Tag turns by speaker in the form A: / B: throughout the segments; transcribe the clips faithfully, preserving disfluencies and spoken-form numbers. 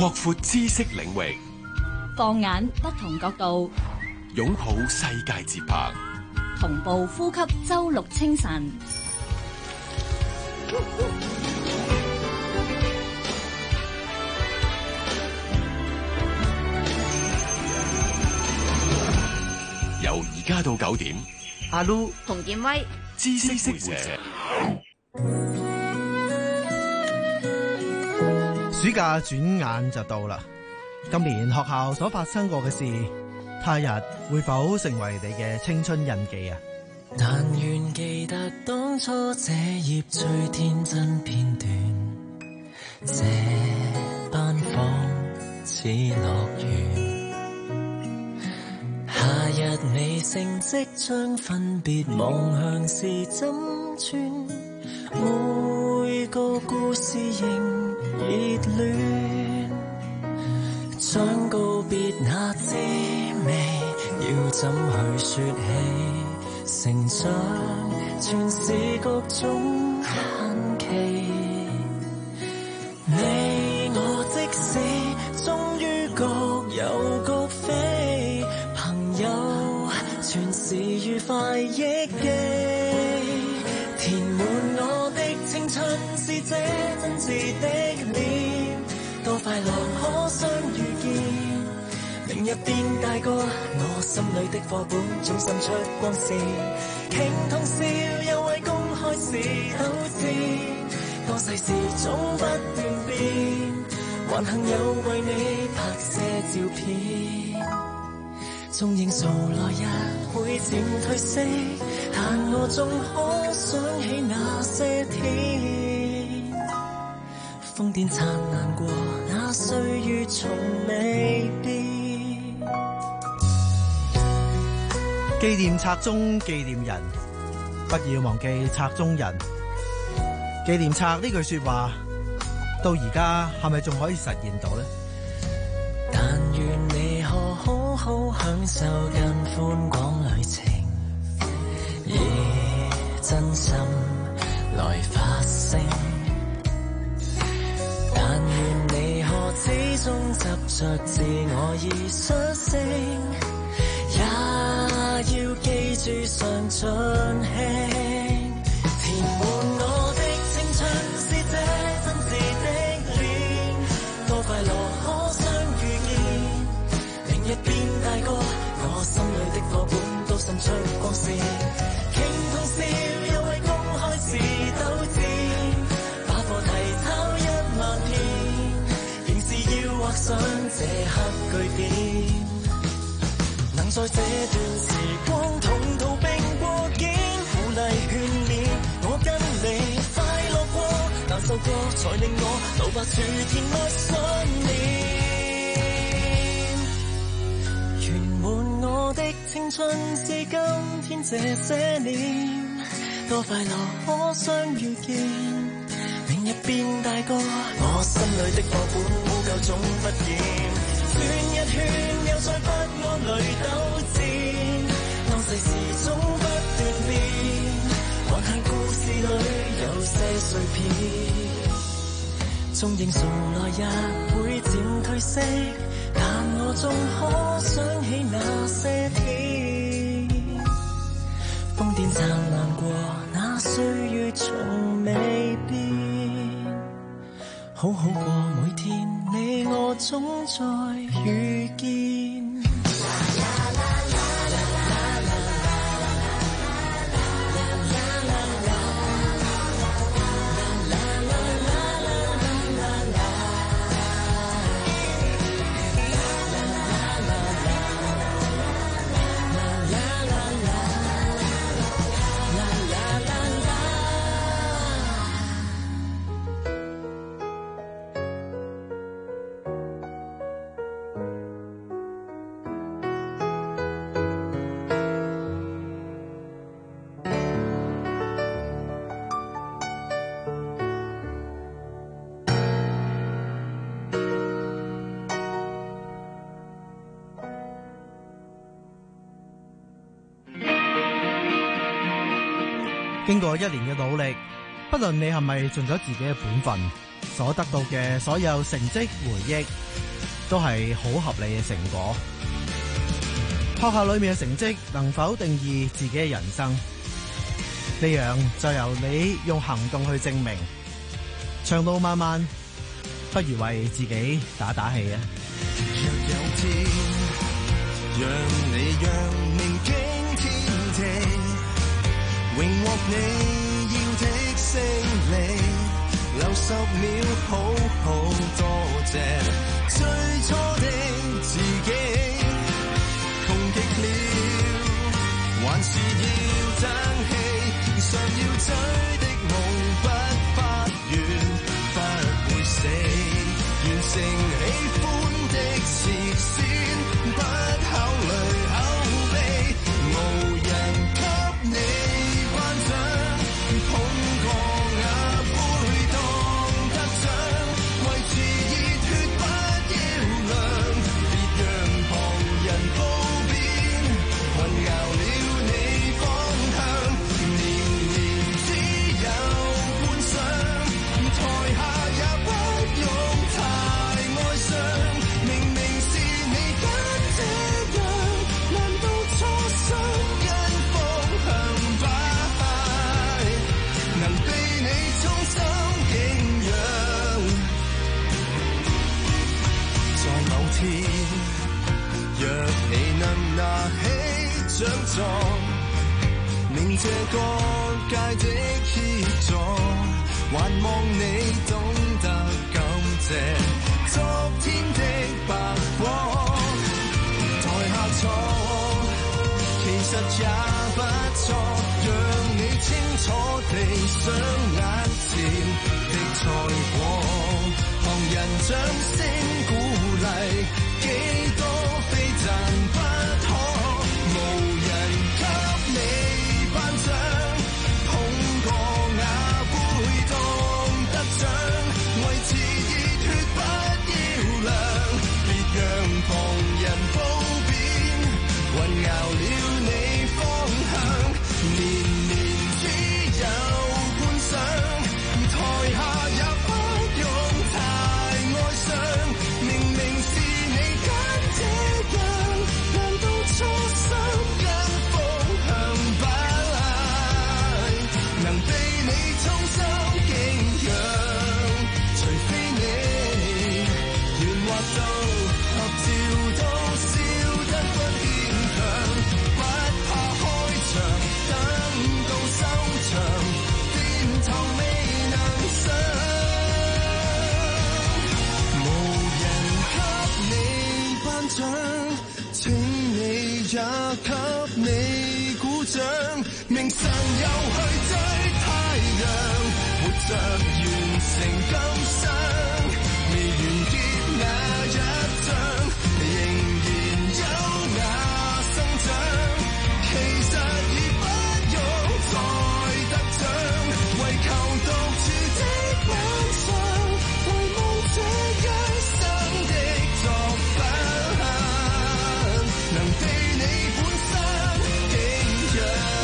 A: 擴闊知識領域，
B: 放眼不同角度，
A: 擁抱世界節拍，
B: 同步呼吸周六清晨。
A: 由而家到九點，
C: 阿 Lu
D: 洪建威，
A: 知識會社。
C: 暑假轉眼就到啦，今年學校所發生過嘅事，他日會否成為你嘅青春印記啊？
E: 但願記得當初這頁最天真片段，這班房似樂園，夏日尾聲即將分別望向是怎穿，每個故事仍熱戀，將告別那滋味要怎去說起？成長全是各種限期，你我即使終於各有各飛，朋友全是愉快憶記，填滿我的青春是這真摯的臉，多快樂可相遇見。明日變大個，我心裏的課本總滲出光線，傾通宵又為公開試鬥戰，當世事總不斷變，還幸有為你拍些照片。縱認數來日會漸褪色，但我總可想起那些天，瘋癲燦爛過那歲月從未變。
C: 紀念冊中紀念人，不要忘記冊中人。紀念冊呢句說話到而家係咪仲可以實現到呢？
E: 但願你可好好享受更寬廣旅程，以真心來發聲。但願你可始終執着自我而率性，也要記住常盡興，填滿我的青春是這真摯的臉，多快樂可相遇見。明日變大個，我心裏的課本都滲出光線，傾通宵又為公開試鬥戰，把課題抄一萬遍，仍是要畫上這刻句點。能在這段時光同逃並過肩，鼓勵勸勉我跟你快樂過，難受過才令我老白樹填沒信念，圓滿我的青春是今天這些年，多快樂可相遇見。明日變大個，我心裏的課本污垢總不見，轉一圈又再不安裏鬥戰，當世事總不斷變，還幸故事裏有些碎片。縱認數來日會漸褪色，但我總可想起那些天，瘋癲燦爛過那歲月從未變。好好過每天，你我總在遇見。經過一年嘅努力，不論你係咪盡咗自己嘅本分，
C: 所得到嘅所有成績回憶，都係好合理嘅成果。學校裏面嘅成績能否定義自己嘅人生？呢樣就由你用行動去證明。長路漫漫，不如為自己打打氣啊！
E: 若有天，讓你讓命經天地，榮獲你要的勝利，留十秒好好多謝最初的自己，窮極了還是要爭氣，常要追的夢不發願不會死，完成喜歡的事先不考慮口碑，無人給你頒獎，捧過那杯當得獎，維持熱血不要涼，別讓旁人褒貶，混淆了你方向，年年只有觀賞，台下也不用太哀傷，明明是你揀這樣，難道初心跟方向擺，能被你衷心敬仰。在某天，若你能拿起獎狀，令這個界的協助，還望你懂得感謝昨天的白光。台下錯，其實也不錯，讓你清楚地想眼前的賽果，旁人掌聲鼓勵，幾多非讚不可，無人給你頒獎，捧過那杯當得獎，維持熱血不要涼，別讓旁人褒貶，混淆了你方向，年年只有觀賞，台下也不用太哀傷，明明是你揀這樣，難道初心跟風向擺，能被你衷心敬仰，除非你圓滑到合照都笑得不牽強，不怕開場，等到收場，點頭未能上，無人給你頒獎，請你也給你鼓掌，明晨又去追太陽，活着完成今生，未完結那一章，仍然優雅生長，其實已不用再得獎，為求獨處的晚上，遺忘這一生的作品，能被你本身敬仰。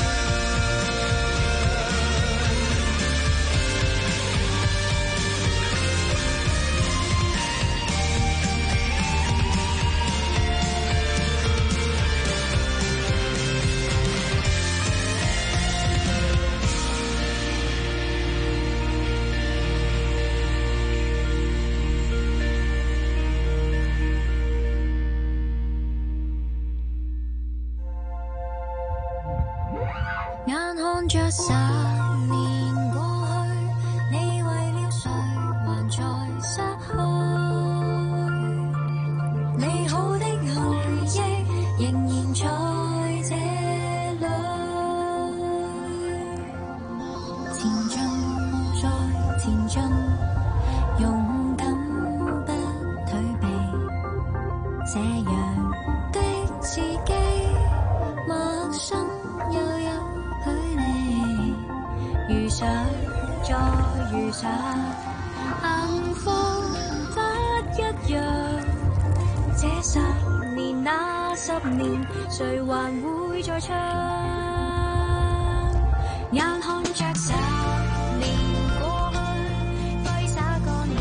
D: 眼看着十年過去，你為了誰還在失去？美好的回憶仍然在這裏，前進再前進，勇敢不退避，這樣的自己陌生又有距離，遇上再遇上，幸福不一樣。這十年那十年，誰還會再唱？眼看着十年過去，揮灑乾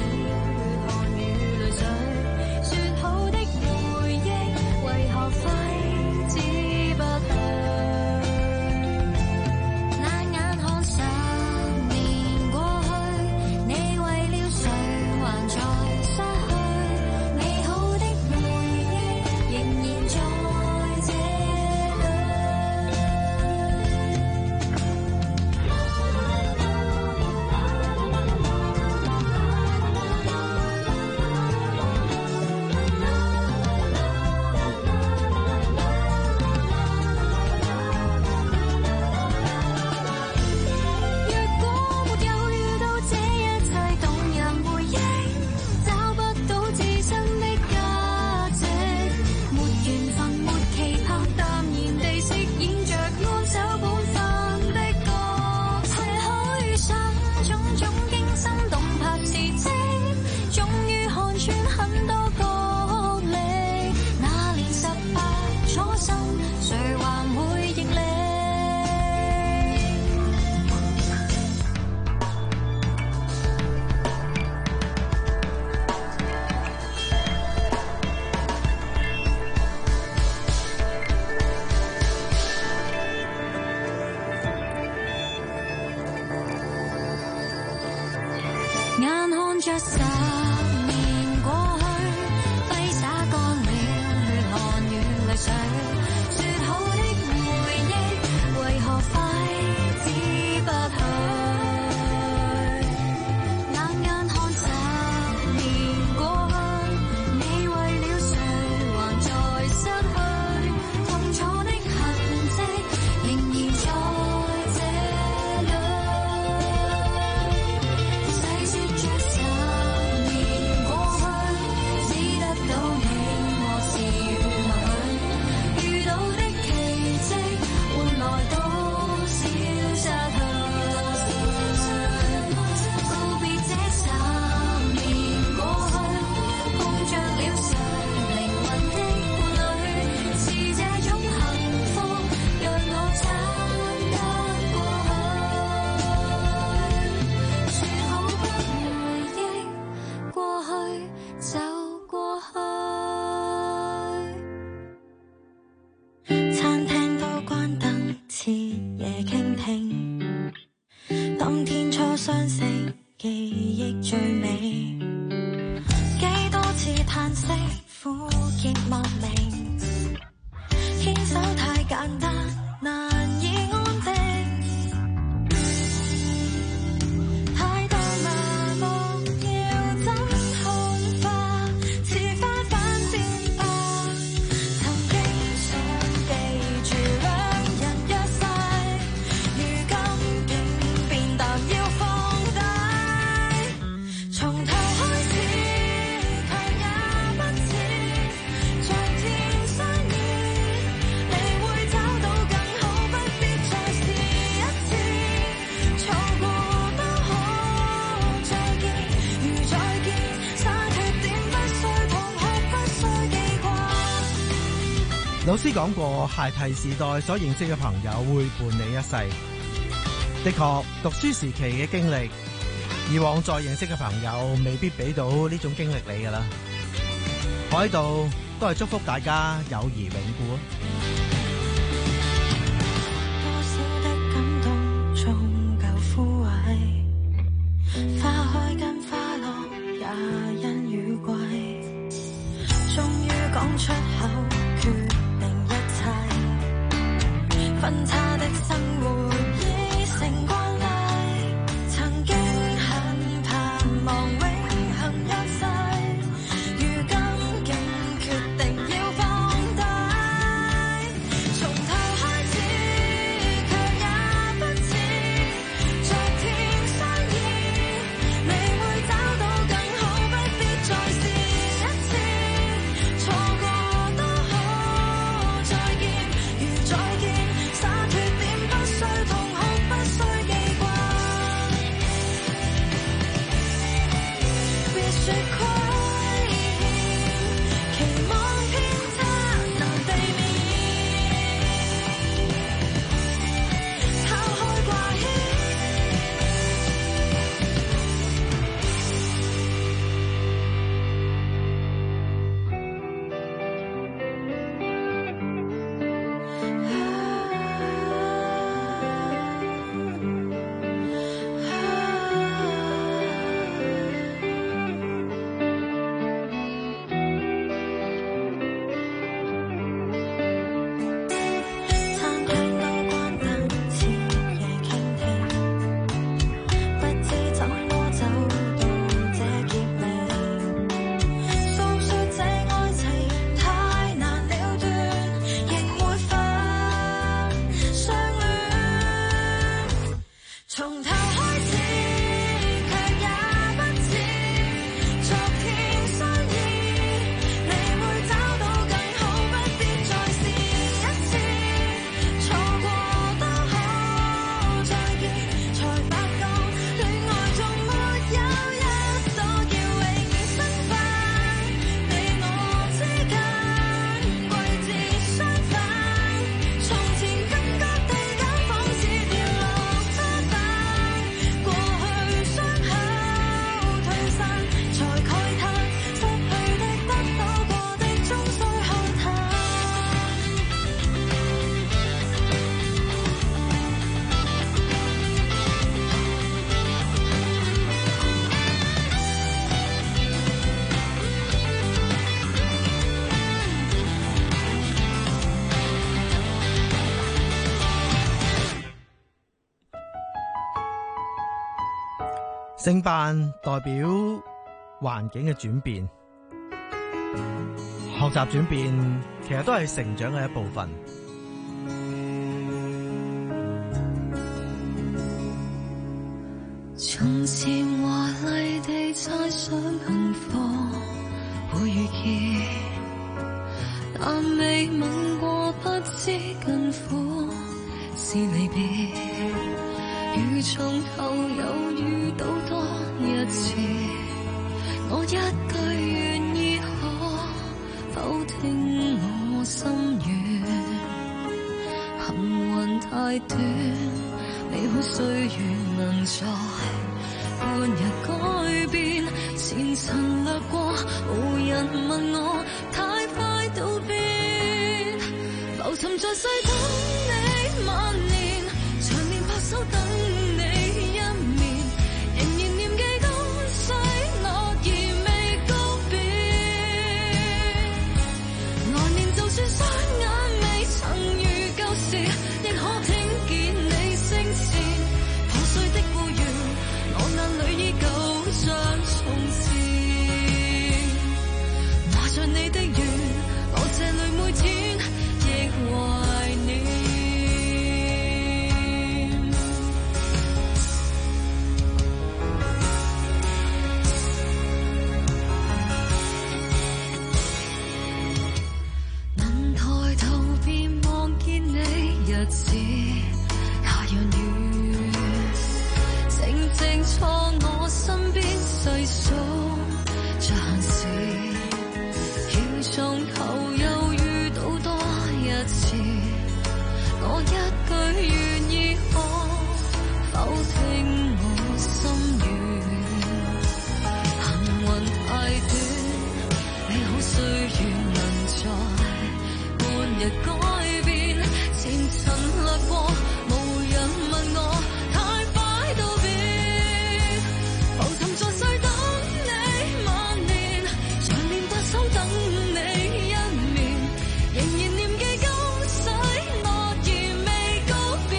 D: 眼看着十年過去，揮灑乾了血汗與淚水，說好的回憶為何揮之不去？冷眼看十年過去，你為了誰還在失去？痛楚的痕跡仍然在這裏。細說着十年過去，只得到你我是與默許，遇到的奇蹟換來多少失去？告別這十年過去，碰着了誰靈魂的伴侶？是這種幸福讓我撐得過去。說好不回憶過去就過去。餐廳都關燈，徹夜傾聽。當天初相識，記憶最美。幾多次嘆息，苦澀莫名。牽手太簡單，難以安定。太多麻木，要怎看化？似花瓣變化。曾經想記住兩人約誓，如今竟變淡要放大。從頭開始，強也不似像天生意。你會找到更好，不必再試一次。錯過都可再見，如再見，灑缺點不需痛哭，不需記掛。
C: 老師講過，孩提時代所認識嘅朋友會伴你一世。的確，讀書時期嘅經歷，以往再認識嘅朋友未必俾到呢種經歷你㗎啦。我喺度都係祝福大家友誼永固啊！
D: 多少的感動終究枯萎，花開跟花落也因雨季。終於講出口，決定一切，分岔的生活已成慣例。曾經很盼望永恆一世，如今竟決定要放低。
C: 升班代表環境嘅轉變，學習轉變其實都係成長嘅一部分。
D: 從前華麗地猜想幸福會遇見，但未吻過不知更苦是離別。如從頭又遇到多一次，我一句願意可否聽我心願？幸運太短，美好歲月能在半日改變，前塵掠過，無人問我太快道別。浮沉在世等你萬年，長年拍手等你一面，仍然念記當世諾言未告別。來年就算雙眼未曾遇舊時，亦可聽見你聲線。破碎的故園，我眼裏依舊像從前。拿着你的願，我這裏每天亦懷念。能抬頭便望見你日子那樣遠，靜靜坐我身邊細數着閒時，如從頭又遇到多一次，我一句願意可否聽我心願？幸運太短，美好歲月能在半日改變，前塵掠過，無人問我太快道別。浮沉在世等你萬年，長年白首等你一面，仍然念記今世諾言未告別。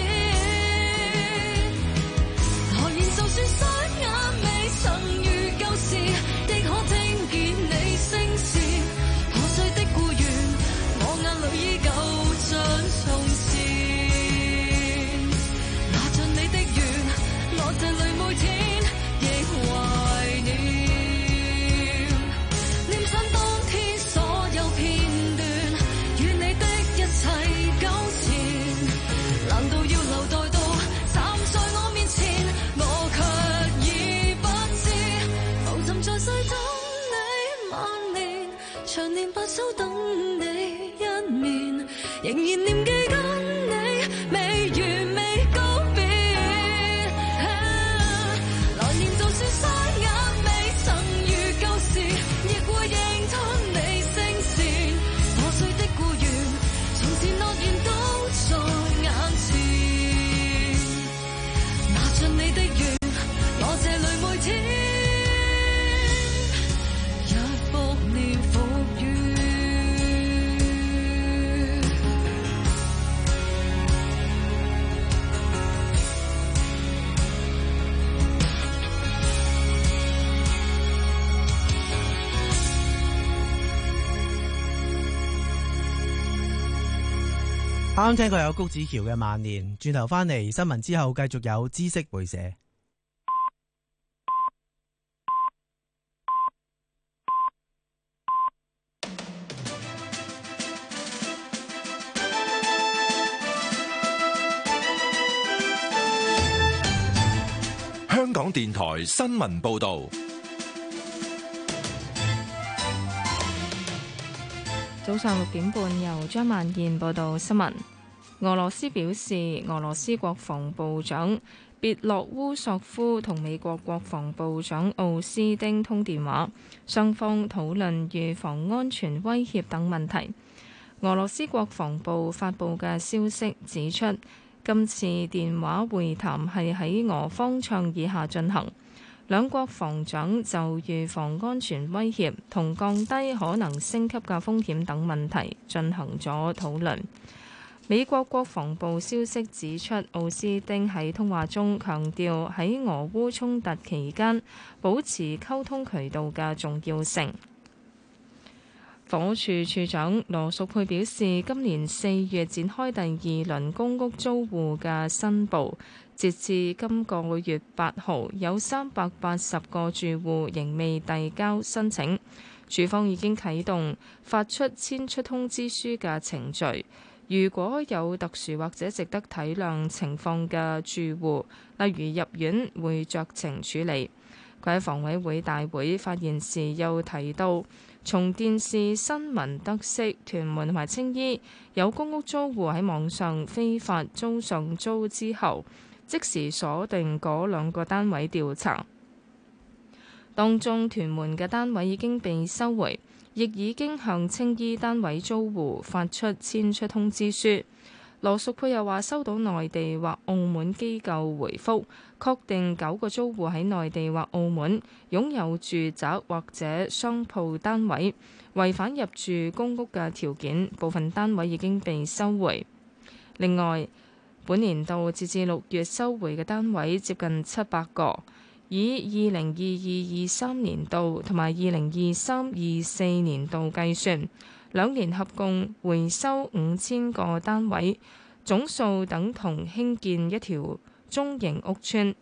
D: 來年就算雙眼未曾遇舊時，亦可聽見你聲線。破碎的故園，我眼裏依舊像從前。拿着你的願，我這裏每天亦懷念。念想當天所有片段，與你的一切糾纏，難道要留待到站在我面前，我卻已不知。浮沉在世等你萬年，長年白首等你一面，仍然念記跟你未完未告別。來年就算雙眼未曾遇舊時，亦會認出你聲線。破碎的故園，從前諾言都在眼前。拿着你的願，我這裏每天日復年復月。
C: 啱啱聽過有谷子喬嘅萬年，轉頭翻嚟新聞之後繼續有知識會社。
A: 香港電台新聞報道。
F: 早上六點半，由張萬燕報道新聞。俄羅斯表示，俄羅斯國防部長別洛烏索夫同美國國防部長奧斯丁通電話，雙方討論預防安全威脅等問題。俄羅斯國防部發布嘅消息指出，今次電話會談係喺俄方倡議下進行。兩國防長就預防安全威脅同降低可能升級嘅風險等問題進行咗討論。 美國國防部消息指出，奧斯汀喺通話中強調喺俄烏衝突期間保持溝通渠道嘅重要性。房屋署署長羅淑佩表示，今年四月展開第二輪公屋租戶嘅申報，截至今個月八號，有三百八十個住戶仍未遞交申請。署方已經啟動發出遷出通知書嘅程序。如果有特殊或者值得體諒情況嘅住戶，例如入院，會酌情處理。佢喺房委會大會發言時又提到，從電視新聞得悉，屯門同埋青衣有公屋租戶喺網上非法租上租之後，即時鎖定嗰兩個單位調查。當中屯門嘅單位已經被收回，亦已經向青衣單位租戶發出遷出通知書。羅淑佩又話收到內地或澳門機構回覆，確定九個租戶喺內地或澳門擁有住宅或者商鋪單位，違反入住公屋嘅條件，部分單位已經被收回。另外，本年度截至六月收回嘅單位接近七百個，以二零二二二三年度同埋二零二三二四年度計算，兩年合共回收五千個單位，總數等同興建一條中型屋邨。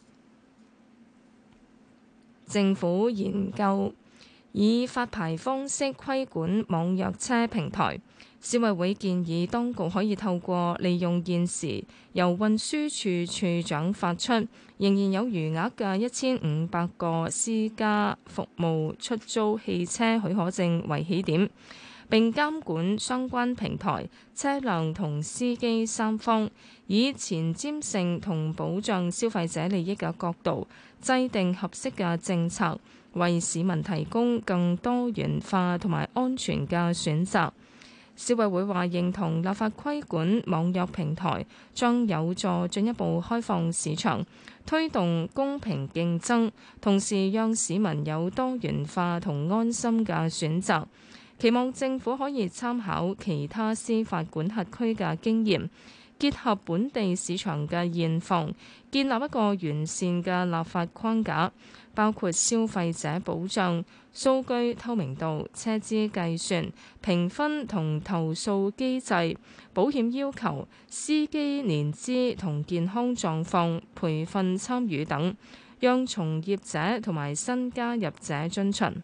F: 政府研究以發牌方式規管網約車平台，消委會建議當局可以透過利用現時由運輸署署長發出仍然有餘額嘅一千五百個私家服務出租汽車許可證為起點，並監管相關平台、車輛同司機三方，以前瞻性同保障消費者利益嘅角度，制定合適嘅政策，為市民提供更多元化同埋安全嘅選擇。消委會話認同立法規管網約平台，將有助進一步開放市場，推動公平競爭，同時讓市民有多元化同安心嘅選擇。期望政府可以參考其他司法管轄區嘅經驗，結合本地市場嘅現況，建立一個完善嘅立法框架，包括消費者保障、數據透明度、車資計算、評分同投訴機制、保險要求、司機年資同健康狀況、培訓參與等，讓從業者同埋新加入者遵循。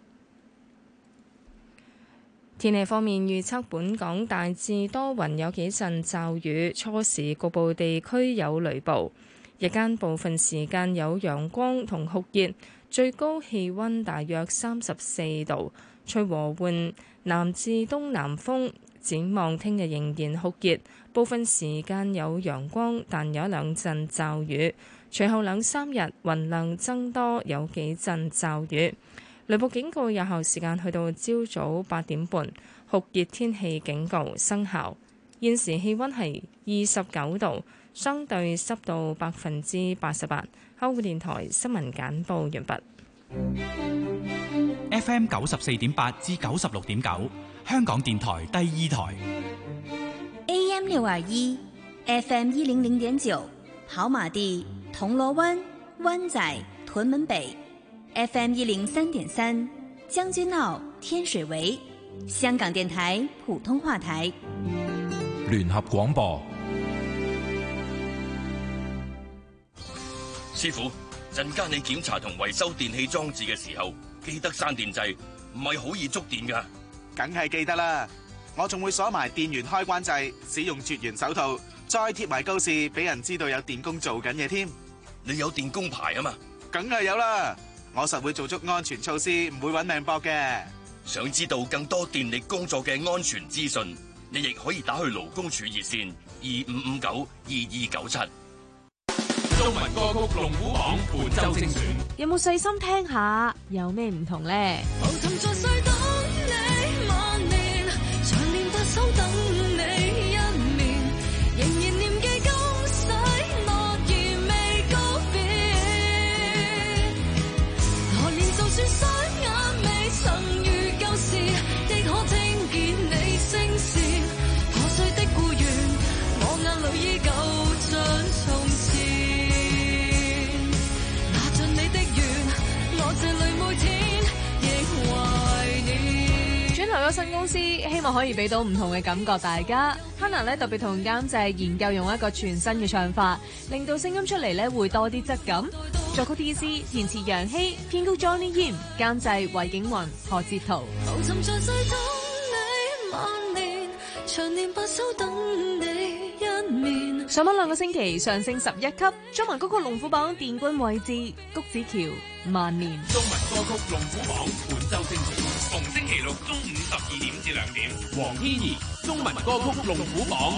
F: 天氣方面預測，本港大致多雲，有幾陣驟雨，初時局部地區有雷暴，日間部分時間有陽光同酷熱，最高氣溫大約三十四度，吹和緩南至東南風。展望聽日仍然酷熱，部分時間有陽光，但有一兩陣驟雨。隨後兩三日雲量增多，有幾陣驟雨。雷暴警告有效時間去到朝早八點半，酷熱天氣警告生效。現時氣溫係二十九度，相對濕度百分之八十八。香港電台新聞簡報完畢。
G: F M 九十四點八至九十六點九，香港電台第二台。
B: A M 六二一，F M 一零零點九，跑馬地、銅鑼灣、灣仔、屯門北。F M 一零三點三，將軍澳、天水圍，香港電台普通話台。
A: 聯合廣播。
H: 師傅，陣間你檢查同維修電器裝置嘅時候，記得閂電掣，唔係好易觸電㗎。
I: 梗係記得啦，我仲會鎖埋電源開關掣，使用絕緣手套，再貼埋告示，俾人知道有電工做緊嘢添。
H: 你有電工牌啊嘛？
I: 梗係有啦。我實會做足安全措施，唔會揾命搏嘅。
H: 想知道更多電力工作嘅安全資訊，你亦可以打去勞工處熱線二五五九二二九七。
A: 中文歌曲龍虎榜本周精選，
J: 有冇細心聽下？有咩唔同呢？ 咗新公司，希望可以俾到唔同嘅感覺大家。Hannah 咧特別同監製研究用一個全新嘅唱法，令到聲音出嚟咧會多啲質感。作曲 D C 填詞楊希，編曲 Johnny Yim， 監製韋景雲、何哲圖。上翻兩個星期上升十一級，中文歌曲龍虎榜殿軍位置，谷子喬萬年。
K: 中文歌曲龍虎榜本周星期，逢星期六中午十二點至兩點，黃天怡中文歌曲龍虎榜。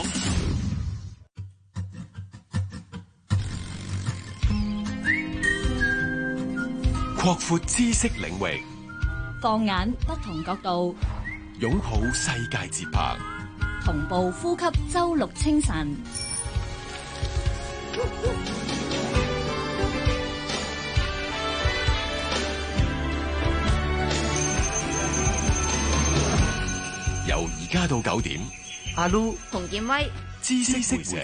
A: 擴闊知識領域，
B: 放眼不同角度，
A: 擁抱世界節拍，
B: 同步呼吸周六清晨。
A: 由而家到九點，
C: 阿 Lu
B: 洪建威，
A: 知識識者。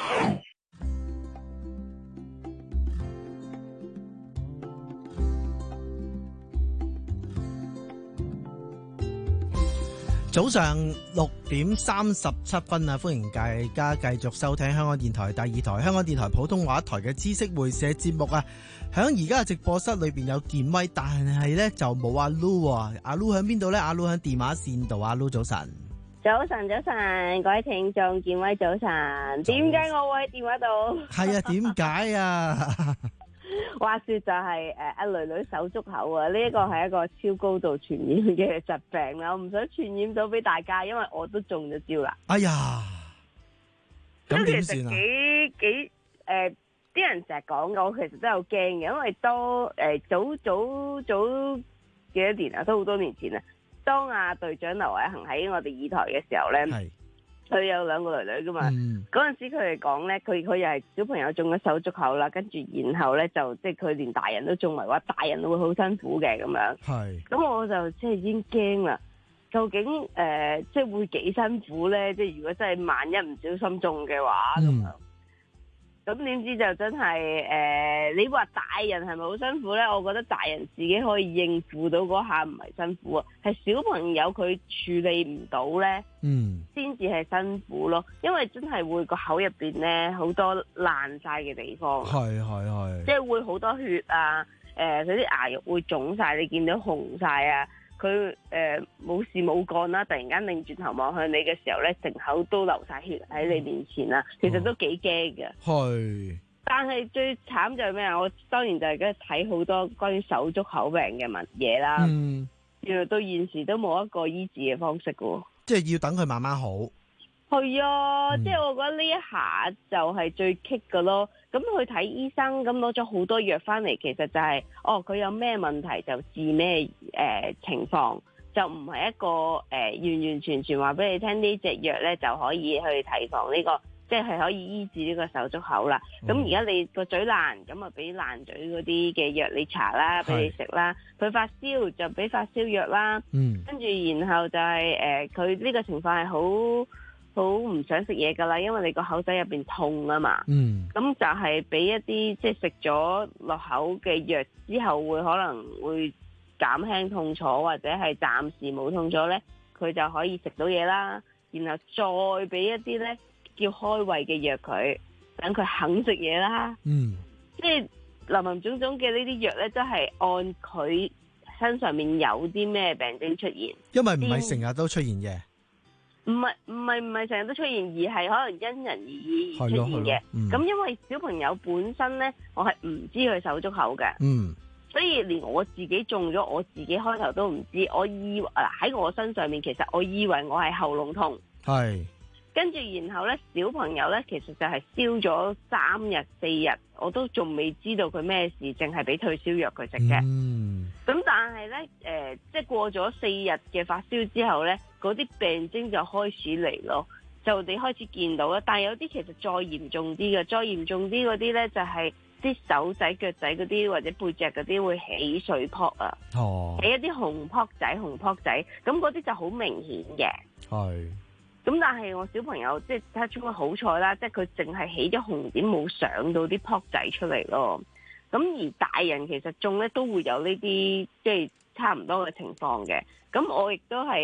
C: 早上六點三十七分啊！歡迎大家繼續收聽香港電台第二台、香港電台普通話台嘅知識會社節目啊！響而家嘅直播室裏邊有健威，但係咧就冇阿 Lu 啊！阿 Lu 響邊度咧？阿 Lu 響電話線度。阿 Lu 早晨，
L: 早晨早晨，各位聽眾，健威早晨。點解我會喺電話度？
C: 係啊，點解啊？
L: 話說就係誒阿女女手足口啊，呢一個係一個超高度傳染嘅疾病啦，我唔想傳染到俾大家，因為我都中咗招啦。
C: 哎呀，咁點算啊？
L: 其實幾幾誒，啲人成日講嘅，我其實都有驚嘅，因為當誒早早早幾多年啊，都好多年前啊，當阿隊長劉偉恒喺我哋二台嘅時候咧。佢有兩個女女噶嘛，嗰陣、嗯、時佢哋講咧，佢佢又係小朋友中咗手足口啦，跟住然後咧就即係佢連大人都中埋，話大人會好辛苦嘅咁樣。係，咁我就即係已經驚啦，究竟誒、呃、即係會幾辛苦咧？即係如果真係萬一唔小心中嘅話咁樣。咁點知就真係誒、呃，你話大人係咪好辛苦咧？我覺得大人自己可以應付到嗰下唔係辛苦啊，係小朋友佢處理唔到咧，嗯，先至係辛苦咯。因為真係會個口入邊咧好多爛晒嘅地方，係係係，即係會好多血啊，誒佢啲牙肉會腫晒，你見到紅晒啊。佢誒冇事冇幹啦，突然間擰轉頭望向你嘅時候咧，成口都流晒血喺你面前啦，其實都幾驚嘅。係、哦，但係最慘就係咩啊？我當然就係而家睇好多關於手足口病嘅文嘢啦。嗯，原來到現時都冇一個醫治嘅方式嘅，
C: 即係要等佢慢慢好。
L: 係啊，嗯、即係我覺得呢一下就係最棘嘅咯。咁去睇醫生，咁攞咗好多藥翻嚟，其實就係、是，哦，佢有咩問題就治咩誒、呃、情況，就唔係一個誒、呃、完完全全話俾你聽呢隻藥咧就可以去提防呢、這個，即係可以醫治呢個手足口啦。咁而家你個嘴爛，咁啊俾爛嘴嗰啲嘅藥你搽啦，俾你食啦。佢發燒就俾發燒藥啦。嗯。跟住然後就係、是、誒，佢、呃、呢個情況係好。好唔想食嘢噶啦，因為你個口仔入邊痛啊嘛。嗯，咁就係俾一啲即係食咗落口嘅藥之後，會可能會減輕痛楚，或者係暫時冇痛楚咧，佢就可以食到嘢啦。然後再俾一啲咧叫開胃嘅藥佢，等佢肯食嘢啦。嗯，即係林林總總嘅呢啲藥咧，都係按佢身上面有啲咩病徵出現。
C: 因為唔係成日都出現嘅。
L: 唔係唔係唔係成日都出現，而係可能因人而異而出現嘅。咁、嗯、因為小朋友本身咧，我係唔知佢手足口嘅，嗯，所以連我自己中咗，我自己開頭都唔知。我以為喺我身上面，其實我以為我係喉嚨痛，係。跟住然後咧，小朋友咧，其實就係燒咗三日四日，我都仲未知道佢咩事，淨係俾退燒藥佢食嘅。嗯。咁但係咧，誒、呃，即係過咗四日嘅發燒之後咧，嗰啲病徵就開始嚟咯，就你開始見到啦。但係有啲其實再嚴重啲嘅，再嚴重啲嗰啲咧就係、是、啲手仔、腳仔嗰啲或者背脊嗰啲會起水泡啊，哦，起一啲紅泡仔、紅泡仔，咁嗰啲就好明顯嘅。係。咁但係我小朋友即係睇出佢好彩啦，即係佢淨係起咗紅點，冇上到啲泡仔出嚟咯。咁而大人其實中咧都會有呢啲即係差唔多嘅情況嘅。咁我亦都係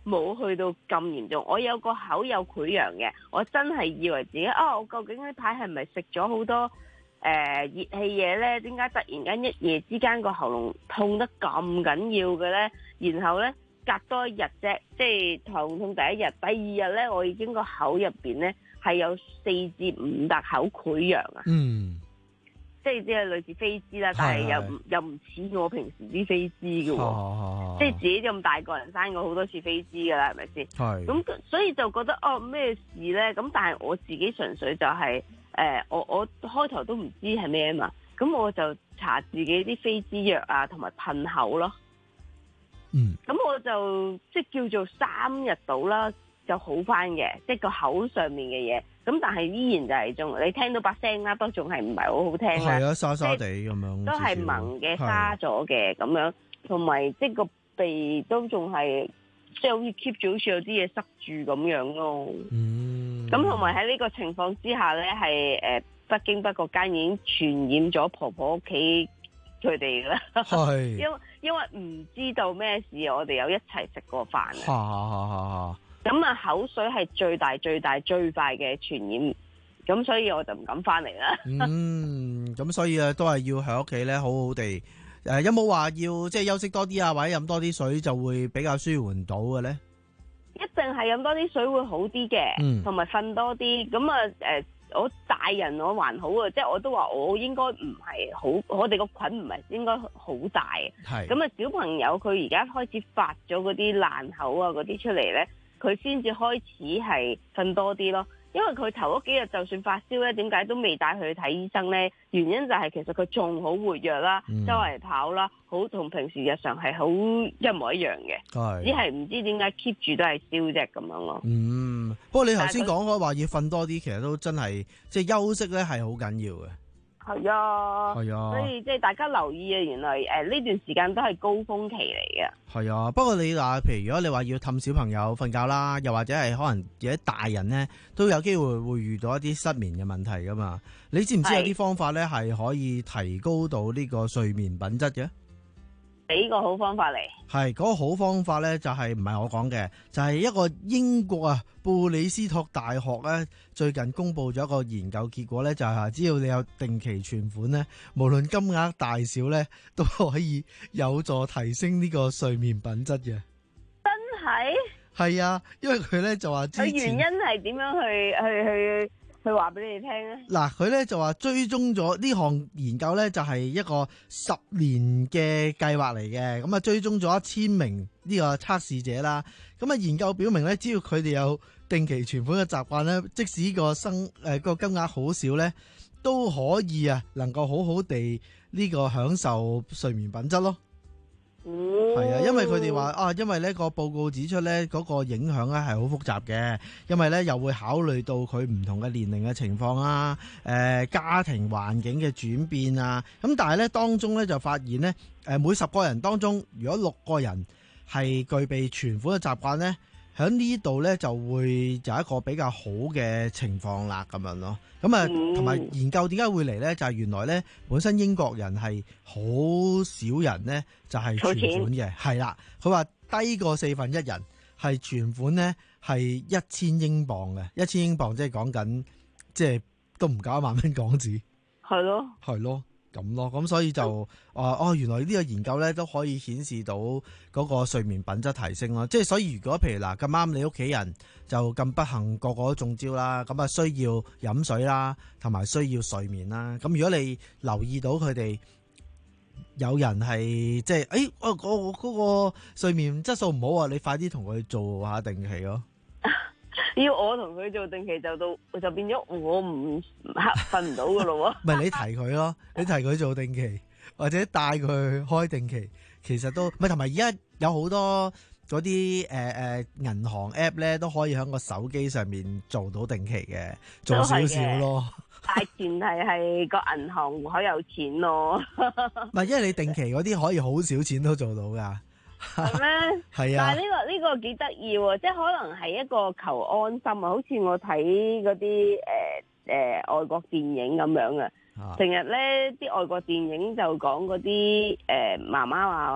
L: 冇去到咁嚴重。我有個口有潰瘍嘅，我真係以為自己啊，我究竟呢排係咪食咗好多誒、呃、熱氣嘢呢？點解突然間一夜之間個喉嚨痛得咁緊要嘅呢？然後呢，隔多一日啫，即係頭痛第一日，第二日呢，我已經個口入邊呢係有四至五笪口潰瘍啊！
C: 嗯。
L: 即係即係類似飛滋啦，但係又唔又唔似我平時啲飛滋嘅喎，
C: 哦、
L: 即係自己咁大個人生過好多次飛滋㗎啦，係咪先？係。咁所以就覺得哦咩事咧？咁但係我自己純粹就係、是、誒、呃，我我開頭都唔知係咩啊嘛，咁我就搽自己啲飛滋藥啊，同埋噴口咯。
C: 嗯。咁
L: 我就即係叫做三日到啦，就好翻嘅，即係個口上面嘅嘢。咁但係依然就係仲，你聽到把聲啦，都仲係唔係好好聽啦。
C: 係啊，沙沙地咁樣。
L: 都係萌嘅，沙咗嘅咁樣，同埋即係個鼻都仲係，即係好似 keep 住好似有啲嘢塞住咁樣咯。嗯。咁同埋喺呢個情況之下咧，係誒不經不覺間已經傳染咗婆婆屋企佢哋啦。係。因為因為唔知道咩事，我哋有一齊食過飯啊。
C: 哈哈哈哈。
L: 咁啊，口水係最大、最大、最快嘅傳染，咁所以我就唔敢翻嚟啦。
C: 嗯，咁所以啊，都係要喺屋企咧，好好地誒、呃，有冇話要即係休息多啲啊，或者飲多啲水就會比較舒緩到嘅咧？
L: 一定係飲多啲水會好啲嘅，同埋瞓多啲。咁啊誒，我大人我還好啊，即係我都話我應該唔係好，我哋個菌唔係應該好大。係。咁啊，小朋友佢而家開始發咗嗰啲爛口啊嗰啲出嚟咧。佢先至開始係瞓多啲咯，因為佢頭嗰幾日就算發燒咧，點解都未帶佢去睇醫生咧？原因就係其實佢仲好活躍啦，嗯、周圍跑啦，好同平時日常係好一模一樣嘅，只係唔知點解 keep 住都係燒啫咁樣咯。嗯，
C: 不過你頭先講開話要瞓多啲，其實都真係即係休息咧係好緊要嘅。
L: 係啊，
C: 係啊，
L: 所以即係大家留意啊，原來誒呢、呃、段時間都係高峰期嚟嘅。
C: 係啊，不過你話，譬如如果你話要氹小朋友瞓覺啦，又或者係可能有啲大人咧都有機會會遇到一啲失眠嘅問題噶嘛？你知唔知有啲方法咧係可以提高到呢個睡眠品質嘅？
L: 俾個好方法嚟，
C: 係嗰、那個好方法咧，就係唔係我講嘅，就係、是、一個英國啊布里斯托大學咧最近公布咗一個研究結果咧，就係、是、只要你有定期存款咧，無論金額大小咧，都可以有助提升呢個睡眠品質嘅。
L: 真係？係
C: 啊，因為佢咧就話之前，
L: 佢原因係點樣去去去？去佢話俾你聽咧，
C: 嗱佢咧就話追蹤咗呢項研究咧就係一個十年嘅計劃嚟嘅，咁啊追蹤咗一千名呢個測試者啦，咁啊研究表明咧，只要佢哋有定期存款嘅習慣咧，即使個生誒個金額好少咧，都可以啊能夠好好地呢個享受睡眠品質咯。係啊，因為佢哋話啊，因為呢個報告指出呢嗰個影響咧係好複雜嘅，因為呢又會考慮到佢唔同嘅年齡嘅情況啊，誒家庭環境嘅轉變啊，咁但係呢當中呢就發現呢，誒每十個人當中，如果六個人係具備存款嘅習慣呢，喺呢度呢就會有一個比較好嘅情況啦，咁樣咯。咁啊，同埋研究點解會嚟呢？就係原來呢本身英國人係好少人呢就係存款嘅，係啦。佢話低過四分一人係存款呢係一千英鎊嘅，一千英鎊即係講緊即係都唔夠一萬蚊港紙。係咯，係咯。咁咯，咁所以就啊哦，原來呢個研究咧都可以顯示到嗰個睡眠品質提升咯。即係所以，如果譬如嗱咁啱你屋企人就咁不幸個個都中招啦，咁啊需要飲水啦，同埋需要睡眠啦。咁如果你留意到佢哋有人係即係誒，我我嗰個睡眠質素唔好啊，你快啲同佢做下定期咯。
L: 要我同佢做定期就到就變咗我唔黑瞓唔到噶咯喎。唔係
C: 你提佢咯，你提佢做定期或者帶佢去開定期，其實都唔係。同埋而家有好多嗰啲誒誒銀行 app 咧都可以喺個手機上面做到定期嘅，做少少咯。
L: 但係前提係個銀行戶口有錢咯。
C: 唔係，因為你定期嗰啲可以好少錢都做到噶。
L: 係咩？係啊！但係呢個呢個幾得意喎，即係可能係一個求安心啊！好似我睇嗰啲誒誒外國電影咁樣啊，成日咧啲外國電影就講嗰啲誒媽媽話話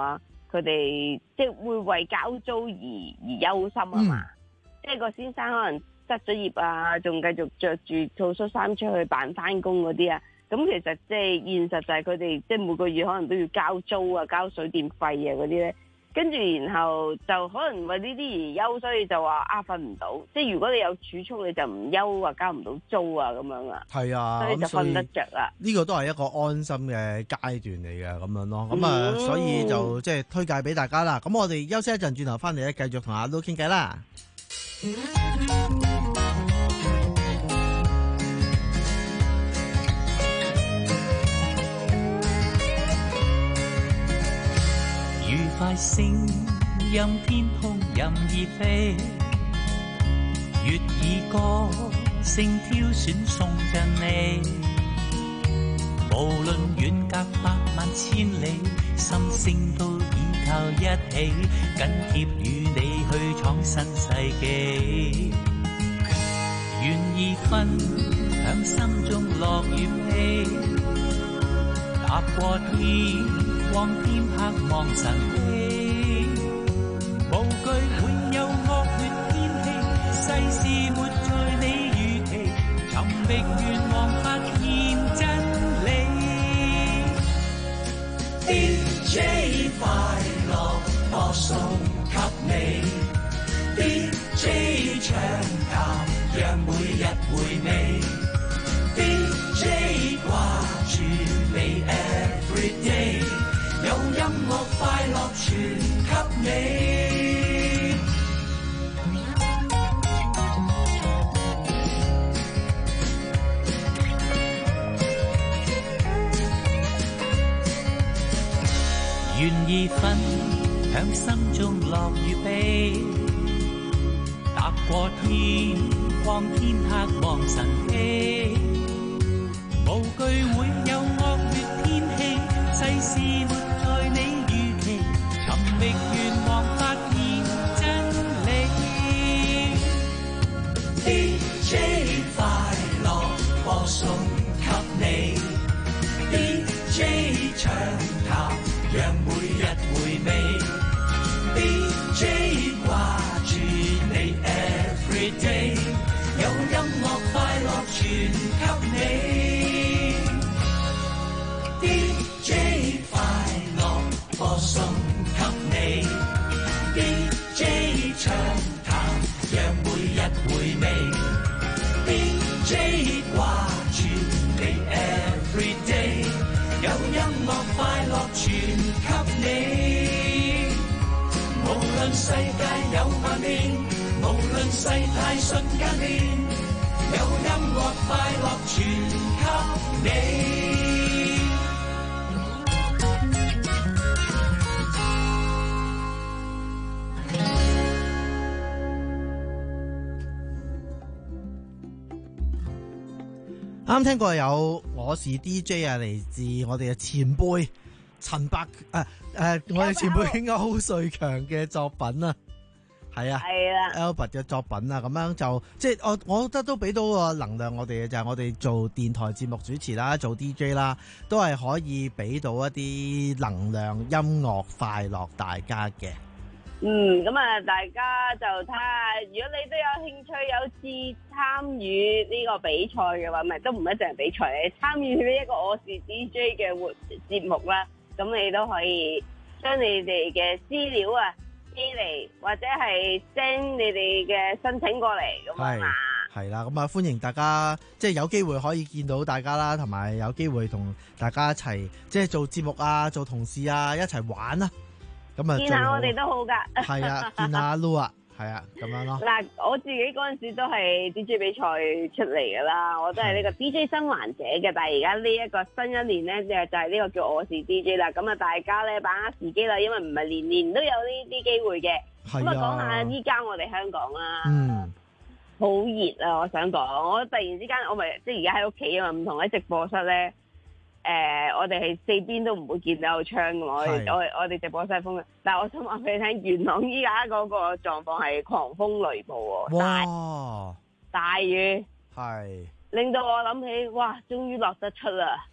L: 佢哋即係會為交租而而憂心啊嘛。即係個先生可能失咗業啊，仲繼續着住套恤衫出去扮翻工嗰啲啊。咁其實即係現實就係佢哋即係每個月可能都要交租啊、交水電費啊嗰啲咧。跟住然後就可能為呢啲而憂，所以就話啊瞓唔到。即係如果你有儲蓄，你就唔憂話交唔到租啊咁樣啊。
C: 係啊，
L: 所以就瞓得着啦。
C: 呢個都係一個安心嘅階段嚟嘅咁樣咯。咁啊、嗯，所以就即係推介俾大家啦。咁我哋休息一陣，轉頭翻嚟咧，繼續同阿 Lu 傾偈啦。
M: 愉快聲音，天空任意飛，粵語歌聲挑選送贈你，無論遠隔百萬千里，心聲都依靠一起，緊貼與你去闖新世紀，願意分享心中樂與悲，踏過天光天黑望晨曦，無懼會有惡劣天氣，世事沒在你預期，尋覓願望發現真理。D J 快樂播送給你 ，D J 暢談讓每日回味 ，D J 掛住你 everyday。有音樂快樂傳給你，願意分享心中樂與悲，踏過天光天黑望晨曦，無懼會有惡劣天氣，世事沒在你預期，尋覓願望發現真理。D J 快樂播送給你 ，D J 暢談讓每日回味 ，D J 掛住你 everyday， 有音樂快樂傳給你。D J 快樂播送給你 ，D J 暢談讓每日回味 ，D J 掛住你 everyday， 有音樂快樂傳給你。無論世界有萬變，無論世態瞬間變，有音樂快樂傳給你。
C: 啱聽過有我是 D J 啊，嚟自我哋嘅前輩陳百誒誒、呃，我哋前輩歐瑞強嘅作品啊，係啊，係啦 Albert 嘅作品啊，咁樣就即係我我覺得都俾到個能量我哋嘅，就係、是、我哋做電台節目主持啦，做 D J 啦，都係可以俾到一啲能量、音樂、快樂大家嘅。
L: 嗯，咁啊，大家就睇下，如果你都有興趣有志參與呢個比賽嘅話，唔係都唔一定係比賽，你參與呢一個我是 D J 嘅活節目啦，咁你都可以將你哋嘅資料啊寄嚟，或者係 send 你哋嘅申請過嚟咁啊嘛。
C: 係啦，咁啊歡迎大家，即係有機會可以見到大家啦，同埋有機會同大家一齊即係做節目啊，做同事啊，一齊玩啊。咁啊，
L: 見下我哋都好噶。
C: 係啊，見下 Lu 啊，係啊，咁樣咯。
L: 嗱，我自己嗰陣時都係 D J 比賽出嚟噶啦，我都係呢個 D J 生還者嘅。但係而家呢一個新一年咧，就就係呢個叫我是 D J 啦。咁啊，大家咧把握時機啦，因為唔係年年都有呢啲機會嘅。咁啊，講下依家我哋香港啦，嗯，好熱啊！我想講，我突然之間我咪即係而家喺屋企啊嘛，唔同喺直播室咧。誒、呃，我哋係四邊都唔會見到有窗嘅，我哋我我哋直播室係風嘅。但係我想話俾你聽，元朗依家嗰個狀況係狂風雷暴喎，大大雨，係令到我諗起，哇！終於落得出啦。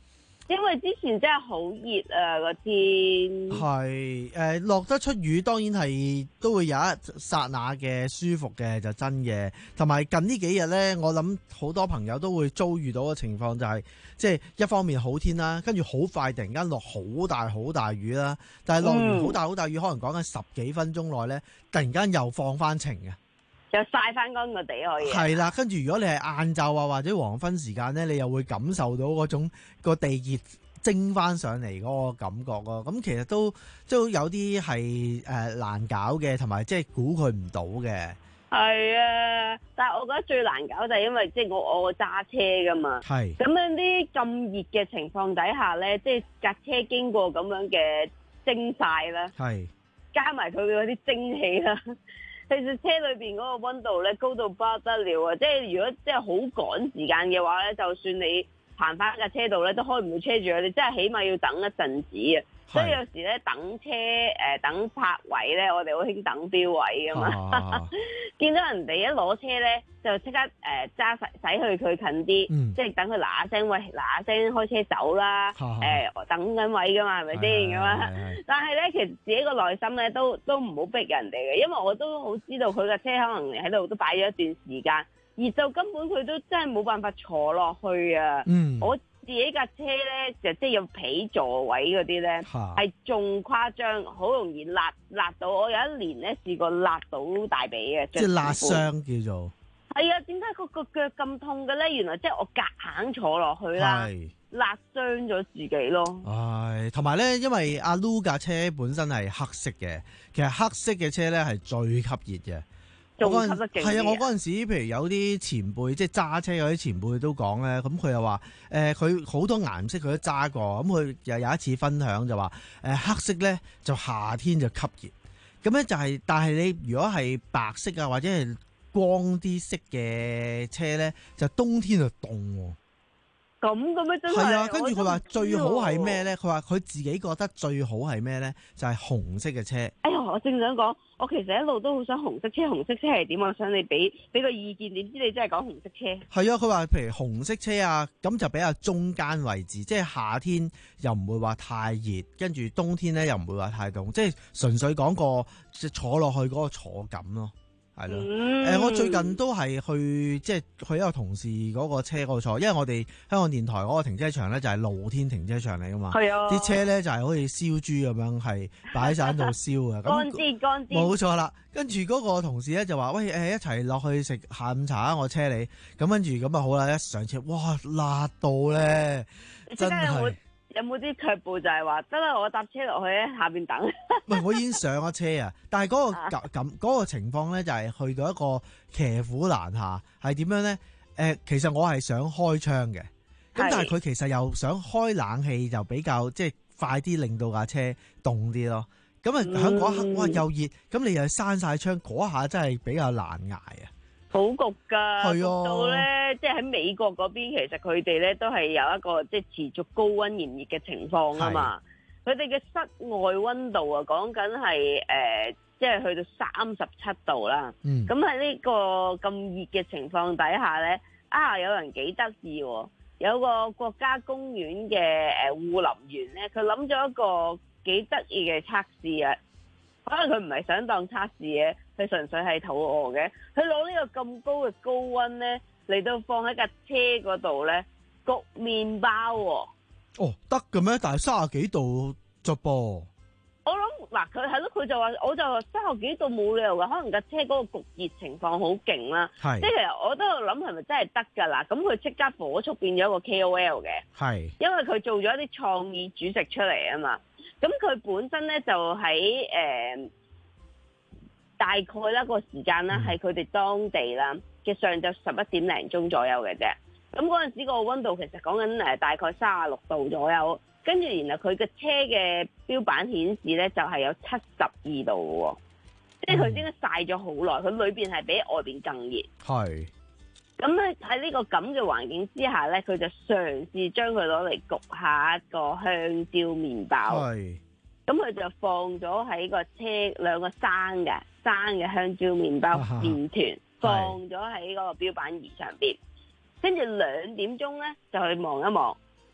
L: 因為之前真係好熱啊個天。
C: 係誒落得出雨，當然係都會有一剎那嘅舒服嘅，就真嘅。同埋近呢幾日呢，我諗好多朋友都會遭遇到嘅情況就係、是，即係一方面好天啦，跟住好快突然間落好大好大雨啦。但係落完好大好大雨，可能講緊十幾分鐘內呢，突然間又放翻晴嘅。
L: 又曬翻乾個地可以。
C: 係啦，跟住如果你係晏晝啊或者黃昏時間咧，你又會感受到嗰種個地熱蒸翻上嚟嗰個感覺咯。咁其實都都有啲係誒難搞嘅，同埋即係估佢唔到嘅。
L: 係啊，但係我覺得最難搞就係因為即係我我揸車噶嘛。係。咁樣啲咁熱嘅情況底下咧，即係架車經過咁樣嘅蒸曬啦。係。加埋佢嗰啲蒸氣啦。其實車裏邊嗰個溫度咧高到不得了啊！即係如果即係好趕時間嘅話咧，就算你行翻架車度咧，都開唔到車住，你真係起碼要等一陣子啊！所以有時咧等車誒、呃、等泊位咧，我哋好興等標位噶嘛。啊、見到人哋一攞車咧，就即刻誒揸駛駛去佢近啲，嗯、即係等佢嗱嗱聲喂嗱嗱聲開車走啦。誒、啊呃、等緊位噶嘛，係咪先咁啊？但係咧，其實自己個內心咧都都唔好逼人哋嘅，因為我都好知道佢架車可能喺度都擺咗一段時間，而就根本佢都真係冇辦法坐落去啊。嗯、我自己架車咧就即係有皮座位嗰啲咧，係仲誇張，好容易辣辣到。我有一年咧試過辣到大髀嘅，
C: 即係辣傷叫做。
L: 係啊，點解個個腳咁痛嘅咧？原來即係我夾硬坐落去啦，辣傷咗自己咯。
C: 唉，同埋咧，因為阿 Lu 架車本身係黑色嘅，其實黑色嘅車咧係最吸熱嘅。我嗰陣係啊，我嗰陣時，譬如有啲前輩，即係揸車嗰啲前輩都講咧，咁佢又話誒，佢、呃、好多顏色佢都揸過，咁佢又有一次分享就話誒、呃，黑色咧就夏天就吸熱，咁咧就係、是，但係你如果係白色啊或者係光啲色嘅車咧，就冬天就凍喎。
L: 咁嘅咩真係？
C: 係啊，跟住佢話最好係咩咧？佢話佢自己覺得最好係咩咧？就係、是、紅色嘅車。
L: 哎呀，我正想講，我其實一路都好想紅色車。紅色車係點？我想你俾俾個意見。點知你真係講紅色車？
C: 係啊，佢話譬如紅色車啊，咁就比較中間位置，即係夏天又唔會話太熱，跟住冬天咧又唔會話太凍，即係純粹講個即係坐落去嗰個坐感咯。係咯，誒、嗯呃，我最近都係去即係去一個同事嗰個車嗰度坐，因為我哋香港電台嗰個停車場咧就係露天停車場嚟噶嘛，係啊，啲車咧就係好似燒豬咁樣，係擺晒喺度燒嘅，
L: 乾煎乾煎，
C: 冇錯啦。跟住嗰個同事咧就話：喂，誒，一齊落去食下午茶啊！我車你。咁跟住咁啊好啦，一上車，哇，辣到咧，真係。
L: 有冇啲腳步就係話得啦？我搭車落去喺下邊等。
C: 唔係，我已經上咗車啊！但係嗰、那個咁嗰、那個情況咧，就係去到一個騎虎難下，係點樣咧？誒、呃，其實我係想開窗嘅，咁但係佢其實又想開冷氣，就比較即係快啲，令到架車凍啲咯。咁啊喺嗰刻，哇又熱，咁你又閂晒窗，嗰下真係比較難捱啊！
L: 好焗噶，
C: 係啊，
L: 到咧，即係喺美國嗰邊，其實佢哋咧都係有一個即係持續高溫炎熱嘅情況啊嘛。佢哋嘅室外溫度啊，講緊係誒，即係去到三十七度啦。咁喺呢個咁熱嘅情況底下咧，啊，有人幾得意喎，有個國家公園嘅誒護林員咧，佢諗咗一個幾得意嘅測試啊。可能佢唔係想當測試嘅，佢純粹係肚餓嘅。佢攞呢個咁高嘅高溫咧，嚟到放喺架車嗰度咧，焗麵包喎。
C: 哦，得嘅咩？但係三十幾度啫噃。
L: 我諗嗱，佢係咯，佢就話，我就話三十幾度冇理由嘅，可能架車嗰個焗熱情況好勁啦。係，即係其實我都喺度諗係咪真係得㗎啦？咁佢即刻火速變咗個 K O L 嘅。係，因為佢做咗一啲創意煮食出嚟啊嘛。咁佢本身咧就喺誒、呃、大概啦個時間啦，係佢哋當地啦嘅上晝十一點零鐘左右嘅啫。咁嗰陣時個溫度其實講緊誒大概三十六度左右，跟住然後佢嘅車嘅標板顯示咧就係有七十二度嘅喎，即係佢應該曬咗好耐，佢裏邊係比外邊更熱。係。咁咧喺呢個咁嘅環境之下咧，佢就嘗試將佢攞嚟焗下一個香蕉麵包。係。咁佢就放咗喺個車兩個生嘅生嘅香蕉麵包麵團，放咗喺嗰個標板儀上邊。跟住兩點鐘咧就去望一望，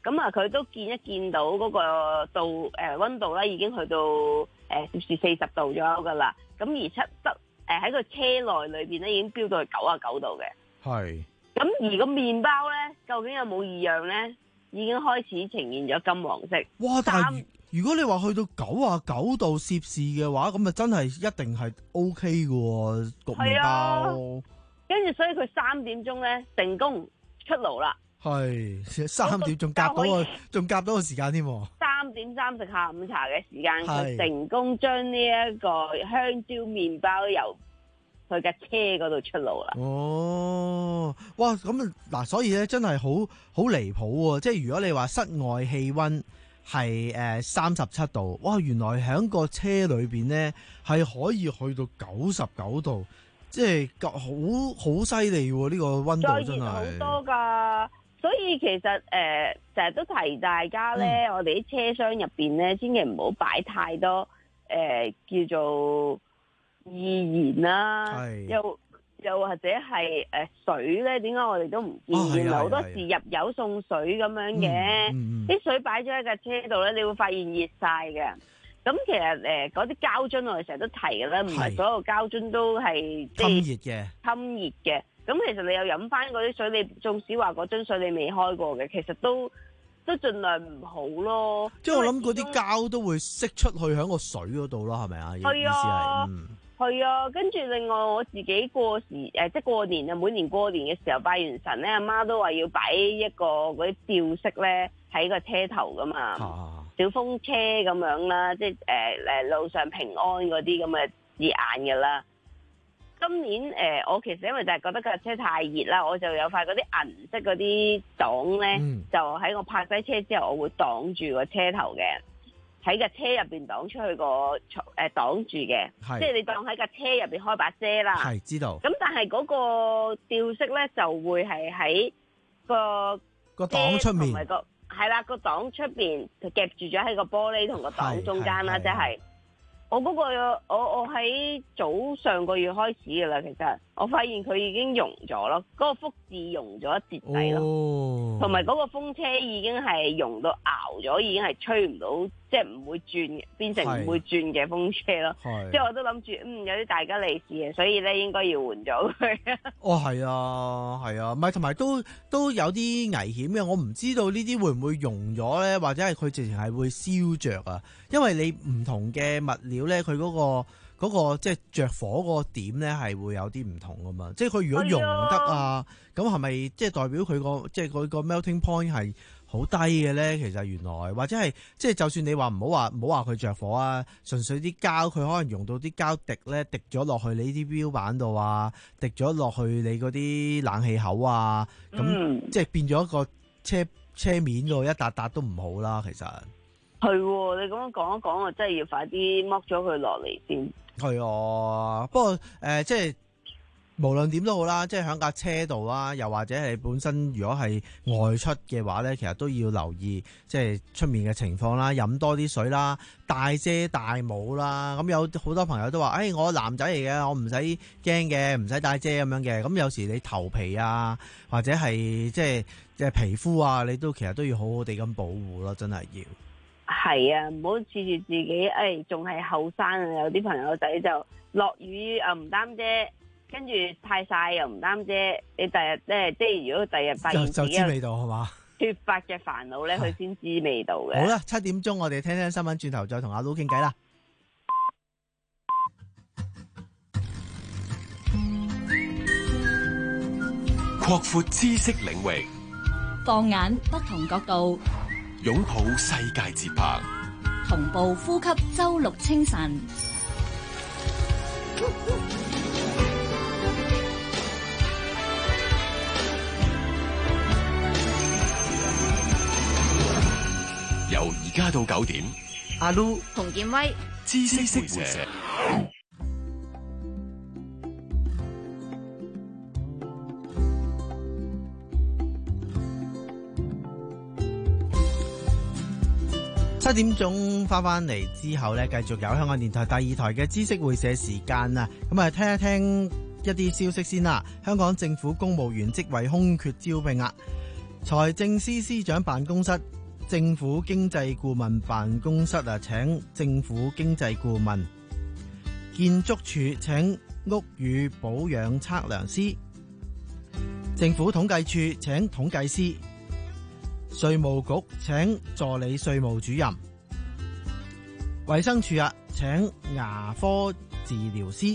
L: 咁啊佢都見一見到嗰個度誒溫度咧已經去到誒攝氏四十度左右㗎啦。咁而七得誒喺個車內裏邊咧已經飆到去九啊九度嘅。
C: 係。
L: 咁而個麵包咧，究竟有冇異樣咧？已經開始呈現咗金黃色。
C: 哇！但係如果你話去到九啊九度攝氏嘅話，咁啊真係一定係 O K 嘅喎，焗麵包。
L: 跟住所以佢三點鐘咧成功出爐啦。
C: 係三點仲夾到個仲夾到個時間添。
L: 三點三食下午茶嘅時間，佢成功將呢一個香蕉麵包由佢架車嗰度出爐啦。
C: 哦，哇！咁嗱，所以咧真係好好離譜喎！即係如果你話室外氣溫係誒三十七度，哇！原來喺個車裏邊咧係可以去到九十九度，即係好好犀利喎！呢個溫度真係
L: 好多㗎。所以其實誒成日都提大家咧，嗯、我哋啲車廂入邊咧，千祈唔好擺太多誒、呃、叫做易燃啦，又又或者係誒、呃、水咧，點解我哋都唔建議？好、哦、多時入油送水咁樣嘅，啲、嗯嗯、水擺咗喺架車度咧，你會發現熱晒嘅。咁其實誒嗰啲膠樽我哋成日都提嘅咧，唔係所有膠樽都係即係
C: 襟熱嘅，
L: 襟熱嘅。咁其實你又飲翻嗰啲水，你縱使話嗰樽水你未開過嘅，其實都都盡量唔好咯。
C: 即係我諗嗰啲膠都會釋出去喺個水嗰度咯，係咪啊？
L: 係啊，係啊。跟住另外我自己過時誒、呃，即係過年啊，每年過年嘅時候拜完神咧，阿媽都話要擺一個嗰啲吊飾咧喺個車頭噶嘛，啊、小風車咁樣啦，即係誒誒路上平安嗰啲咁嘅字眼噶啦。今年誒、呃，我其實因為就係覺得架車太熱啦，我就有塊嗰啲銀色嗰啲擋咧，嗯、就喺我泊低車之後，我會擋住個車頭嘅，喺架車入邊擋出去個誒擋住嘅，即係你當喺架車入邊開把遮啦。
C: 係知道。咁
L: 但係嗰個吊飾咧就會係喺個
C: 個擋出面，
L: 同埋個係啦個擋出邊夾住咗喺個玻璃同個擋中間啦，即係。我嗰、那個我我喺早上個月開始嘅啦，其實我發現佢已經溶咗咯，嗰、那個福字溶咗一截底咯，同埋嗰個風車已經係溶到熬咗，已經係吹唔到，即係唔會轉，變成唔會轉嘅風車咯。即係我都諗住，嗯，有啲大吉利是嘅，所以咧應該要換咗佢。
C: 哦，係啊，係啊，唔係同埋都都有啲危險嘅，我唔知道呢啲會唔會溶咗咧，或者係佢直情係會燒着啊？因為你唔同嘅物料咧，佢嗰、嗰個嗰、嗰個即係着火嗰個點咧，係會有啲唔同噶嘛。即係佢如果溶得啊，咁係咪即係代表佢個即係佢個 melting point 係好低嘅咧？其實原來或者係即係就算你話唔好話唔好話佢着火啊，純粹啲膠佢可能溶到啲膠滴咧，滴咗落去你啲錶板度啊，滴咗落去你嗰啲冷氣口啊，咁、嗯、即係變咗個車車面嗰一笪笪都唔好啦。其實。
L: 係喎，你咁樣講一講，我真係要快啲剝咗佢落嚟先。
C: 係啊，不過誒、呃，即係無論點都好啦，即係喺架車度啦，又或者係本身如果係外出嘅話咧，其實都要留意即係出面嘅情況啦，飲多啲水啦，大遮大帽啦。咁有好多朋友都話，誒、哎，我男仔嚟嘅，我唔使驚嘅，唔使帶遮咁樣嘅。咁有時你頭皮啊，或者係即係即係皮膚啊，你都其實都要好好地咁保護咯，真係要。
L: 係啊，唔好恃住自己，誒仲係後生啊！有啲朋友仔就落雨又唔擔遮，跟住太曬又唔擔遮。你第日咧，即係如果第日發現自己
C: 就知味道係嘛？
L: 脫髮嘅煩惱咧，佢先知味道嘅。
C: 好啦，七點鐘我哋聽聽新聞，轉頭再同阿 Loo 傾偈啦。
A: 擴闊知識領域，
B: 放眼不同角度。
A: 擁抱世界節拍，
B: 同步呼吸周六清晨。
A: 由而家到九點，
C: 阿 Lu
B: 洪建威，
A: 知識會社。
C: 七點鐘翻翻嚟之後呢，繼續有香港電台第二台嘅知識會社時間啊！咁啊，聽一聽一啲消息先啦。香港政府公務員職位空缺招聘啊！ 財政司司長辦公室、政府經濟顧問辦公室啊，請政府經濟顧問；建築署請屋宇保養測量師；政府統計處請統計師；稅務局請助理稅務主任；衛生署啊，請牙科治療師。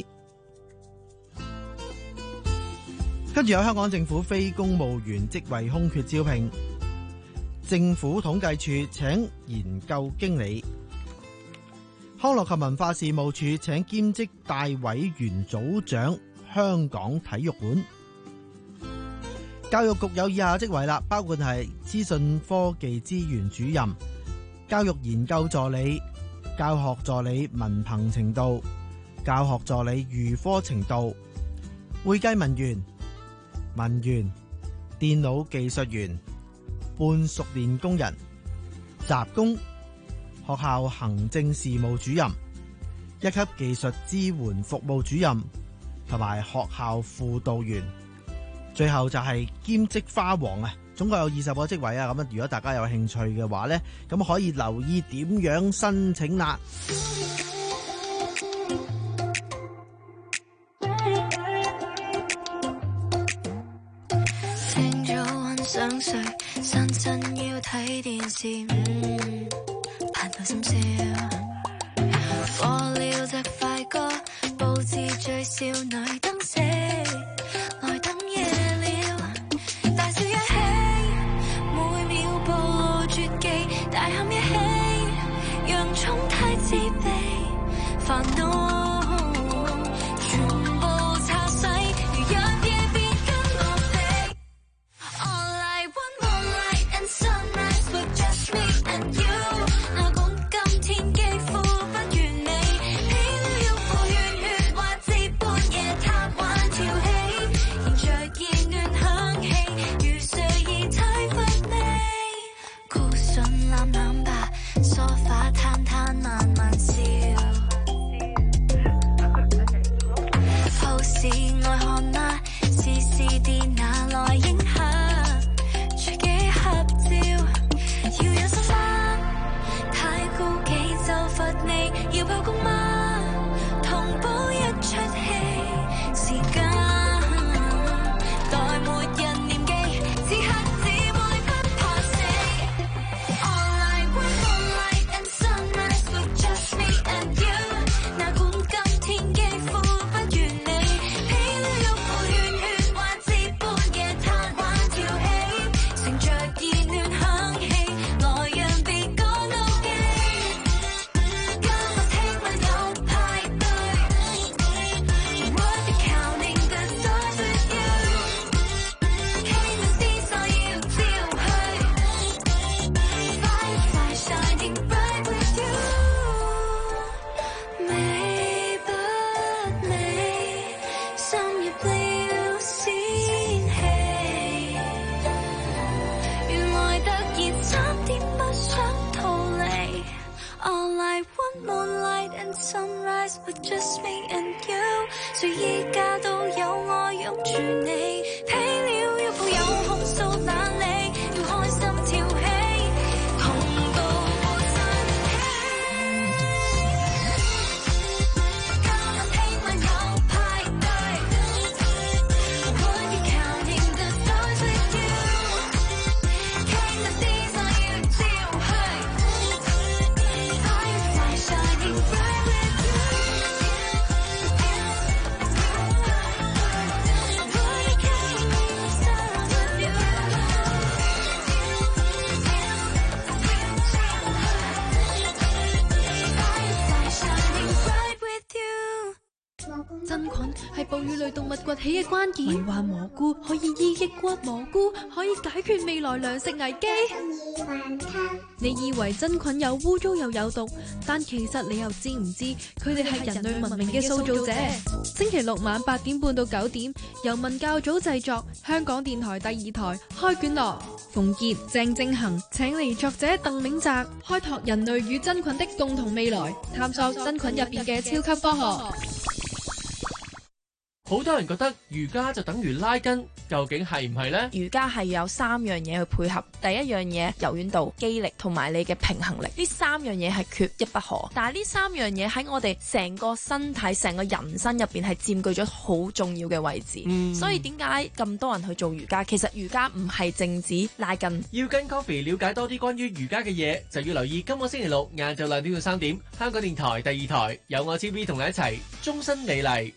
C: 跟住有香港政府非公務員職位空缺招聘，政府統計處請研究經理，康樂及文化事務處請兼職大委員組長，香港體育館。教育局有以下職位啦，包括係資訊科技資源主任、教育研究助理、教學助理文憑程度、教學助理預科程度、會計文員、文員、電腦技術員、半熟練工人、雜工、學校行政事務主任、一級技術支援服務主任同埋學校輔導員。最後就係兼職花王啊，總共有二十個職位啊。咁如果大家有興趣嘅話呢，咁可以留意點樣申請啦。
D: 想睡，晨晨要睇電視，嗯，盼到深宵。播了隻快歌，佈置最少女燈飾，來等夜了。大笑一起，每秒暴露絕技，大喊一起，洋蔥太自卑，煩惱。
N: 崛起嘅關鍵，迷幻蘑菇可以醫抑鬱，蘑菇可以解決未來糧食危機。你以為真菌又污糟又有毒，但其實你又知唔知佢哋係人類文明嘅塑造者？星期六晚八點半到九點，由文教組製作，香港電台第二台開卷樂，馮傑、鄭正恒請嚟作者鄧銘澤，開拓人類與真菌的共同未來，探索真菌入邊嘅超級科學。
O: 好多人覺得瑜伽就等於拉筋，究竟係唔係呢？
P: 瑜伽係有三樣嘢去配合，第一樣嘢柔軟度、肌力同埋你嘅平衡力，呢三樣嘢係缺一不可。但係呢三樣嘢喺我哋成個身體、成個人生入邊係佔據咗好重要嘅位置。嗯、所以點解咁多人去做瑜伽？其實瑜伽唔係淨止拉筋。
O: 要跟 Coffee 了解多啲關於瑜伽嘅嘢，就要留意今個星期六晏晝兩點到三點，香港電台第二台有我 T V 同你一齊終身美麗。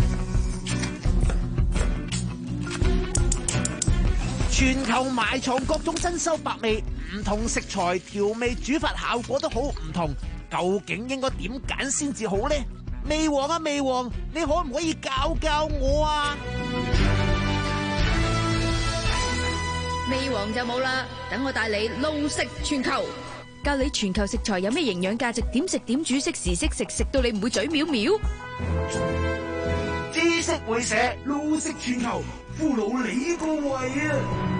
Q: 全球埋藏各種珍饈百味，唔同食材調味煮法效果都好唔同，究竟應該點揀先至好呢？味王啊味王，你可唔可以教教我啊？
R: 味王就冇啦，等我帶你路食全球，教你全球食材有咩營養價值，點食點煮，適時適食，食到你唔會嘴藐藐。
Q: 知識會社路食全球，俘虜你個胃啊！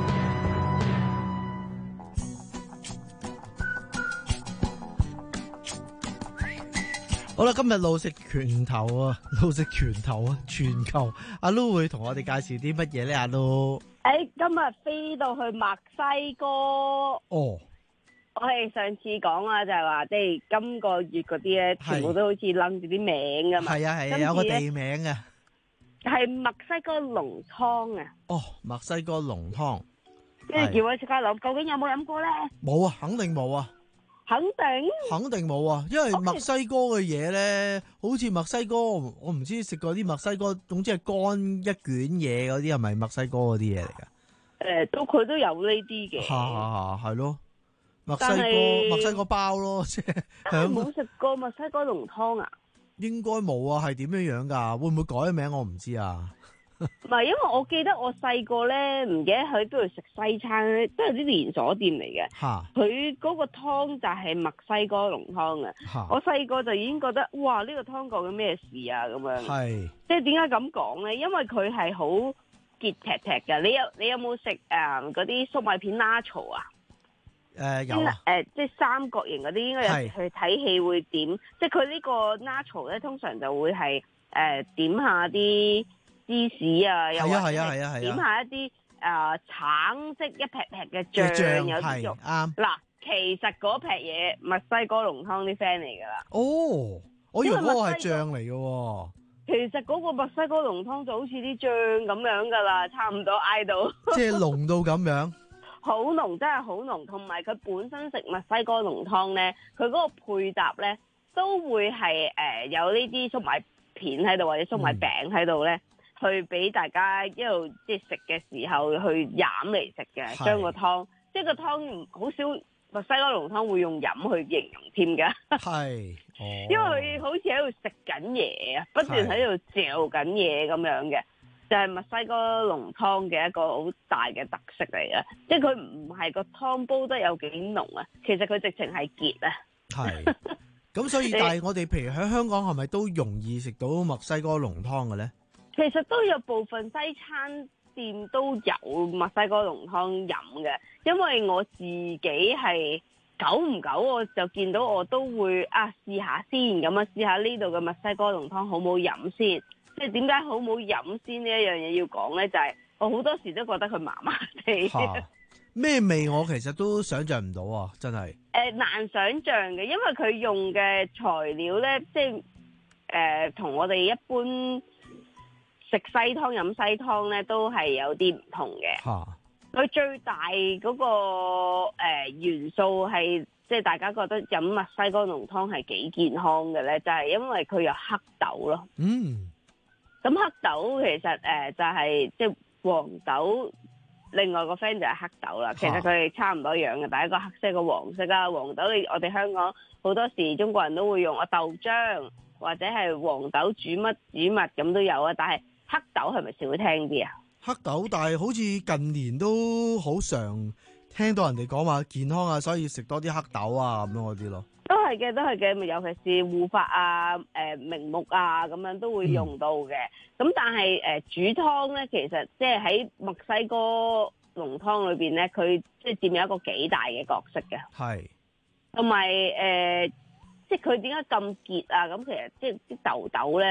C: 好啦，今日路食拳頭啊，路食拳頭啊，全球阿 Lu 會同我哋介紹啲乜嘢咧？阿 Lu，
L: 誒，今日飛到去墨西哥。哦。我係上次講啊，就係話即係今個月嗰啲咧，全部都好似楞住啲名噶嘛。
C: 係啊係啊，有個地名啊。係
L: 墨西哥濃湯啊！
C: 哦，墨西哥濃湯，
L: 跟住叫我即刻諗，究竟有冇飲過咧？
C: 冇啊，肯定冇啊，
L: 肯定，
C: 肯定冇啊！因為墨西哥嘅嘢咧，好似墨西哥，我唔知食過啲墨西哥，總之係乾一卷嘢嗰啲，係咪墨西哥嗰啲嘢嚟噶？
L: 誒，都佢都有呢啲嘅，
C: 係係咯，墨西哥墨西哥包咯，即係
L: 冇食過墨西哥濃湯啊？
C: 應該冇啊，係點樣樣噶？會唔會改名我唔知啊。
L: 唔係，因為我記得我細個咧，唔記得喺邊度食西餐咧，都係啲連鎖店嚟嘅。吓，佢嗰個湯就係墨西哥濃湯啊。我細個就已經覺得，哇！呢、這個湯講緊咩事啊？咁樣。係。即係點解咁講咧？因為佢係好結踢踢嘅。你有你有冇食誒嗰啲粟米片 nacho 啊？
C: 誒、呃、有啊，誒、
L: 呃、即係三角形嗰啲，應該有時去睇戲會點，即係佢呢個 nacho 咧，通常就會係誒、呃、點下啲芝士啊，又或者係點下一啲誒、呃、橙色一劈劈嘅醬，醬有啲肉。啱嗱，其實嗰劈嘢墨西哥濃湯啲 friend 嚟噶啦。哦，
C: 我以為嗰個係醬嚟嘅。
L: 其實嗰個墨西哥濃湯就好似啲醬咁樣噶啦，差唔多挨到。
C: 即係濃到咁樣。
L: 好濃，真係好濃，同埋佢本身食墨西哥濃湯咧，佢嗰個配搭咧都會係誒、呃、有呢啲粟米片喺度或者粟米餅喺度咧，去俾大家一路即係食嘅時候去飲嚟食嘅，將個湯，即係個湯好少墨西哥濃湯會用飲去形容添㗎。係、哦，因為佢好似喺度食緊嘢啊，不斷喺度嚼緊嘢咁樣嘅。就係、是、墨西哥濃湯嘅一個好大嘅特色嚟嘅，即係佢唔係個湯煲得有幾濃啊，其實佢直情係結啊。係，咁所以但係我哋譬如喺香港係咪都容易食到墨西哥濃湯嘅咧？其實都有部分西餐店都有墨西哥濃湯飲嘅，因為我自己係久唔久我就見到我都會啊試下先咁啊，試下呢度嘅墨西哥濃湯好唔好飲先。即係點解好冇飲先呢一樣嘢要講咧？就係、是、我好多時都覺得佢麻麻地。咩味我其實都想像唔到啊！真係。誒、呃、難想像嘅，因為佢用嘅材料咧，即係誒同我哋一般食西湯飲西湯咧，都係有啲唔同嘅。嚇！佢最大嗰、那個、呃、元素係，即係大家覺得飲墨西哥濃湯係幾健康嘅咧，就係、是、因為佢有黑豆咯。嗯。咁黑豆其實誒、呃、就係即係黃豆，另外個 friend 就係黑豆啦。其實佢哋差唔多樣嘅，第一個黑色一個黃色啦。黃豆你我哋香港好多時中國人都會用啊豆漿或者係黃豆煮乜煮物咁都有啊。但係黑豆係咪少聽啲啊？黑豆，但係好似近年都好常聽到人哋講話健康啊，所以食多啲黑豆啊咁樣嗰啲咯。都係嘅，都係嘅，咪尤其是護髮啊、誒、呃、明目啊咁樣都會用到嘅。咁、嗯、但係誒、呃、煮湯咧，其實即係喺墨西哥濃湯裏邊咧，佢即係佔有一個幾大嘅角色嘅。係。同埋誒，即係佢點解咁結啊？咁其實即係啲豆豆咧，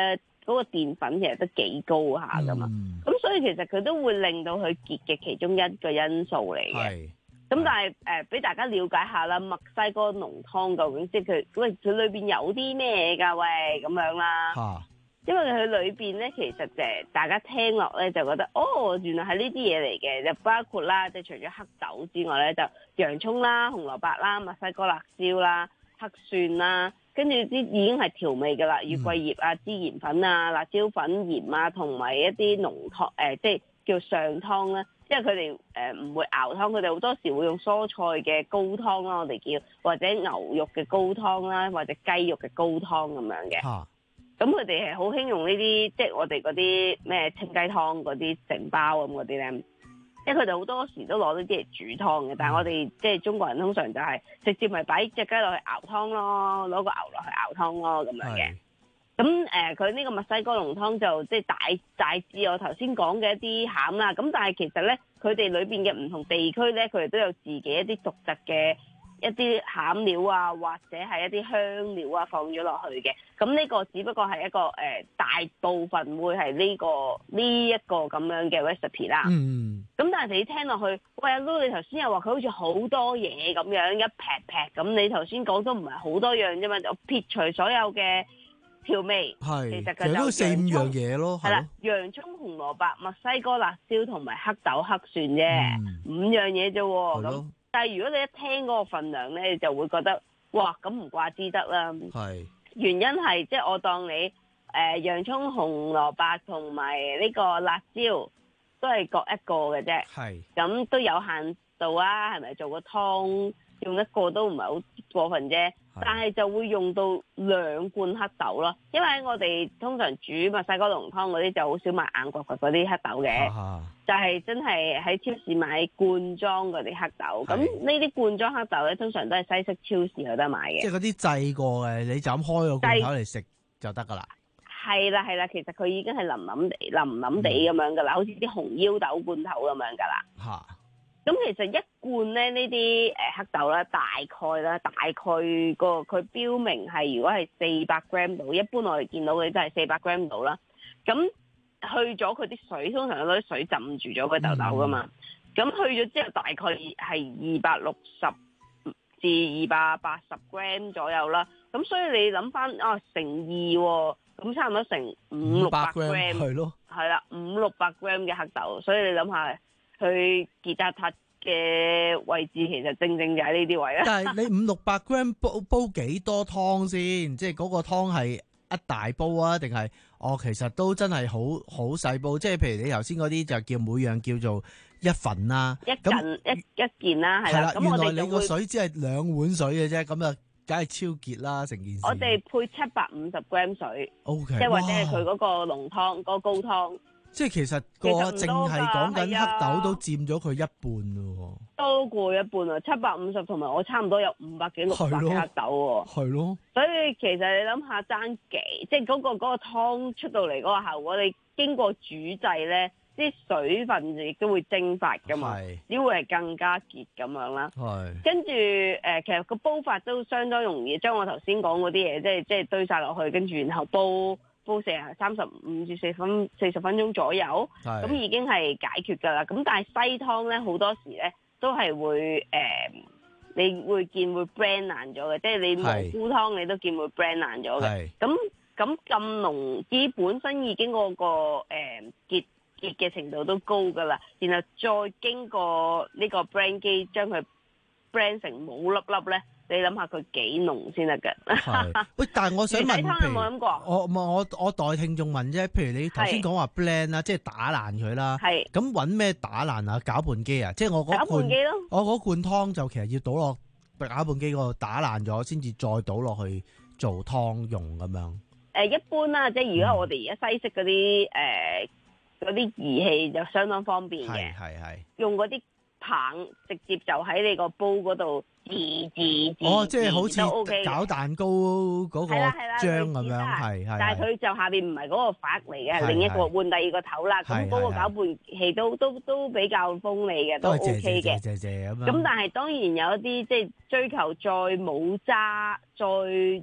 L: 嗰個澱粉其實都幾高下噶嘛，咁、嗯、所以其實佢都會令到佢結嘅其中一個因素嚟嘅。咁但係誒，俾、呃、大家了解下啦，墨西哥濃湯究竟即係佢喂佢裏邊有啲咩㗎？喂咁樣啦。啊因為佢裏邊咧，其實誒大家聽落咧就覺得，哦，原來係呢啲嘢嚟嘅，就包括啦，即係除咗黑豆之外咧，就洋葱啦、紅蘿蔔啦、墨西哥辣椒啦、黑蒜啦，跟住啲已經係調味㗎啦，月桂葉啊、孜然粉啊、辣椒粉、鹽啊，同埋一啲濃湯誒、呃，即係叫上湯啦。因為佢哋誒唔會熬湯，佢哋好多時會用蔬菜嘅高湯啦，我哋叫或者牛肉嘅高湯啦，或者雞肉嘅高湯咁樣嘅。啊咁佢哋係好興用呢啲，即係我哋嗰啲咩清雞湯嗰啲成包咁嗰啲咧，因為佢哋好多時都攞呢啲嚟煮湯嘅。但係我哋即係中國人通常就係直接咪擺隻雞落去熬湯咯，攞個牛落去熬湯咯咁樣嘅。咁誒，佢、呃、呢個墨西哥濃湯就即係大大致我頭先講嘅一啲餡啦。咁但係其實咧，佢哋裏邊嘅唔同地區咧，佢哋都有自己一啲獨特嘅一啲餡料啊，或者係一啲香料啊放咗落去嘅。咁呢個只不過係一個誒、呃、大部分會係呢、這個呢一、這個咁樣嘅 recipe 啦。嗯。咁但係你聽落去，喂阿 Lulu 你頭先又話佢好似好多嘢咁樣一劈劈咁，你頭先講都唔係好多樣啫嘛，就撇除所有嘅調味，係其實佢就
C: 四五樣嘢咯。
L: 係啦，洋葱、紅蘿蔔、墨西哥辣椒同埋黑豆黑蒜啫，嗯、五樣嘢啫喎。咁但係如果你一聽嗰個份量咧，你就會覺得哇咁唔掛之得啦。係。原因係即係我當你誒、呃、洋葱、紅蘿蔔同埋呢個辣椒都係各一個嘅啫，係咁都有限度啊，係咪做個湯用一個都唔係好過分啫？但係就會用到兩罐黑豆咯，因為我哋通常煮墨西哥濃湯嗰啲就好少買硬骨骨嗰啲黑豆嘅，啊、就係真係喺超市買罐裝嗰啲黑豆。咁呢啲罐裝黑豆咧，通常都係西式超市有得買嘅。
C: 即係嗰啲製過嘅，你就咁開個罐頭嚟食就得噶啦。
L: 係啦係啦，其實佢已經係腍腍地、腍腍地咁樣噶啦，好似啲紅腰豆罐頭咁樣噶啦。嚇、啊！咁其實一罐咧呢啲誒黑豆咧，大概啦，大概個佢標明係如果係四百 gram 度，一般我哋見到嘅都係四百 gram 度啦。咁去咗佢啲水，通常有啲水浸住咗個豆豆噶嘛。咁、嗯、去咗之後，大概係二百六十至二百八十 gram 左右啦。咁所以你諗翻啊，乘二喎，咁差唔多成五六百 gram 係咯，係啦，五六百 gram 嘅黑豆。所以你諗下。佢結塔塔嘅位置其實正正就喺呢啲位啦。
C: 但係你五六百 gram 煲煲幾多湯先？即係嗰個湯係一大煲啊，定係哦？其實都真係好好細煲。即係譬如你頭先嗰啲就叫每樣叫做一份啦，
L: 一斤一一件啦，係啦。咁
C: 原來你個水只係兩碗水嘅啫，咁啊，梗係超結啦成件事。
L: 我哋配七百五十 gram 水，OK，即係或者係佢嗰個濃湯嗰、嗰個高湯。
C: 即係其實個淨係講緊黑豆都佔咗佢一半咯，
L: 多過一半啊！七百五十同埋我差唔多有五百幾六百嘅黑豆喎，
C: 係咯。
L: 所以其實你諗下爭幾，即係嗰個嗰個湯出到嚟嗰個效果，你經過煮製咧，啲水分亦都會蒸發噶嘛，只會係更加結咁樣啦。係。跟住誒，其實個煲法都相當容易，將我頭先講嗰啲嘢，即係即係堆晒落去，跟住然後煲。煲成三十五至四分四十分鐘左右，咁已經係解決㗎啦。咁但係西湯咧，好多時咧都係會誒、呃，你會見會 brand 爛咗嘅，即係你蘑菇湯你都見會 brand 爛咗嘅。咁咁咁濃啲本身已經嗰、那個誒、呃、結結嘅程度都高㗎啦，然後再經過呢個 brand 機將佢 brand 成冇粒粒咧。你諗下佢幾濃先得㗎？
C: 喂，但係我想問，
L: 魚仔湯有冇飲過？
C: 我我我代聽眾問啫。譬如你頭先講話 blend 啦，即係打爛佢啦。係。咁揾咩打爛啊？攪拌機啊？即係我嗰罐，攪拌機咯。我嗰罐湯就其實要倒落攪拌機嗰度打爛咗，先至再倒落去做湯用咁樣。誒，一般啦，即係如果我哋而家西式嗰啲誒嗰啲儀器就相當方便嘅。係係。用嗰啲棒直接就喺你個煲嗰度。自自自哦，即係好似攪蛋糕嗰個漿咁樣，係係。但係佢就下邊唔係嗰個發嚟嘅，係另一個換第二個頭啦。咁嗰個攪拌器都都都比較鋒利嘅，都 OK 嘅。謝謝咁樣。咁但係當然有一啲即係追求再冇渣、再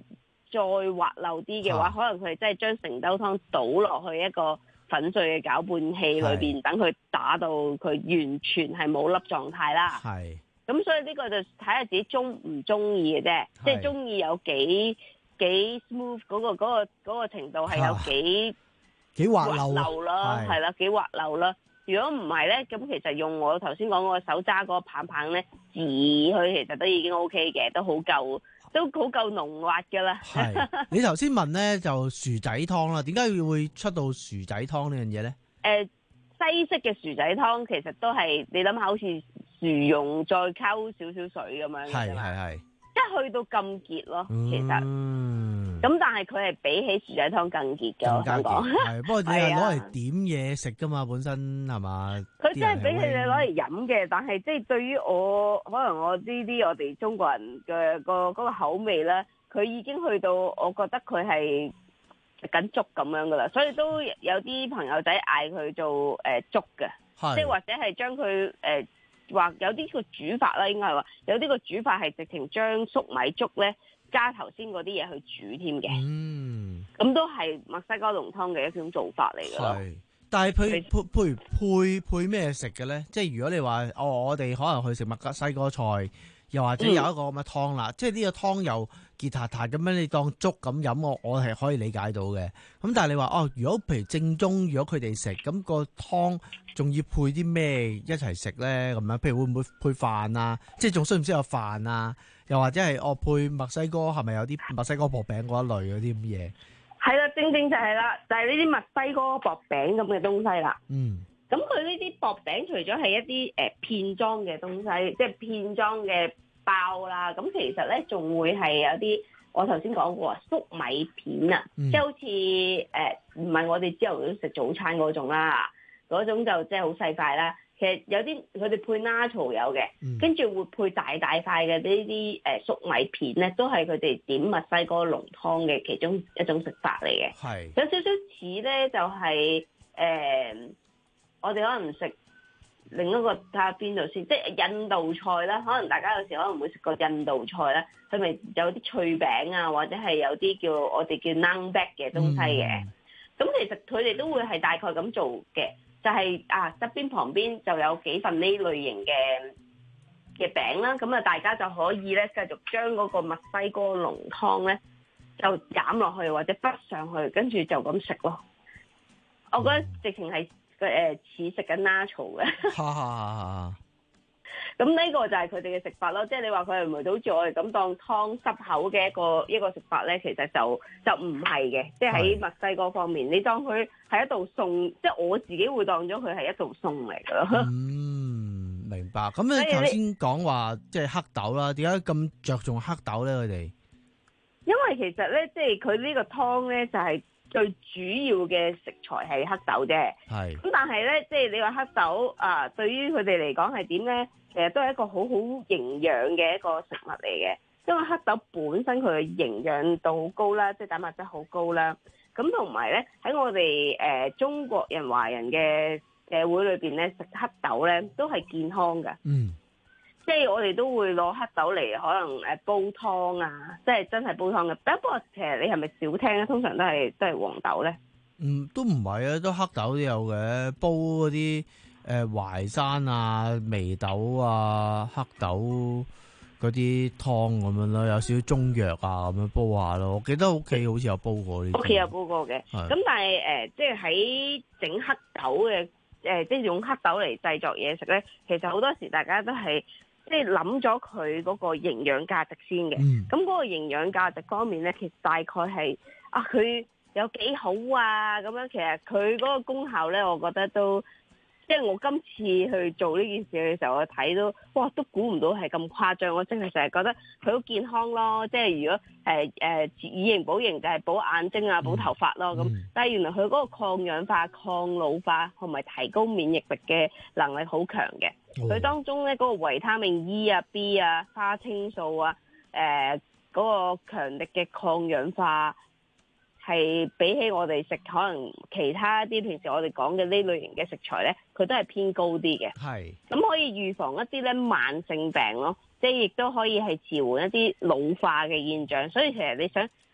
L: 再滑溜啲嘅話，
C: 啊
L: 可能佢哋真係將成兜湯倒落去一個粉碎嘅攪拌器裏邊，等佢打到佢完全係冇粒狀態啦。
C: 係。
L: 咁所以呢個就睇下自己中唔中意嘅啫，即係中意有幾幾 smooth 嗰、嗰個嗰、嗰個嗰個程度係有幾
C: 幾滑溜
L: 溜啦，係啦，幾滑溜啦。如果唔係咧，咁其實用我頭先講嗰個手揸嗰個棒棒咧，治佢其實都已經 O K 嘅，都好夠，都好夠濃滑㗎啦。
C: 係。你頭先問咧就薯仔湯啦，點解會出到薯仔湯呢樣嘢咧？
L: 誒、呃，西式嘅薯仔湯其實都係你諗下，好似薯蓉再溝少少水咁樣嘅啫嘛。
C: 係係係。
L: 即係去到咁結咯，其實。
C: 嗯。
L: 咁但係佢係比起薯仔湯更結嘅，我想講。
C: 係，不過你係攞嚟點嘢食噶嘛，本身係嘛？
L: 佢真係俾佢哋攞嚟飲嘅，但係即係對於我，可能我呢啲我哋中國人嘅個嗰個口味咧，佢已經去到，我覺得佢係食緊粥咁樣噶啦，所以都有啲朋友仔嗌佢做誒粥嘅，即係或者係將佢誒話有啲個煮法啦，應該係話有啲個煮法係直情將粟米粥咧加頭先嗰啲嘢去煮添嘅。嗯，咁都係墨西哥濃湯嘅一種做法嚟嘅咯。
C: 係，但係配配配配配咩食嘅咧？即係如果你話哦，我哋可能去食墨西哥菜，又或者有一個咁嘅湯啦，嗯、即係呢個湯又結撻撻咁樣，你當粥咁飲，我我係可以理解到嘅。咁但係你話哦，如果譬如正宗，如果佢哋食咁個湯，仲要配啲咩一齊食咧？咁樣，譬如會唔會配飯啊？即係仲需唔需要有飯啊？又或者係我、哦、配墨西哥係咪有啲墨西哥薄餅嗰一類嗰啲咁嘢？
L: 係啦，正正就係啦，就係呢啲墨西哥薄餅咁嘅東西啦。
C: 嗯。
L: 咁佢呢啲薄餅除咗係一啲誒、呃、片裝嘅東西，即係片裝嘅包啦，咁其實咧仲會係有啲我頭先講過粟米片啊，嗯、即係好似誒唔係我哋朝頭早食早餐嗰種啦，嗰種就即係好細塊啦。其實有啲佢哋配 nacho 有嘅，跟住、嗯、會配大大塊嘅呢啲誒粟米片咧，都係佢哋點墨西哥濃湯嘅其中一種食法嚟嘅。係有少少似咧，就係、是、誒、呃、我哋可能食另一個睇下邊度先，即係印度菜啦。可能大家有時可能會食過印度菜咧，佢咪有啲脆餅啊，或者係有啲叫我哋叫 naan bread 嘅東西嘅。咁、嗯、其實佢哋都會係大概咁做嘅。就係、是、啊側邊旁邊就有幾份呢類型嘅嘅餅啦，咁啊大家就可以咧繼續將嗰個墨西哥濃湯咧就飲落去或者滗上去，跟住就咁食咯。我覺得直情係誒似食緊 nacho 嘅。咁呢個就係佢哋嘅食法咯，即係你話佢係唔係好似我哋咁當湯濕口嘅一個一個食法咧？其實就就唔係嘅，即係喺墨西哥方面，你當佢係一道餸，即係我自己會當咗佢係一道餸嚟㗎咯。
C: 嗯，明白。咁你頭先講話即係黑豆啦，點解咁着重黑豆咧？佢哋
L: 因為其實咧，即係佢呢個湯咧，就係最主要嘅食材係黑豆啫。係。咁但係咧，即係你話黑豆啊，對於佢哋嚟講係點咧？其實都係一個好好營養嘅一個食物嚟嘅，因為黑豆本身佢嘅營養度好高啦，即係蛋白質好高啦。咁同埋咧喺我哋誒、呃、中國人華人嘅社會裏邊咧，食黑豆咧都係健康嘅。嗯，即係我哋都會攞黑豆嚟可能誒煲湯啊，即係真係煲湯嘅。不過其實你係咪少聽咧？通常都係都係黃豆咧。
C: 嗯，都唔係啊，都黑豆都有嘅，煲嗰啲。誒淮山啊、眉豆啊、黑豆嗰啲湯咁樣咯，有少少中藥啊咁樣煲下咯。我記得屋企好似有煲過呢啲。屋企有煲過嘅，咁是但係誒、呃，即係喺整黑豆嘅誒、呃，即係用黑豆嚟製作嘢食咧，其實好多時大家都係即係諗咗佢嗰個營養價值先嘅。咁嗰、嗯、個營養價值方面咧，其實大概係啊，佢有幾好啊咁樣。其實佢嗰個功效咧，我覺得都。即係我今次去做呢件事嘅時候，我睇到哇，都估唔到係咁誇張。我真係成日覺得佢好健康咯。即係如果誒誒以形補形就係補眼睛啊、補頭髮咯咁。嗯、但係原來佢嗰個抗氧化、抗老化同埋提高免疫力嘅能力好強嘅。佢、哦、當中咧嗰、嗰個維他命 E 啊、B 啊、花青素啊、誒、呃、嗰、嗰個強力嘅抗氧化。係比起我哋食可能其他啲平時我哋講嘅呢類型嘅食材咧，佢都係偏高啲嘅。係咁可以預防一啲咧慢性病咯，即係亦都可以係遲緩一啲老化嘅現象。所以其實你想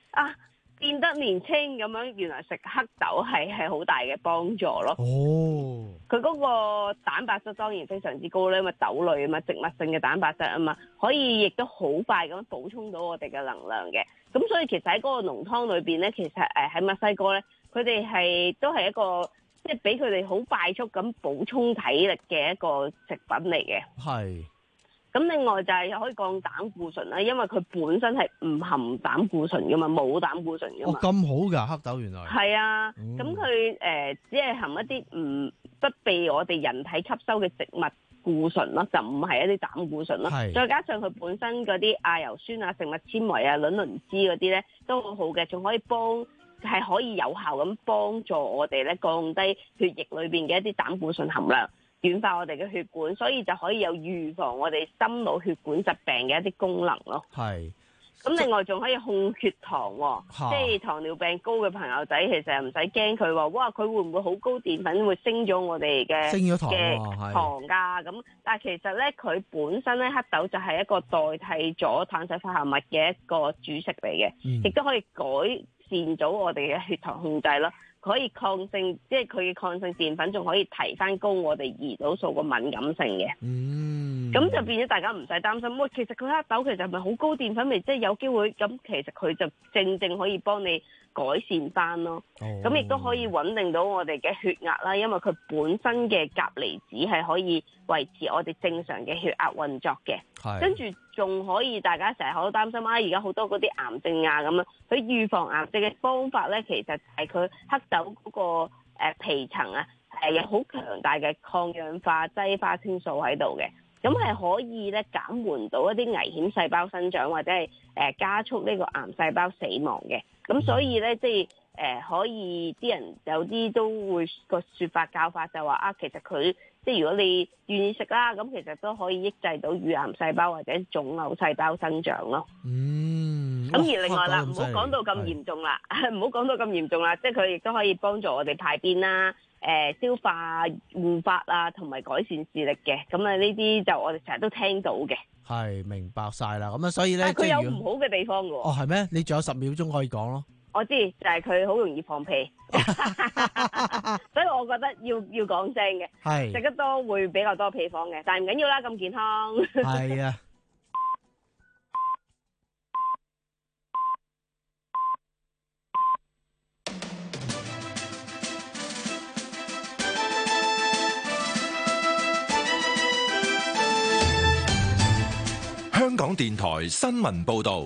L: 啊變得年輕咁樣，原來食黑豆係係好大嘅幫助咯。
C: 哦，
L: 佢嗰個蛋白質當然非常之高咧，因為豆類啊嘛，植物性嘅蛋白質啊嘛，可以亦都好快咁補充到我哋嘅能量嘅。咁所以其實喺嗰個濃湯裏邊咧，其實誒喺墨西哥咧，佢哋係都係一個即係俾佢哋好快速咁補充體力嘅一個食品嚟嘅。
C: 係。
L: 咁另外就係可以降膽固醇啦，因為佢本身係唔含膽固醇噶嘛，冇膽固醇噶嘛。
C: 哦，咁好㗎黑豆原來。
L: 係啊，咁佢誒只係含一啲唔不被我哋人體吸收嘅植物固醇咯，就唔係一啲膽固醇咯。再加上佢本身嗰啲亞油酸啊、食物纖維啊、卵磷脂嗰啲咧都好好嘅，仲可以幫係可以有效咁幫助我哋咧降低血液裏邊嘅一啲膽固醇含量。軟化我哋嘅血管，所以就可以有預防我哋心腦血管疾病嘅一啲功能咯。
C: 係。
L: 咁另外仲可以控血糖喎、哦，即係糖尿病高嘅朋友仔，其實唔使驚佢話，哇佢會唔會好高澱粉會升咗我哋嘅
C: 升咗糖
L: 嘅糖㗎？咁但係其實咧，佢本身咧黑豆就係一個代替咗碳水化合物嘅一個主食嚟嘅，亦、嗯、都可以改善到我哋嘅血糖控制咯。可以抗性，即係佢嘅抗性澱粉仲可以提翻高我哋胰島素個敏感性嘅。嗯，咁就變咗大家唔使擔心。喂，其實佢黑豆其實係咪好高澱粉味？即係有機會咁，其實佢就正正可以幫你改善翻咯。咁亦都可以穩定到我哋嘅血壓啦，因為佢本身嘅鉀離子係可以維持我哋正常嘅血壓運作嘅。跟住仲可以，大家成日好擔心啊！而家好多嗰啲癌症啊咁樣，佢預防癌症嘅方法咧，其實係佢黑豆嗰個誒皮層啊，係有好強大嘅抗氧化劑花青素喺度嘅，咁係可以咧減緩到一啲危險細胞生長或者係誒加速呢個癌細胞死亡嘅。咁所以咧，即係誒可以啲人有啲都會個説法教法就話啊，其實佢。即係如果你願意食啦，咁其實都可以抑制到乳癌細胞或者腫瘤細胞生長咯。嗯。咁而另外啦，唔好講到咁嚴重啦，唔好講到咁嚴重啦，即係佢亦都可以幫助我哋排便啦、誒、呃、消化、護髮啊，同埋改善視力嘅。咁啊，呢啲就我哋成日都聽到嘅。係，明白晒啦。咁啊，所以咧，佢有唔好嘅地方㗎喎。哦，係咩？你仲有十秒鐘可以講咯。我知，就係佢好容易放屁，所以我覺得要要講聲嘅，係食得多會比較多屁放嘅，但係唔緊要啦，咁健康。係啊。
A: 香港電台新聞報導。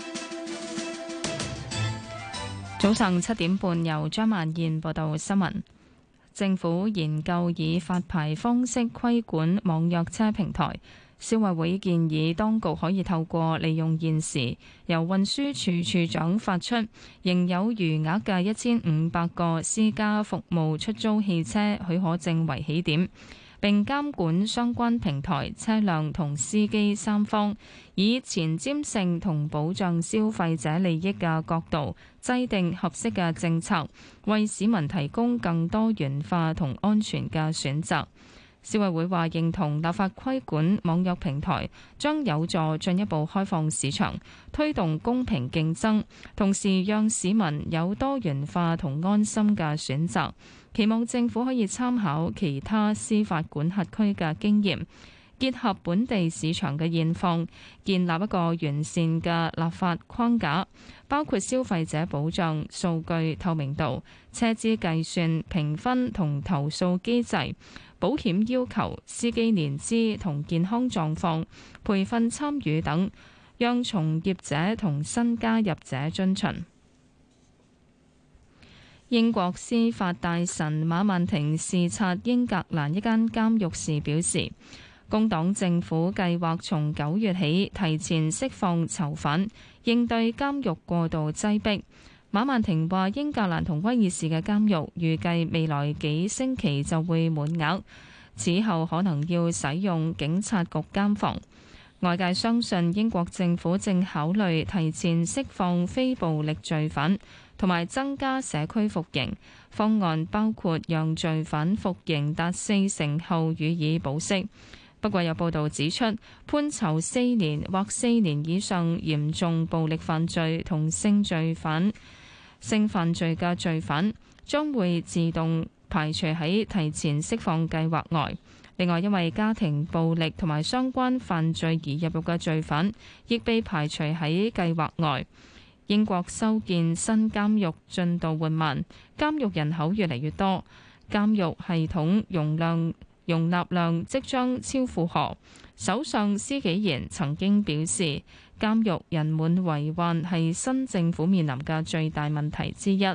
F: 早上七點半，由張萬燕報道新聞。政府研究以發牌方式規管網約車平台，消委會建議當局可以透過利用現時由運輸署署長發出仍有餘額嘅一千五百個私家服務出租汽車許可證為起點，並監管相關平台、車輛同司機三方，以前瞻性同保障消費者利益嘅角度，制定合適嘅政策，為市民提供更多元化同安全嘅選擇。消委會話認同立法規管網約平台，將有助進一步開放市場，推動公平競爭，同時讓市民有多元化同安心嘅選擇。期望政府可以參考其他司法管轄區嘅經驗，結合本地市場嘅現況，建立一個完善嘅立法框架，包括消費者保障、數據透明度、車資計算、評分同投訴機制、保險要求、司機年資同健康狀況、培訓參與等，讓從業者同新加入者遵循。英國司法大臣馬曼婷視察英格蘭一間監獄時表示，工黨政府計劃從九月起提前釋放囚犯，應對監獄過度擠迫。馬曼婷話，英格蘭同威爾士嘅監獄預計未來幾星期就會滿額，此後可能要使用警察局監房。外界相信英國政府正考慮提前釋放非暴力罪犯，同埋增加社區服刑方案，包括讓罪犯服刑達四成後予以保釋。 不過有報道指出，判囚四年或四年以上嚴重暴力犯罪同性罪犯、性犯罪嘅罪犯，將會自動排除喺提前釋放計劃外。另外，因為家庭暴力同埋相關犯罪而入獄嘅罪犯，亦被排除喺計劃外。英國修建新監獄進度緩慢，監獄人口越嚟越多，監獄系統容量容納量即將超負荷。首相施紀賢曾經表示，監獄人滿為患係新政府面臨嘅最大問題之一。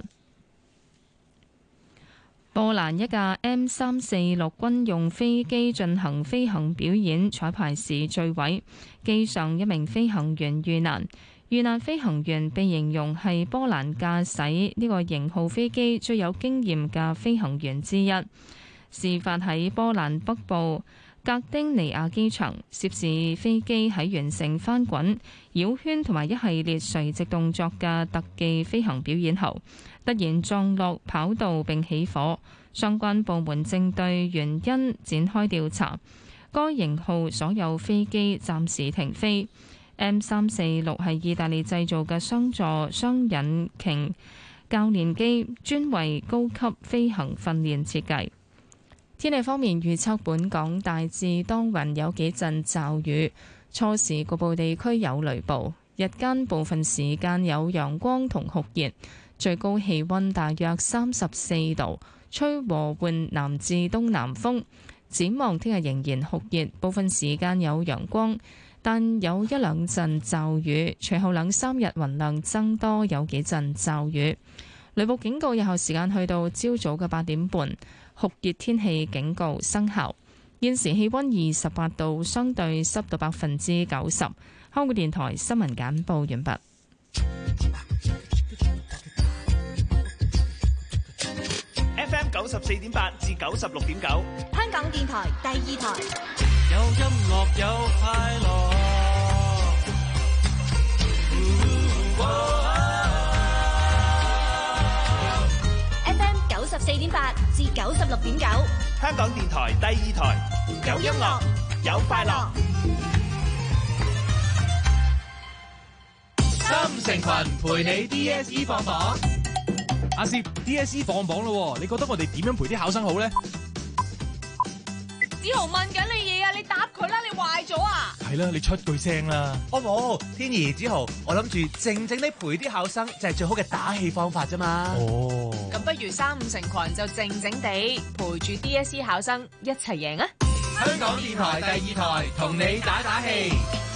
F: 波蘭一架 M 三四六軍用飛機進行飛行表演彩排時墜毀，機上一名飛行員遇難。遇難飛行員被形容係波蘭駕駛呢個型號飛機最有經驗嘅飛行員之一。事發喺波蘭北部格丁尼亞機場，涉事飛機喺完成翻滾、繞圈同埋一系列垂直動作嘅特技飛行表演後，突然撞落跑道並起火，相關部門正對原因展開調查。該型號所有飛機暫時停飛。M 三四六係意大利製造嘅雙座雙引擎教練機，專為高級飛行訓練設計。天氣方面預測，本港大致多雲，有幾陣驟雨，初時局部地區有雷暴，日間部分時間有陽光同酷熱，最高氣溫大約三十四度，吹和緩南至東南風。展望聽日仍然酷熱，部分時間有陽光，但有一兩陣驟雨，隨後兩三日雲量增多，有幾陣驟雨。雷暴警告有效時間去到朝早嘅八點半。酷熱天氣警告生效。現時氣溫二十八度，相對濕度百分之九十。香港電台新聞簡報完畢。
S: F M 九十四點八至九十六點九，
B: 香港電台第二台。
M: 有音樂有快樂。
B: F M 九十四點八至九十六點九，
S: 香港電台第二台，有音樂有快樂。
K: 心誠群陪你 D S E 放榜。阿攝 D S E 放榜咯，你覺得我哋點樣陪啲考生好咧？
P: 子豪問緊你嘢啊，你答佢啦，你壞咗啊？
K: 係啦，你出句聲啦。
Q: 我冇，天怡子豪，我諗住靜靜地陪啲考生就係最好嘅打氣方法啫嘛。
K: 哦，
J: 咁不如三五成群就靜靜地陪住 D S E 考生一齊贏啊！
K: 香港電台第二台同你打打氣。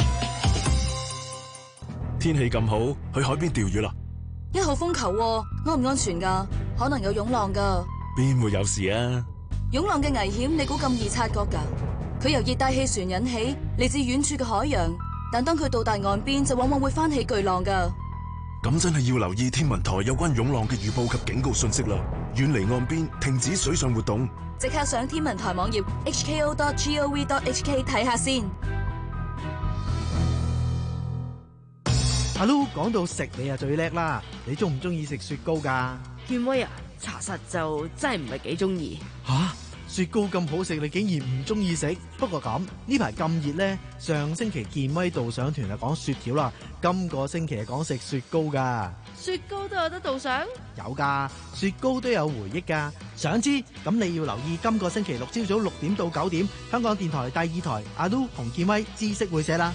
A: 天氣咁好，去海邊釣魚啦！
R: 一號風球喎，安唔安全㗎？可能有湧浪㗎。
A: 邊會有事啊？
R: 湧浪嘅危險，你估咁易察覺㗎？佢由熱帶氣旋引起，嚟自遠處嘅海洋，但當佢到達岸邊，就往往會翻起巨浪㗎。
A: 咁真係要留意天文台有關湧浪嘅預報及警告信息啦，遠離岸邊，停止水上活動。
R: 即刻上天文台網頁 h k o dot gov dot h k 睇下先。
C: 阿 Lu 講到食，你啊最叻啦！你中唔中意食雪糕噶？
T: 健威啊，查實就真係唔係幾中意。
C: 吓，雪糕咁好食，你竟然唔中意食？不過咁呢排咁熱呢，上星期健威導賞團就講雪條啦，今個星期係講食雪糕噶。
T: 雪糕都有得導賞？
C: 有噶，雪糕都有回憶噶。想知咁你要留意今個星期六朝早六點到九點，香港電台第二台阿 Lu 同健威知識會社啦。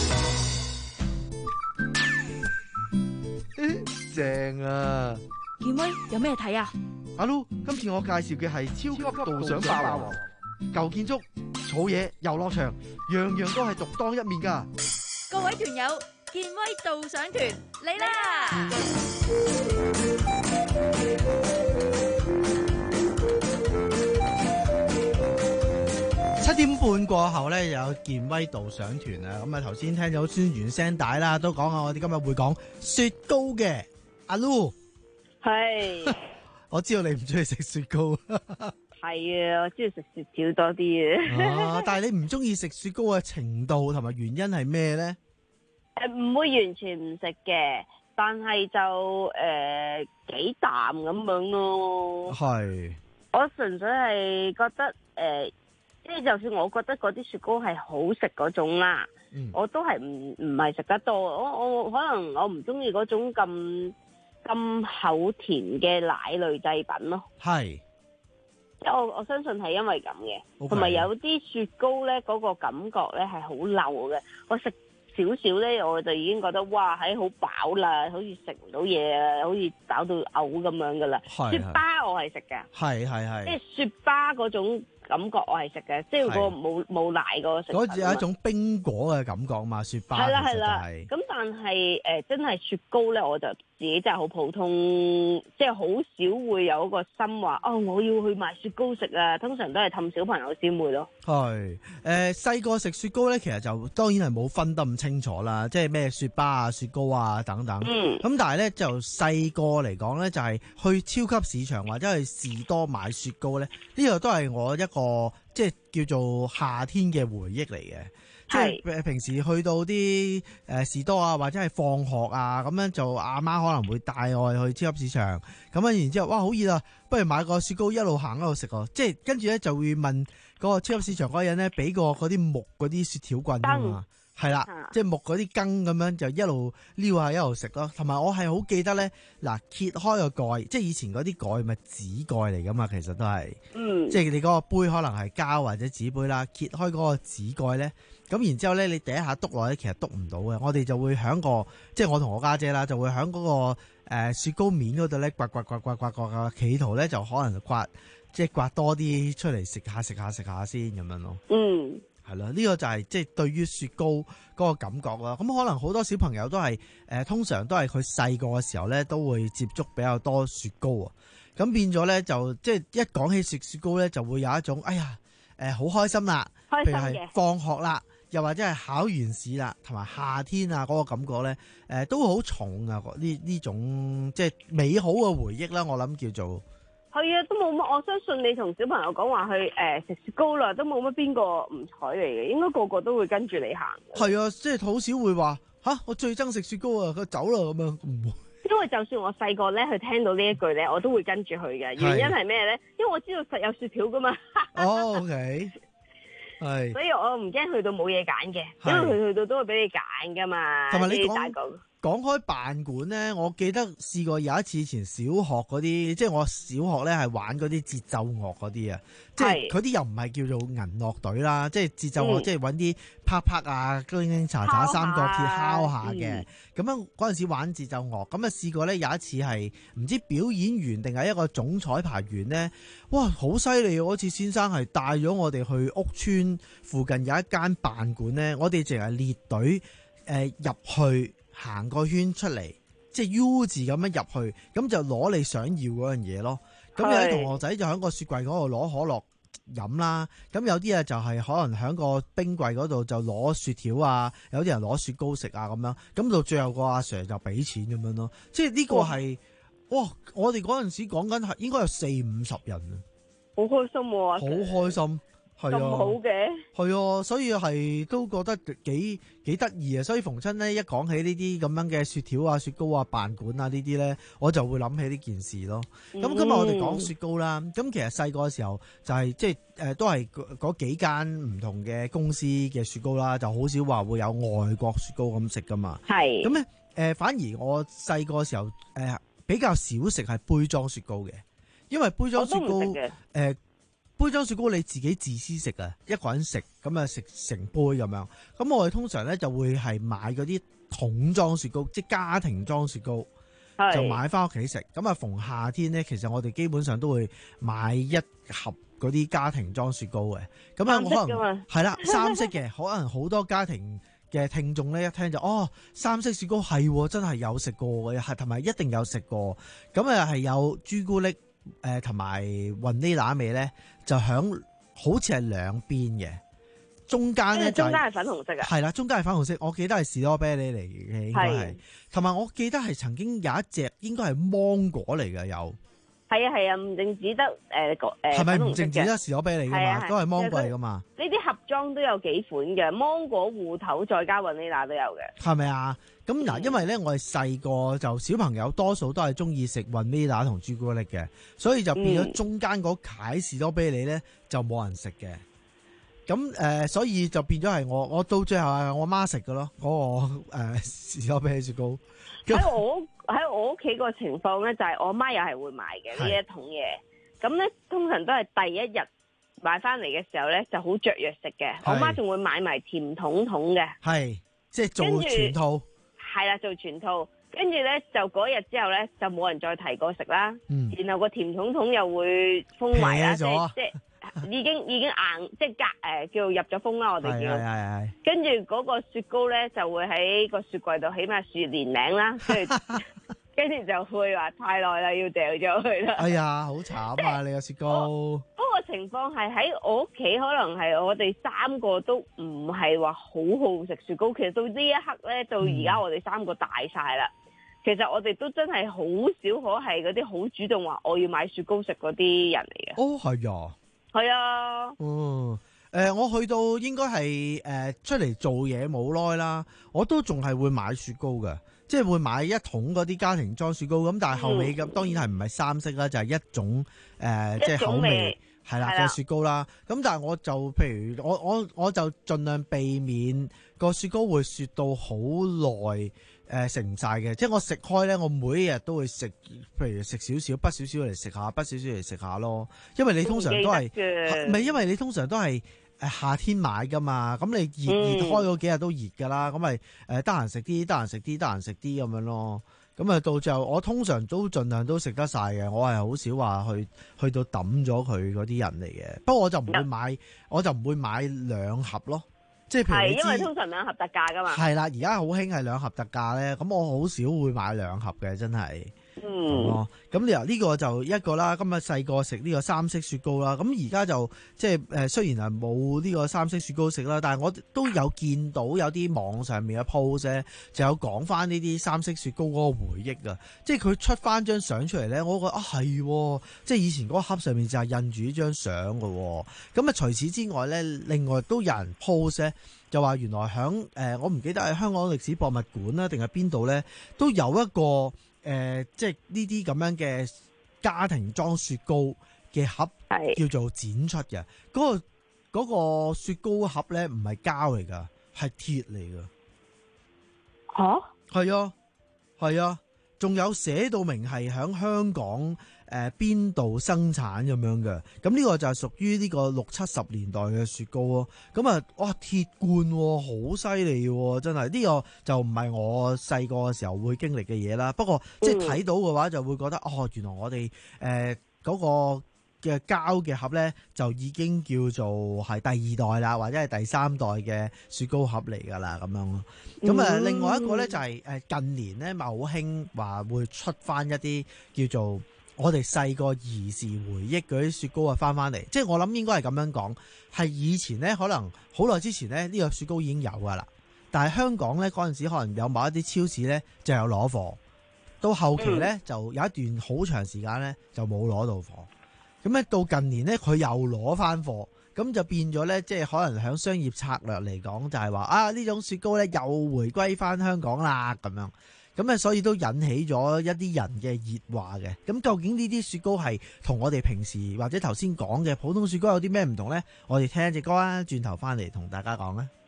C: 正啊！
T: 健威有咩睇啊？
C: 阿 Lu，今次我介紹嘅係超級導賞霸王，舊建築、草野、遊樂場，樣樣都係獨當一面噶。
T: 各位團友，健威導賞團嚟啦！
C: 七點半過後咧，有健威導賞團啊！咁啊，頭先聽咗宣傳聲帶啦，都講下我哋今日會講雪糕嘅。阿 Lu，
L: 係，
C: 我知道你唔中意食雪糕。
L: 係啊，我中意食雪條多啲嘅。
C: 哦，但係你唔中意食雪糕嘅程度同埋原因係咩咧？
L: 誒，唔會完全唔食嘅，但係就誒幾啖咁樣咯。
C: 係。
L: 我純粹係覺得誒。呃即係就算我覺得嗰啲雪糕係好食嗰種啦，
C: 嗯、
L: 我都係唔唔係食得多。我我可能我唔中意嗰種咁咁厚甜嘅奶類製品咯。
C: 係。
L: 即係我我相信係因為咁嘅，同埋
C: Okay.
L: 有啲雪糕咧嗰、嗰個感覺咧係好漏嘅。我食少少咧，我就已經覺得哇，係好飽啦，好似食唔到嘢啊，好似飽到嘔咁樣噶啦。雪巴我係食嘅，
C: 係係係，
L: 即係雪巴嗰種感覺我係食嘅，即係個冇冇奶個食。
C: 嗰隻有一種冰果嘅感覺嘛，雪巴。
L: 係啦係啦，
C: 係。
L: 咁但係誒、呃、真係雪糕咧，我就自己真係好普通，即係好少會有一個心話哦，我要去買雪糕食啊！通常都係氹小朋友先會咯。
C: 係誒細個食雪糕咧，其實就當然係冇分得咁清楚啦，即係咩雪巴啊、雪糕啊等等。
L: 嗯。
C: 咁但係咧就細個嚟講咧，就係、是、去超級市場或者去士多買雪糕咧，呢、這個都係我一個即係叫做夏天嘅回憶嚟嘅。即係平時去到啲誒士多啊，或者係放學啊，咁樣就阿媽可能會帶我去超級市場，咁樣然之後，哇好熱啊，不如買個雪糕一路行一路食喎。即係跟住咧就會問嗰個超級市場嗰個人咧，俾個嗰啲木嗰啲雪條棍啊嘛，係啦，啊、即係木嗰啲羹咁樣就一路撩下一路食咯。同埋我係好記得咧，嗱揭開個蓋，即係以前嗰啲蓋咪紙蓋嚟噶嘛，其實都係，
L: 嗯、即
C: 係你嗰個杯可能係膠或者紙杯啦，揭開嗰個紙蓋咧。咁然之後咧，你第一下篤落咧，其實篤唔到嘅。我哋就會響個，即係我同我家姐啦，就會響嗰個誒雪糕面嗰度咧，刮刮刮刮刮刮刮，企圖咧就可能刮，即係刮多啲出嚟食下食下食下先咁樣咯。
L: 嗯，
C: 係啦，呢個就係即係對於雪糕嗰個感覺啦。咁可能好多小朋友都係誒，通常都係佢細個嘅時候咧，都會接觸比較多雪糕啊。咁變咗咧，就即係一講起食雪糕咧，就會有一種哎呀誒好開心啦，
L: 開心嘅，
C: 譬如係放學啦。又或者係考完試啦，同埋夏天啊嗰個感覺咧，誒、呃、都好重啊！呢呢種即係美好嘅回憶啦，我諗叫做
L: 係啊，都冇乜。我相信你同小朋友講話去誒食、呃、雪糕啦，都冇乜邊個唔睬你嘅，應該個個都會跟住你行。
C: 係啊，即係好少會話吓，我最憎食雪糕啊，佢走啦咁樣，唔會。
L: 因為就算我細個咧，去聽到呢一句咧，我都會跟住佢嘅。原因係咩咧？因為我知道實有雪條噶嘛。
C: 哦，OK。係，
L: 所以我唔驚去到冇嘢揀嘅，因為佢去到都會俾你揀噶嘛。
C: 同埋你
L: 講
C: 講開辦館咧，我記得試過有一次以前小學嗰啲，即係我小學咧係玩嗰啲節奏樂嗰啲啊，即係佢啲又唔係叫做銀樂隊啦，即係節奏樂，嗯、即係揾啲啪啪啊、叮叮查查、三角鐵敲下嘅。咁、嗯、樣嗰陣時玩節奏樂，咁啊試過咧有一次係唔知表演員定係一個總彩排員咧，哇好犀利！嗰次先生係帶咗我哋去屋村附近有一間辦館咧，我哋淨係列隊誒入去。行個圈出嚟，即係 U 字咁樣入去，咁就攞你想要嗰樣嘢咯。咁有啲同學仔就喺個雪櫃嗰度攞可樂飲啦。咁有啲啊就係可能喺個冰櫃嗰度就攞雪條啊，有啲人攞雪糕食啊咁樣。咁到最後個阿 Sir 就俾錢咁樣咯。即係呢個係哇，哇！我哋嗰陣時講緊係應該有四五十人啊，
L: 好開心喎！
C: 好開心。係啊，
L: 咁好嘅，
C: 係啊，所以係都覺得幾幾得意啊！所以逢親咧一講起呢啲咁樣嘅雪條啊、雪糕啊、辦館啊呢啲咧，我就會諗起呢件事咯。咁、嗯、今日我哋講雪糕啦，咁其實細個嘅時候就係即係誒都係嗰幾間唔同嘅公司嘅雪糕啦，就好少話會有外國雪糕咁食噶嘛。係咁咧誒，反而我細個嘅時候誒、呃、比較少食係杯裝雪糕嘅，因為杯裝雪糕誒。杯裝雪糕你自己自私食啊，一個人食咁啊食成杯咁樣。咁我哋通常咧就會係買嗰啲桶裝雪糕，即係家庭裝雪糕，就買翻屋企食。咁啊逢夏天咧，其實我哋基本上都會買一盒嗰啲家庭裝雪糕嘅。咁啊可能係啦，三色嘅，可能好多家庭嘅聽眾咧一聽就哦，三色雪糕係真係有食過嘅，係同埋一定有食過。咁啊係有朱古力。誒，同埋雲呢拿味咧，就響好似係兩邊嘅，中間咧就係、
L: 中間係粉紅色嘅，
C: 係啦，中間係粉紅色。我記得係士多啤梨嚟嘅，應該係。同埋我記得係曾經有一隻應該係芒果嚟嘅，有。係啊係啊，唔淨止得誒個誒，係咪唔淨止得士多啤梨噶嘛？都係芒果嚟噶嘛？呢啲盒裝都有幾款嘅，芒果芋頭再加雲呢拿都有嘅。係咪啊？咁嗱，因為咧我哋細個就小朋友多數都係中意食雲呢拿同朱古力嘅，所以就變咗中間嗰塊士多啤梨咧就冇人食嘅。 咁誒、呃，所以就變咗係我，我到最後係我媽食嘅咯，嗰、嗰個誒士多啤梨雪糕。
L: 喺我喺我屋企個情況咧，就係我媽又係會買嘅呢一桶嘢。咁咧通常都係第一日買翻嚟嘅時候咧，就好雀躍食嘅。我媽仲會買埋甜筒筒嘅，
C: 係即係做全套。
L: 係啦，做全套。跟住咧就嗰日之後咧就冇人再提過食啦。嗯、然後個甜筒筒又會封埋啦，即係即係。已經已經硬，即係隔誒叫入咗風啦，我哋叫。係係係。跟住嗰個雪糕咧，就會喺個雪櫃度，起碼雪年零啦。跟住跟住就會話太耐啦，要掉咗佢啦。哎呀，好慘啊！你個雪糕。嗰個情況係喺我屋企，可能係我哋三個都唔係話好好食雪糕。其實到呢一刻咧，到而家我哋三個大晒啦。嗯、其實我哋都真係好少可係嗰啲好主動話我要買雪糕食嗰啲人嚟嘅。哦，係啊。係啊，嗯，誒、呃，我去到應該係誒出嚟做嘢冇耐啦，我都仲係會買雪糕嘅，即係會買一桶嗰啲家庭裝雪糕，咁但係後尾咁、嗯、當然係唔係三色啦，就係、是、一種誒、呃、即係口味係啦嘅雪糕啦。咁但係我就譬如我我我就盡量避免個雪糕會雪到好耐。誒食唔晒嘅，即係我食開咧，我每一日都會食，譬如食少少，不少少嚟食下，不少少嚟食下咯。因為你通常都係，唔係因為你通常都係誒夏天買噶嘛，咁你熱熱開嗰幾日都熱噶啦，咁咪誒得閒食啲，得閒食啲，得閒食啲咁樣咯。咁啊到最後，我通常都盡量都食得晒嘅，我係好少話去去到抌咗佢嗰啲人嚟嘅。不過我就唔會買，嗯、我就唔會買兩盒咯。即係譬如你知，係因為通常兩盒特價噶嘛。係啦，而家好興係兩盒特價咧，咁我好少會買兩盒嘅，真係。嗯。咁你由呢個就一個啦，今日細個食呢個三色雪糕啦，咁而家就即係誒，雖然係冇呢個三色雪糕食啦，但係我都有見到有啲網上面嘅 post 咧，就有講翻呢啲三色雪糕嗰個回憶啊，即係佢出翻張相出嚟咧，我覺得啊係，即係以前嗰個盒上面就係印住呢張相嘅，咁啊除此之外咧，另外都有人 post 咧。就話原來響誒、呃，我唔記得係香港歷史博物館啦，定係邊度咧，都有一個誒、呃，即係呢啲咁樣嘅家庭裝雪糕嘅盒，叫做展出嘅。嗰、嗰個嗰個雪糕盒咧，唔係膠嚟噶，係鐵嚟噶。吓？係啊，係啊，仲有寫到明係響香港。誒邊度生產咁樣嘅，咁呢個就係屬於呢個六七十年代嘅雪糕咯。咁啊，哇鐵罐好犀利喎，真係呢、呢個就唔係我細個嘅時候會經歷嘅嘢啦。不過即係睇到嘅話，就會覺得、嗯、哦，原來我哋誒嗰個嘅膠嘅盒咧，就已經叫做係第二代啦，或者係第三代嘅雪糕盒嚟㗎啦，咁樣咯。咁啊、嗯，另外一個咧就係誒近年咧，咪好興話會出翻一啲叫做。我哋細個兒時回憶嗰啲雪糕啊，翻翻嚟，即係我諗應該係咁樣講，係以前咧可能好耐之前咧呢個雪糕已經有噶啦，但係香港咧嗰陣時可能有某一啲超市咧就有攞貨，到後期咧就有一段好長時間咧就冇攞到貨，咁咧到近年咧佢又攞翻貨，咁就變咗咧即係可能響商業策略嚟講就係話啊呢種雪糕咧又回歸翻香港啦咁樣。咁啊，所以都引起咗一啲人嘅熱話嘅。咁究竟呢啲雪糕係同我哋平時或者頭先講嘅普通雪糕有啲咩唔同呢？我哋聽一隻歌啊，轉頭翻嚟同大家講啦。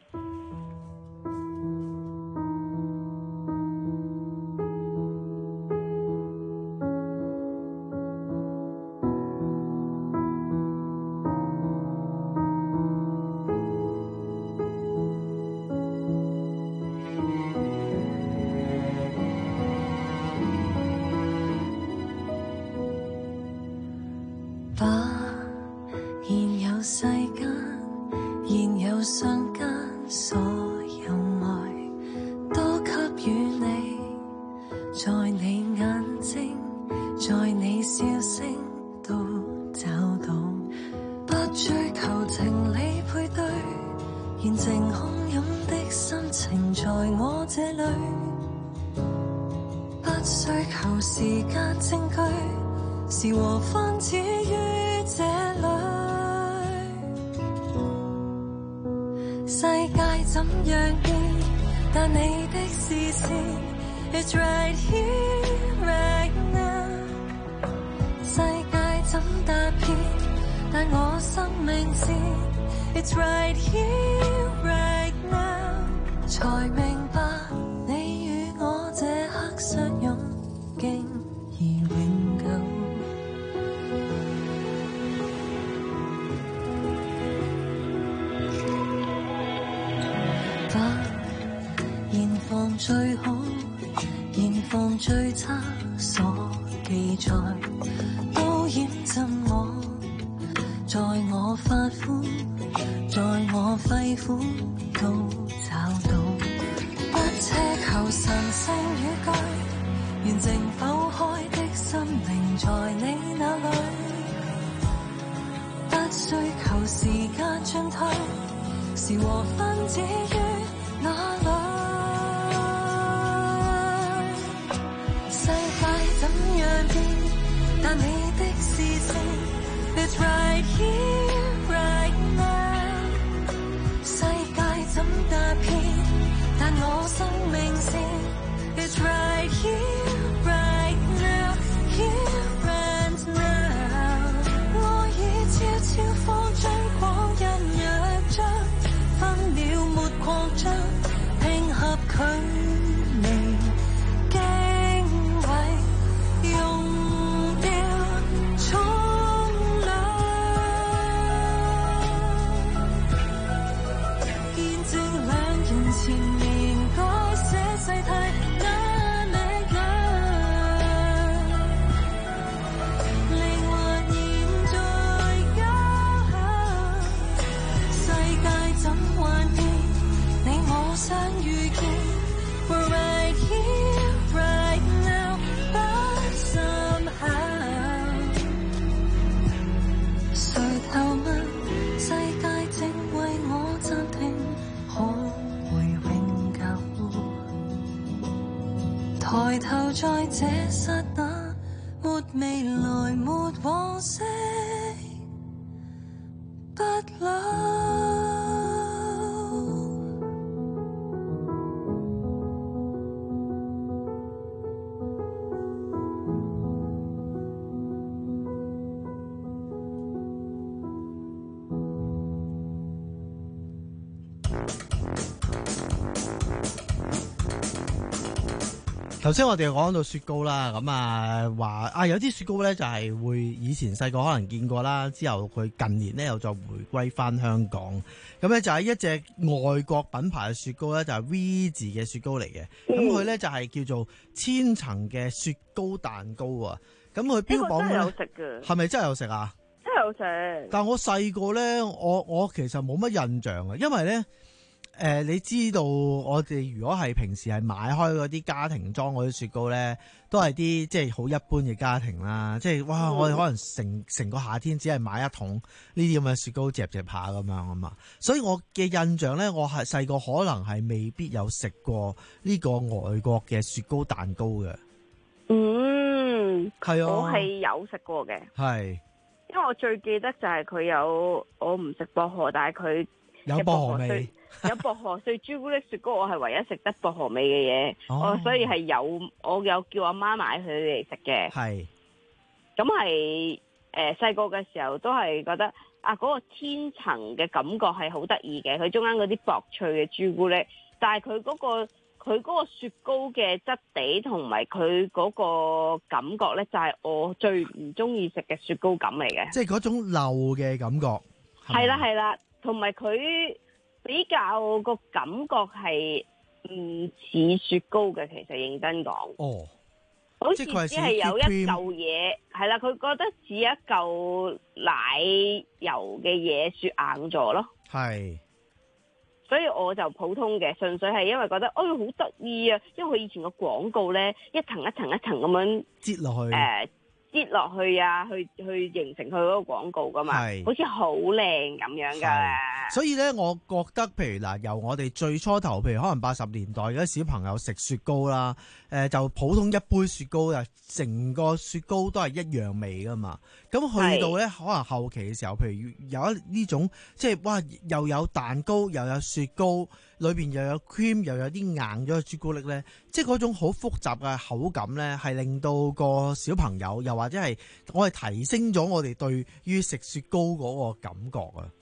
D: It's right here, right now， 才明白你與我這刻相擁，竟已永久。把現況最好，現況最差所記載，都掩浸我，在我髮膚，在我肺腑都找到，不奢求神聖與蓋，完整剖開的心靈在你那裏，不需求時間進退，是和分子於哪裏？世界怎樣變，但你的視線 It's right here, right now。 世界怎踏遍，但我生命線 It's right here, right now, here and now。 愛已悄悄放進光陰約章，分秒沒擴張，拼合距離經緯，用掉重量，見證兩人前面改寫世態那力量，靈魂現在交響，世界怎幻變，你我相遇見 We're right here, right now， 不心考，誰頭問世界正為我暫停，可會永久？抬頭在這剎那，沒未來沒往昔，不老。
C: 頭先我哋講到雪糕啦，咁啊話啊有啲雪糕咧就係會以前細個可能見過啦，之後佢近年咧又再回歸翻香港，咁咧就係一隻外國品牌嘅雪糕咧，就係 V 字嘅雪糕嚟嘅，咁佢咧就係叫做千層嘅雪糕蛋糕啊，咁佢標榜咧
L: 有食嘅，
C: 係咪真係有食啊？
L: 真係有食。
C: 但我細個咧，我我其實冇乜印象啊，因為咧。誒、呃，你知道我哋如果係平時係買開嗰啲家庭裝嗰啲雪糕咧，都係啲即係好一般嘅家庭啦。即係哇，嗯、我哋可能成成個夏天只係買一桶呢啲咁嘅雪糕，夾夾下咁樣啊嘛。所以我嘅印象咧，我係細個可能係未必有食過呢個外國嘅雪糕蛋糕嘅。
L: 嗯，
C: 係啊，
L: 我係有食過嘅。
C: 係，
L: 因為我最記得就係佢有我唔食薄荷，但係佢
C: 有薄荷味。
L: 有薄荷碎朱古力雪糕，我係唯一食得薄荷味嘅嘢，我、哦、所以係有我有叫阿媽買佢嚟食嘅。係，咁係誒細個嘅時候都係覺得啊嗰、那個千層嘅感覺係好得意嘅，佢中間嗰啲薄脆嘅朱古力，但係佢嗰個佢嗰個雪糕嘅質地同埋佢嗰個感覺咧，就係我最唔中意食嘅雪糕感嚟嘅。即係嗰種漏嘅感覺。係啦係啦，同埋佢。比較個感覺係唔似雪糕嘅，其實認真講，哦，好似只係有一嚿嘢，係啦，佢覺得似一嚿奶油嘅嘢雪硬咗咯，係，所以我就普通嘅，純粹係因為覺得，哎，好得意啊，因為佢以前個廣告咧，一層一層一層咁樣擠落去，誒、呃。擠落去啊，去去形成佢嗰個廣告噶嘛，好似好靚咁樣噶。所以咧，我覺得譬如嗱，由我哋最初頭，譬如可能八十年代嗰啲小朋友食雪糕啦，誒、呃、就普通一杯雪糕啊，成個雪糕都係一樣味噶嘛。咁去到咧，可能後期嘅時候，譬如有一呢種即係哇，又有蛋糕又有雪糕，裏邊又有 cream 又有啲硬咗嘅朱古力咧，即係嗰種好複雜嘅口感咧，係令到個小朋友又或者係我哋提升咗我哋對於食雪糕嗰個感覺啊！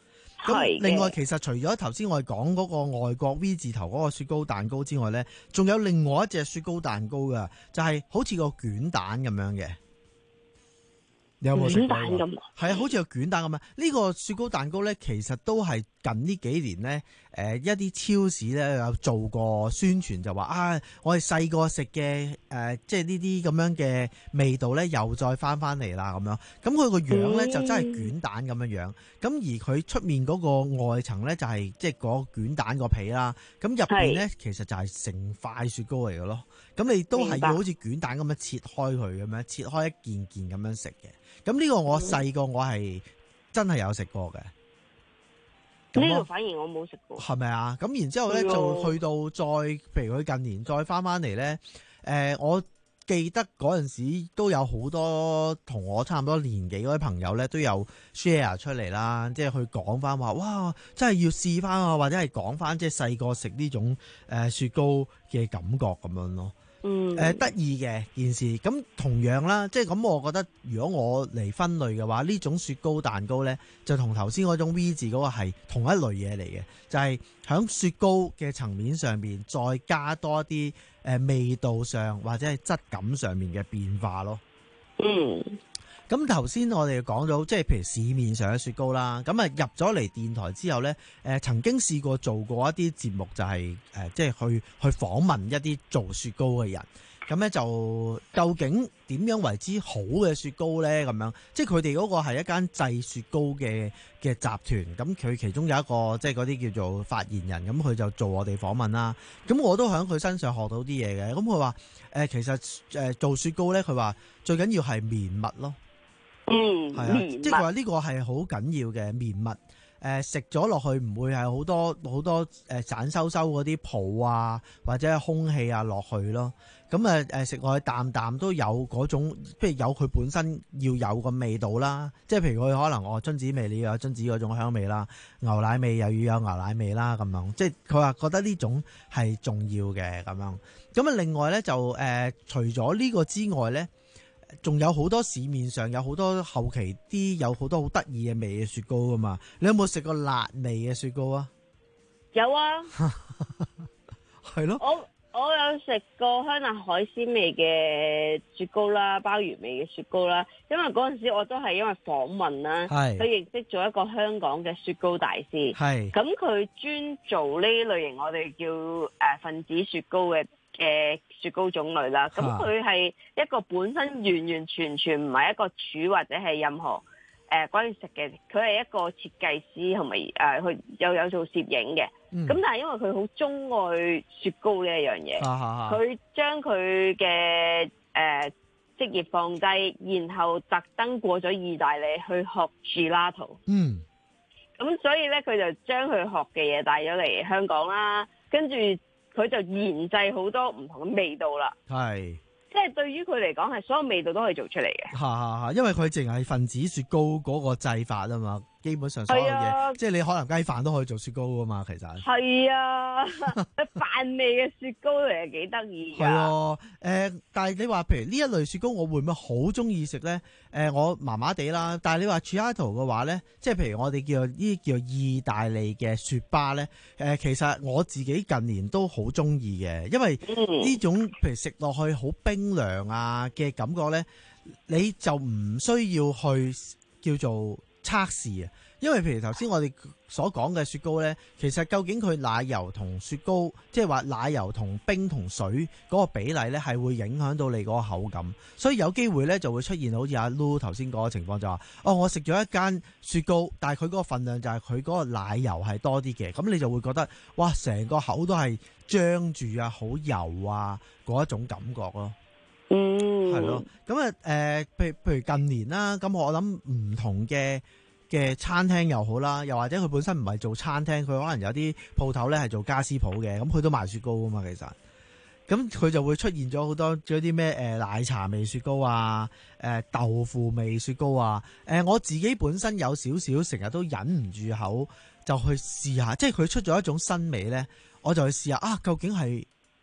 C: 咁
L: 係嘅
C: 另外，其實除咗頭先我哋講嗰個外國 V 字頭嗰個雪糕蛋糕之外咧，仲有另外一隻雪糕蛋糕噶，就係、是、好似個卷蛋咁樣嘅。你有冇食過？
L: 卷蛋咁？
C: 係啊，好似個卷蛋咁啊！呢、這個雪糕蛋糕咧，其實都係近呢幾年咧，誒、呃、一啲超市咧有做過宣傳，就話啊，我哋細個食嘅誒，即係呢啲咁樣嘅味道咧，又再翻翻嚟啦咁樣。咁佢個樣咧、嗯、就真係卷蛋咁樣樣。咁而佢出面嗰個外層咧就係即係嗰卷蛋個皮啦。咁入邊咧其實就係成塊雪糕嚟嘅咯。咁你都係要好似卷蛋咁樣切開佢咁樣，切開一件件咁樣食嘅。咁呢個我細個我係真係有食過嘅。
L: 呢個反而我冇食過。
C: 係咪啊？咁然之後咧就去到再，譬如佢近年再翻翻嚟咧，誒、呃，我記得嗰陣時都有好多同我差唔多年紀嗰啲朋友咧都有 share 出嚟啦，即係去講翻話，哇，真係要試翻啊，或者係講翻即係細個食呢種誒雪糕嘅感覺咁樣咯。嗯，誒得意嘅件事，咁同樣啦，即係咁，我覺得如果我嚟分類嘅話，呢種雪糕蛋糕呢，就同頭先嗰種 V 字嗰個係同一類嘢嚟嘅，就係、是、響雪糕嘅層面上面再加多啲誒、呃、味道上或者係質感上面嘅變化咯。嗯。咁頭先我哋講到，即係譬如市面上嘅雪糕啦，咁啊入咗嚟電台之後呢，誒、呃、曾經試過做過一啲節目、就係，就係誒即係去去訪問一啲做雪糕嘅人，咁呢，就究竟點樣為之好嘅雪糕呢？咁樣，即係佢哋嗰個係一間製雪糕嘅嘅集團，咁佢其中有一個即係嗰啲叫做發言人，咁佢就做我哋訪問啦。咁我都喺佢身上學到啲嘢嘅。咁佢話誒其實誒做雪糕呢，佢話最緊要係綿密咯。嗯，係啊，即係話呢個係好緊要嘅綿密，誒食咗落去唔會係好多好多誒散收收嗰啲泡啊或者係空氣啊落去咯，咁啊誒食落去啖啖都有嗰種，譬如有佢本身要有個味道啦，即係譬如佢可能哦榛子味你要有榛子嗰種香味啦，牛奶味又要有牛奶味啦咁樣，即係佢話覺得呢種係重要嘅咁樣，咁啊另外咧就誒、呃、除咗呢個之外咧。仲有好多市面上有好多後期啲有好多好得意嘅味嘅雪糕噶嘛？你有冇食過辣味嘅雪糕啊？
L: 有啊，
C: 係咯。
L: 我我有食過香辣海鮮味嘅雪糕啦，鮑魚味嘅雪糕啦。因為嗰陣時我都係因為訪問啦，佢認識咗一個香港嘅雪糕大師。係咁，佢專做呢類型我哋叫誒分子雪糕嘅。嘅雪糕種類啦，咁佢係一個本身完完全全唔係一個廚或者係任何誒、呃、關於食嘅，佢係一個設計師同埋誒佢又有做攝影嘅，咁、嗯、但係因為佢好鍾愛雪糕呢一樣嘢，佢將佢嘅誒職業放低，然後特登過咗意大利去學 gelato，嗯，咁所以咧佢就將佢學嘅嘢帶咗嚟香港啦，跟住。佢就研製好多唔同嘅味道啦，係，即係對於佢嚟講係所有味道都可以做出嚟嘅。嚇嚇嚇，因為佢淨係分子雪糕嗰個製法啊嘛，基本上所有嘢，啊、即係你可能雞飯都可以做雪糕噶嘛，其實。係啊，飯味嘅雪糕嚟係幾得意㗎。係啊，誒，但係你話譬如呢一類雪糕，我會唔會好中意食咧？誒、呃，我麻麻地啦。但係你話 gelato 嘅話咧，即係譬如我哋叫呢啲叫意大利嘅雪巴咧，誒、呃，其實我自己近年都好中意嘅，因為呢種譬如食落去好冰涼啊嘅感覺咧，你就唔需要去叫做測試啊，因為譬如頭先我哋所講嘅雪糕呢，其實究竟佢奶油同雪糕，即係話奶油同冰同水嗰個比例呢，係會影響到你嗰個口感，所以有機會呢就會出現好似阿 Lu 頭先嗰個情況，就話哦，我食咗一間雪糕，但係佢嗰個份量就係佢嗰個奶油係多啲嘅，咁你就會覺得哇，成個口都係張住啊，好油啊嗰一種感覺咯。嗯，係咯，咁啊，誒、呃，譬如譬如近年啦，咁我諗唔同嘅嘅餐廳又好啦，又或者佢本身唔係做餐廳，佢可能有啲鋪頭咧係做家私鋪嘅，咁佢都賣雪糕噶嘛，其實，咁佢就會出現咗好多嗰啲咩誒奶茶味雪糕啊，誒、呃、豆腐味雪糕啊，誒、呃、我自己本身有少少成日都忍唔住口，就去試下，即係佢出咗一種新味咧，我就去試下啊，究竟係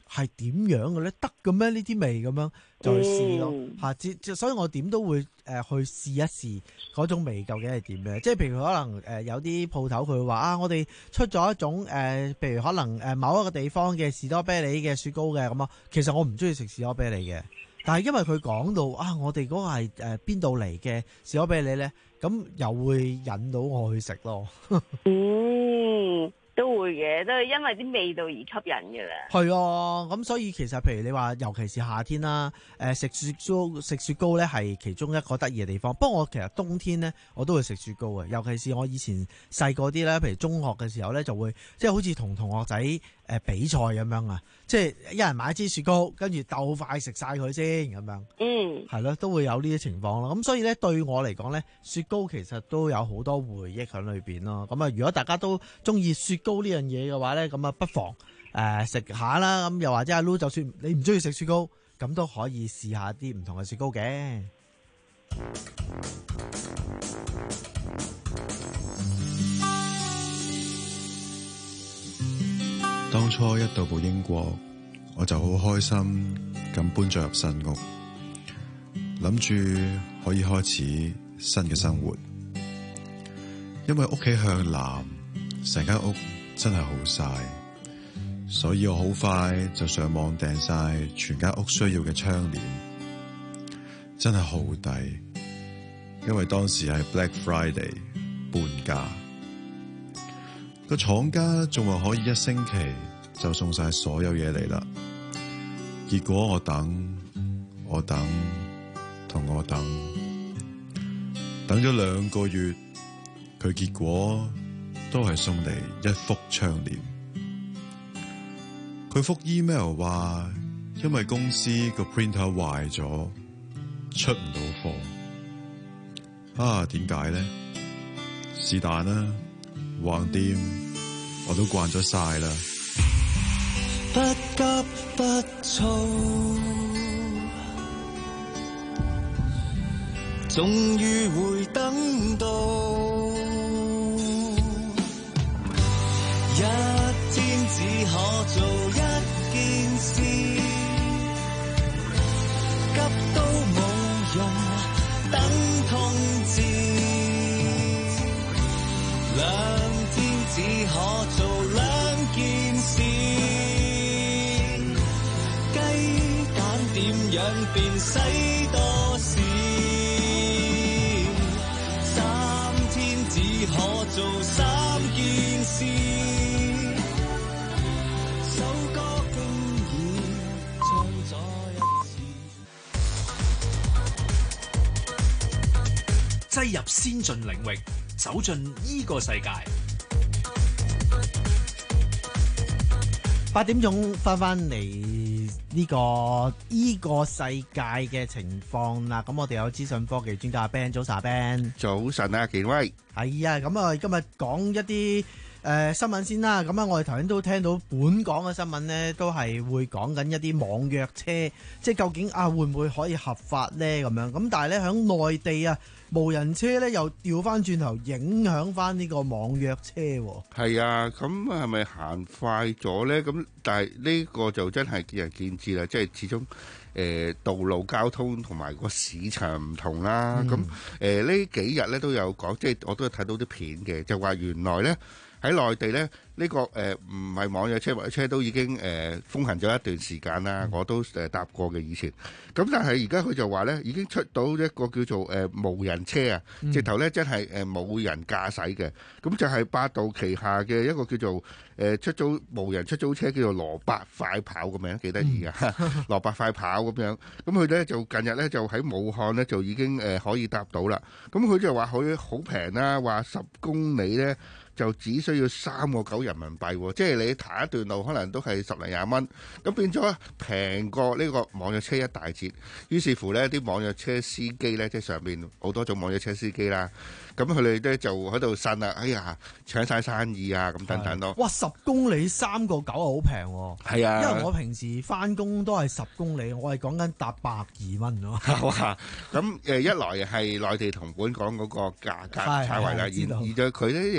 C: 係點樣嘅咧？得嘅咩？呢啲味咁樣就去試咯嚇。即、嗯、所以我點都會誒、呃、去試一試嗰種味究竟係點嘅。即係譬如可能誒、呃、有啲鋪頭佢會話啊，我哋出咗一種誒、呃，譬如可能誒某一個地方嘅士多啤梨嘅雪糕嘅咁啊。其實我唔中意食士多啤梨嘅，但係因為佢講到啊，我哋嗰個係誒邊度嚟嘅士多啤梨咧，咁又會引到我去食咯。
L: 嗯。都會嘅，都係因為啲味道而吸引嘅啦。
C: 係啊，咁所以其實譬如你話，尤其是夏天啦，誒食雪糕食雪糕咧係其中一個得意嘅地方。不過我其實冬天咧我都會食雪糕嘅，尤其是我以前細個啲咧，譬如中學嘅時候咧就會即係好似同同學仔誒比賽咁樣啊，即係一人買一支雪糕，跟住鬥快食晒佢先咁樣。嗯，係咯，都會有呢啲情況咯。咁所以咧對我嚟講咧，雪糕其實都有好多回憶喺裏邊咯。咁啊，如果大家都中意雪糕呢樣嘢嘅話咧，咁啊不妨誒食下啦。咁又或者阿 Lu，就算你唔中意食雪糕，咁都可以試下啲唔同嘅雪糕嘅。
U: 當初一到步英國，我就好開心咁搬咗入新屋，諗住可以開始新嘅生活。因為屋企向南，成間屋真係好曬，所以我好快就上網訂晒全間屋需要嘅窗簾，真係好抵。因為當時係 Black Friday 半價，個廠家仲話可以一星期就送晒所有嘢嚟啦。結果我等，我等，同我等，等咗兩個月，佢結果都係送嚟一幅窗簾。佢覆 email 話，因為公司個 printer 壞咗，出唔到貨。啊，點解呢？是但啦，橫掂我都慣咗晒啦。
E: 不急不躁，終於會等到一天，只可做一件事，急都冇用，等通知。兩天只可做兩件事，雞蛋點樣變西多士，三天只可做三件事，首歌經已唱咗一
V: 次，擠入先進領域，走進依個世界。
C: 八點鐘翻翻嚟呢個依個世界嘅情況啦，咁我哋有資訊科技專家 Ben， 早晨 Ben。
W: 早晨啊，健威。
C: 係啊，咁啊今日講一啲誒、呃、新聞先啦。咁啊，我哋頭先都聽到本港嘅新聞呢，都係會講緊一啲網約車，即係究竟啊會唔會可以合法呢？咁樣咁，但係咧喺內地啊，無人車咧又調翻轉頭影響翻呢個網約車喎。
W: 係啊，咁係咪行快咗咧？咁但係呢個就真係見仁見智啦，即係始終誒、呃、道路交通同埋個市場唔同啦。咁誒呢幾日咧都有講，即係我都有睇到啲片嘅，就話原來咧喺內地咧。呢、這個誒唔係網約車，網約車都已經誒、呃、風行咗一段時間啦，我都誒搭過嘅以前。咁但係而家佢就話咧，已經出到一個叫做誒、呃、無人車啊，嗯、直頭咧真係誒冇人駕駛嘅。咁就係百度旗下嘅一個叫做誒、呃、出租無人出租車，叫做羅伯快跑個名，幾得意啊！羅伯快跑咁樣，咁佢咧就近日咧就喺武漢咧就已經誒、呃、可以搭到啦。咁佢就話佢好平啦，話十公里咧。就只需要三個九人民幣喎，即係你行一段路可能都係十零廿蚊，咁變咗平過呢個網約車一大截。於是乎呢啲網約車司機呢，即係上面好多種網約車司機啦，咁佢哋咧就喺度呻啦，哎呀搶晒生意啊咁等等咯。
C: 哇！十公里三個九啊，好平喎。
W: 係啊，
C: 因為我平時翻工都係十公里，我係講緊搭百二蚊咯。
W: 哇！咁誒一來係內地同本港嗰個價格差異啦，而而佢咧亦都。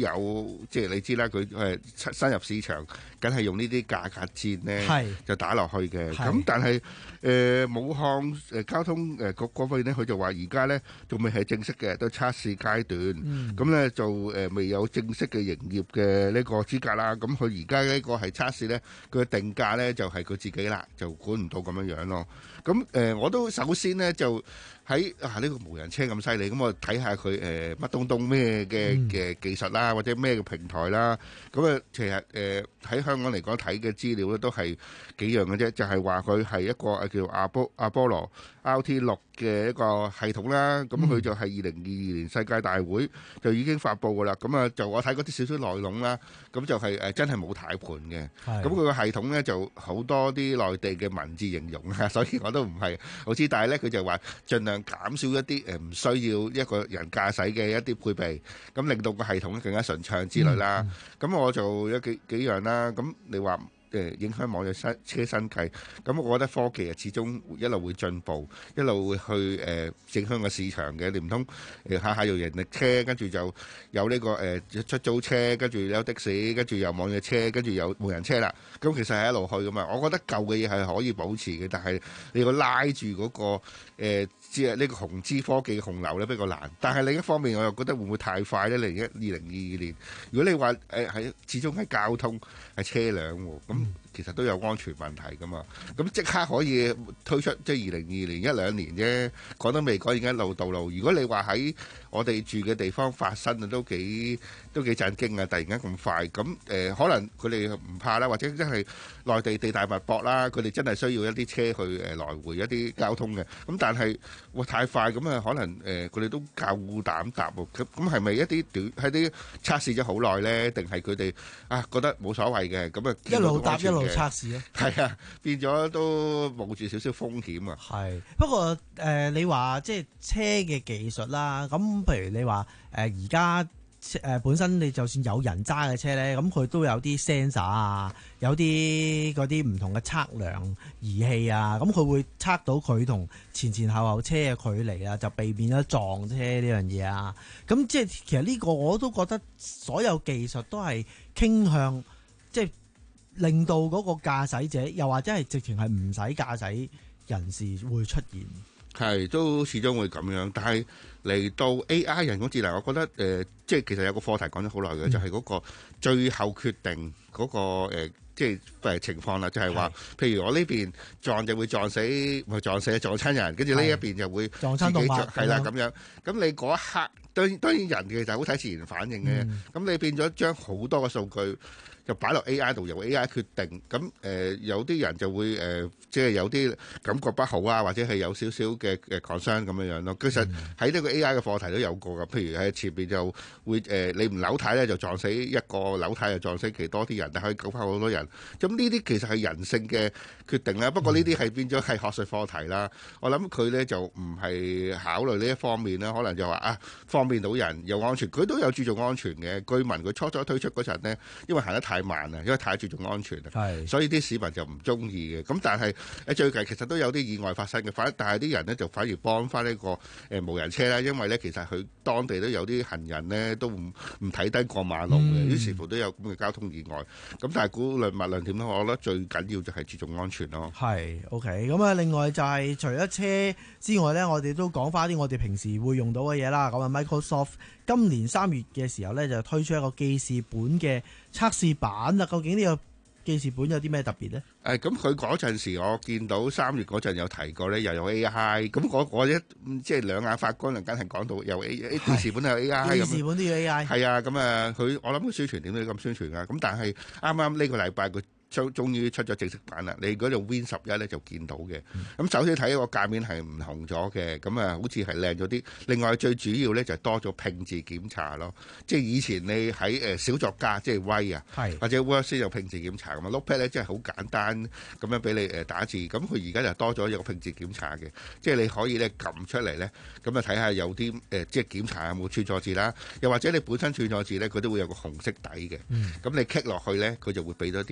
W: 有即係你知啦，佢誒新入市場，梗係用呢啲價格戰咧，
C: 係
W: 就打落去嘅。
C: 係
W: 咁但係誒、呃、武漢誒交通誒局嗰方面咧，佢就話而家咧仲未係正式嘅，都測試階段。咁咧、嗯、就誒、呃、未有正式嘅營業嘅呢個資格啦。咁佢而家呢個係測試咧，佢嘅定價咧就係、是、佢自己啦，就管唔到咁樣樣咯。咁誒、呃、我都首先咧就喺啊呢、這個無人車咁犀利，咁我睇下佢誒乜東東咩嘅嘅技術啦，或者咩嘅平台啦。咁啊其實誒喺香港嚟講睇嘅資料咧都係幾樣嘅啫，就係話佢係一個誒叫阿波阿波羅 R T 六嘅一個系統啦。咁佢就係二零二二年世界大會就已經發布噶啦。咁啊就我睇嗰啲少少內容啦，咁就係誒真係冇軚盤嘅。咁佢個系統咧就好多啲內地嘅文字形容啊，所以我都唔係好知。但係咧佢就話盡量減少一啲誒唔需要一個人駕駛嘅一啲配備，咁令到個系統更加順暢之類啦。咁、嗯嗯、我就有幾幾樣啦。咁你話誒影響網約車生計，咁我覺得科技啊始終一路會進步，一路會去誒、呃、影響個市場嘅。你唔通誒下下有人力車，跟住就有呢、這個誒、呃、出租車，跟住有的士，跟住有網約車，跟住有無人車啦。咁其實係一路去噶嘛。我覺得舊嘅嘢係可以保持嘅，但係你要拉住嗰、那個即係呢個紅資科技嘅洪流咧比較難。但係另一方面，我又覺得會唔會太快咧？嚟緊二零二二年，如果你話誒喺始終係交通係車輛喎，咁其實都有安全問題噶嘛。咁即刻可以推出即係二零二二年一兩年啫，講都未講，已經一路道路。如果你話喺我哋住嘅地方發生啊，都幾都幾震驚啊！突然間咁快，咁誒、呃、可能佢哋唔怕啦，或者真係內地地大物博啦，佢哋真係需要一啲車去誒、呃、來回一啲交通嘅。咁但係哇太快咁啊，可能誒佢哋都夠膽答喎。咁咁係咪一啲短喺啲測試咗好耐咧？定係佢哋啊覺得冇所謂嘅？咁啊
C: 一路答一路測試咧？
W: 係啊，變咗都冒住少少風險啊。
C: 係不過誒、呃，你話即係車嘅技術啦，咁譬如你話誒而家誒本身你就算有人揸嘅車咧，咁佢都有啲 sensor 啊，有啲嗰啲唔同嘅測量儀器啊，咁佢會測到佢同前前後後車嘅距離啊，就避免咗撞車呢樣嘢啊。咁即係其實呢個我都覺得所有技術都係傾向即係令到嗰個駕駛者，又或者係直情係唔使駕駛人士會出現。
W: 係都始終會咁樣，但係嚟到 A I 人工智能，我覺得誒、呃，即係其實有個課題講咗好耐嘅，嗯、就係嗰個最後決定嗰、那個、呃、即係誒情況啦，就係、是、話，譬如我呢邊撞就會撞死，咪撞死撞親人，跟住呢一邊就會
C: 撞親動物，
W: 係啦咁樣。咁你嗰一刻，當然當然人嘅就好睇自然反應嘅。咁、嗯、你變咗將好多嘅數據就擺落 A I 度，由 A I 決定。咁誒、呃、有啲人就會誒、呃，即係有啲感覺不好啊，或者係有少少嘅誒 concern 咁樣樣咯。其實喺呢個 A I 嘅課題都有過噶，譬如喺前邊就會誒、呃，你唔扭軚咧就撞死一個，扭軚就撞死其多啲人，但可以救翻好多人。咁呢啲其實係人性嘅決定啦。不過呢啲係變咗係學術課題啦。我諗佢咧就唔係考慮呢一方面啦，可能就話啊方便到人又安全，佢都有注重安全嘅。據聞佢初初推出嗰陣呢，因為行得太慢啊，因為太注重安全啊，
C: 係
W: 所以啲市民就唔中意嘅。咁但係誒最近其實都有啲意外發生嘅，反但係啲人呢就反而幫翻呢個誒、呃、無人車啦，因為咧其實佢當地都有啲行人呢都唔唔睇燈過馬路嘅，於、嗯、是乎都有咁嘅交通意外。咁但係估論物論點咧，我覺得最緊要就係注重安全咯。
C: 係 OK，咁啊，另外就係除咗車之外咧，我哋都講翻啲我哋平時會用到嘅嘢啦。咁啊，Microsoft 今年三月嘅時候咧就推出一個記事本嘅測試版啦。究竟呢個記事本有啲咩特別咧？
W: 誒咁佢嗰陣時，我見到三月嗰陣有提過咧，又有 A I。咁我我一即係兩眼發光，就梗係講到有 A A 記事本有 A I 咁。記事
C: 本都要 A I。係
W: 啊，咁啊，佢我諗佢宣傳點都要咁宣傳噶。咁但係啱啱呢個禮拜佢終終於出咗正式版啦。你如果用 Win 十一咧就見到嘅。咁、嗯、首先睇個界面係唔同咗嘅，咁啊好似係靚咗啲。另外最主要咧就多咗拼字檢查咯。即係以前你喺誒小作家即係威啊，或者 Word 先有拼字檢查咁啊。Notepad 咧真係好簡單。咁樣俾你誒打字，咁佢而家就多咗一個拼字檢查嘅，即係你可以咧撳出嚟咧，咁啊睇下有啲誒、呃，即係檢查有冇串錯字啦，又或者你本身串錯字咧，佢都會有個紅色底嘅，咁、嗯、你 click 落去咧，佢就會俾多啲誒建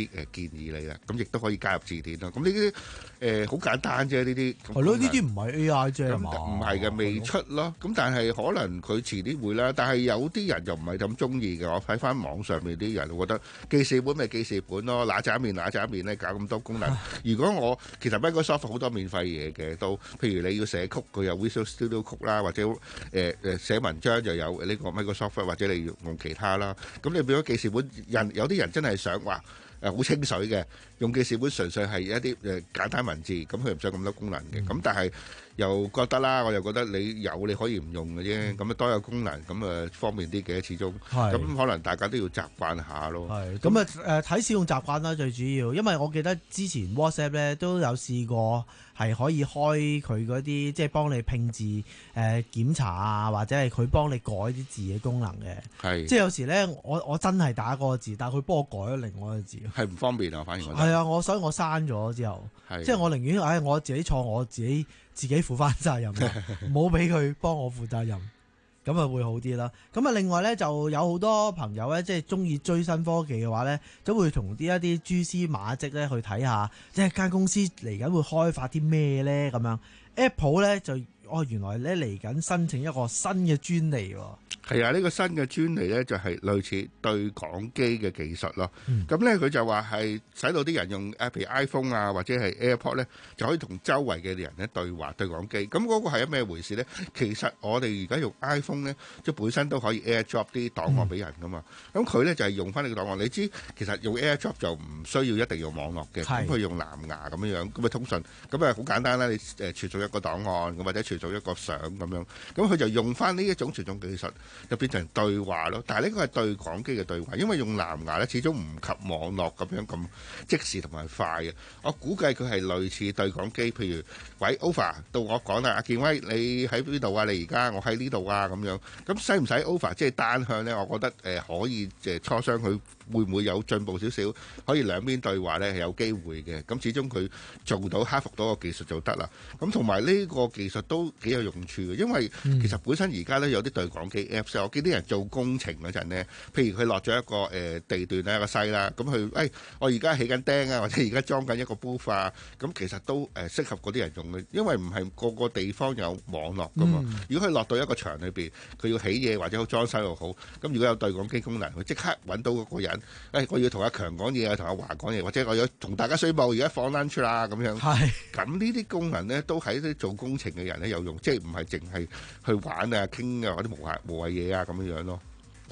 W: 議你啦。咁亦都可以加入字典咯。咁呢啲誒好簡單啫，呢啲
C: 係咯，呢啲唔係 A I 啫嘛，
W: 唔係嘅，未出咯。咁但係可能佢遲啲會啦。但係有啲人就唔係咁中意嘅。我睇翻網上面啲人，我覺得記事本咪記事本咯，嗱喳面嗱喳面咧，搞咁多功能。如果我其實 Microsoft 好多免費嘢嘅，都譬如你要寫曲，佢有 Visual Studio Code 啦，或者誒誒寫文章就有呢個 Microsoft， 或者你用其他啦。咁你變咗記事本，人有啲人真係想話誒好清水嘅，用記事本純粹係一啲誒簡單文字，咁佢唔想咁多功能嘅。咁、嗯、但係又覺得啦，我又覺得你有你可以唔用嘅啫。咁啊多有功能，咁啊方便啲嘅，始終。咁可能大家都要習慣下咯。
C: 係。咁啊誒睇使用習慣啦，最主要。因為我記得之前 WhatsApp 咧都有試過係可以開佢嗰啲，即係幫你拼字誒、呃、檢查啊，或者係佢幫你改啲字嘅功能嘅。
W: 係。即
C: 係有時咧，我我真係打嗰個字，但係佢幫我改咗另外一個字。
W: 係唔方便啊，反而我。
C: 係啊，我所以我刪咗之後，即係我寧願唉我自己錯，我自己自己負翻責任，唔好俾佢幫我負責任，咁啊會好啲啦。咁啊另外咧就有好多朋友咧，即係中意追新科技嘅話咧，都會同啲一啲蛛絲馬跡咧去睇下，即係間公司嚟緊會開發啲咩咧咁樣。Apple 咧就哦原來咧嚟緊申請一個新嘅專利喎。
W: 係啊，呢、這個新嘅專利咧就係類似對講機嘅技術咯。咁咧佢就話係使到啲人用譬如 iPhone 啊或者係 AirPod 咧，就可以同周圍嘅人咧對話對講機。咁嗰個係一咩回事咧？其實我哋而家用 iPhone 咧，即本身都可以 AirDrop 啲檔案俾人噶嘛。咁佢咧就係用翻呢個檔案。你知其實用 AirDrop 就唔需要一定要網絡嘅，咁佢用藍牙咁樣樣咁啊通訊，咁啊好簡單啦。你誒傳送一個檔案咁或者傳送一個相咁樣，咁佢就用翻呢一種傳送技術。就變成對話咯，但係呢個係對講機嘅對話，因為用藍牙咧始終唔及網絡咁樣咁即時同埋快嘅。我估計佢係類似對講機，譬如喂 over 到我講啦，阿健威你喺邊度啊？你而家我喺呢度啊咁樣，咁使唔使 over 即係單向咧？我覺得誒、呃、可以誒磋商佢會唔會有進步少少，可以兩邊對話咧係有機會嘅。咁始終佢做到克服到個技術就得啦。咁同埋呢個技術都幾有用處嘅，因為其實本身而家咧有啲對講機 Apps。我見啲人做工程嗰陣咧，譬如佢落咗一個誒、呃、地段咧一個西啦，咁佢誒我而家起緊釘啊，或者而家裝緊一個 booth 啊，咁其實都誒、呃、適合嗰啲人用嘅，因為唔係個個地方有網絡噶嘛。嗯、如果佢落到一個場裏邊，佢要起嘢或者好裝修又好，咁如果有對講機功能，佢即刻揾到嗰個人，誒、哎、我要同阿強講嘢啊，同阿華講嘢，或者我要同大家宣佈而家放 lunch 啦咁樣。係。咁呢啲功能咧，都喺啲做工程嘅人咧有用，即係唔係淨係去玩啊、傾啊嗰啲無謂無謂嘢啊咁樣樣咯。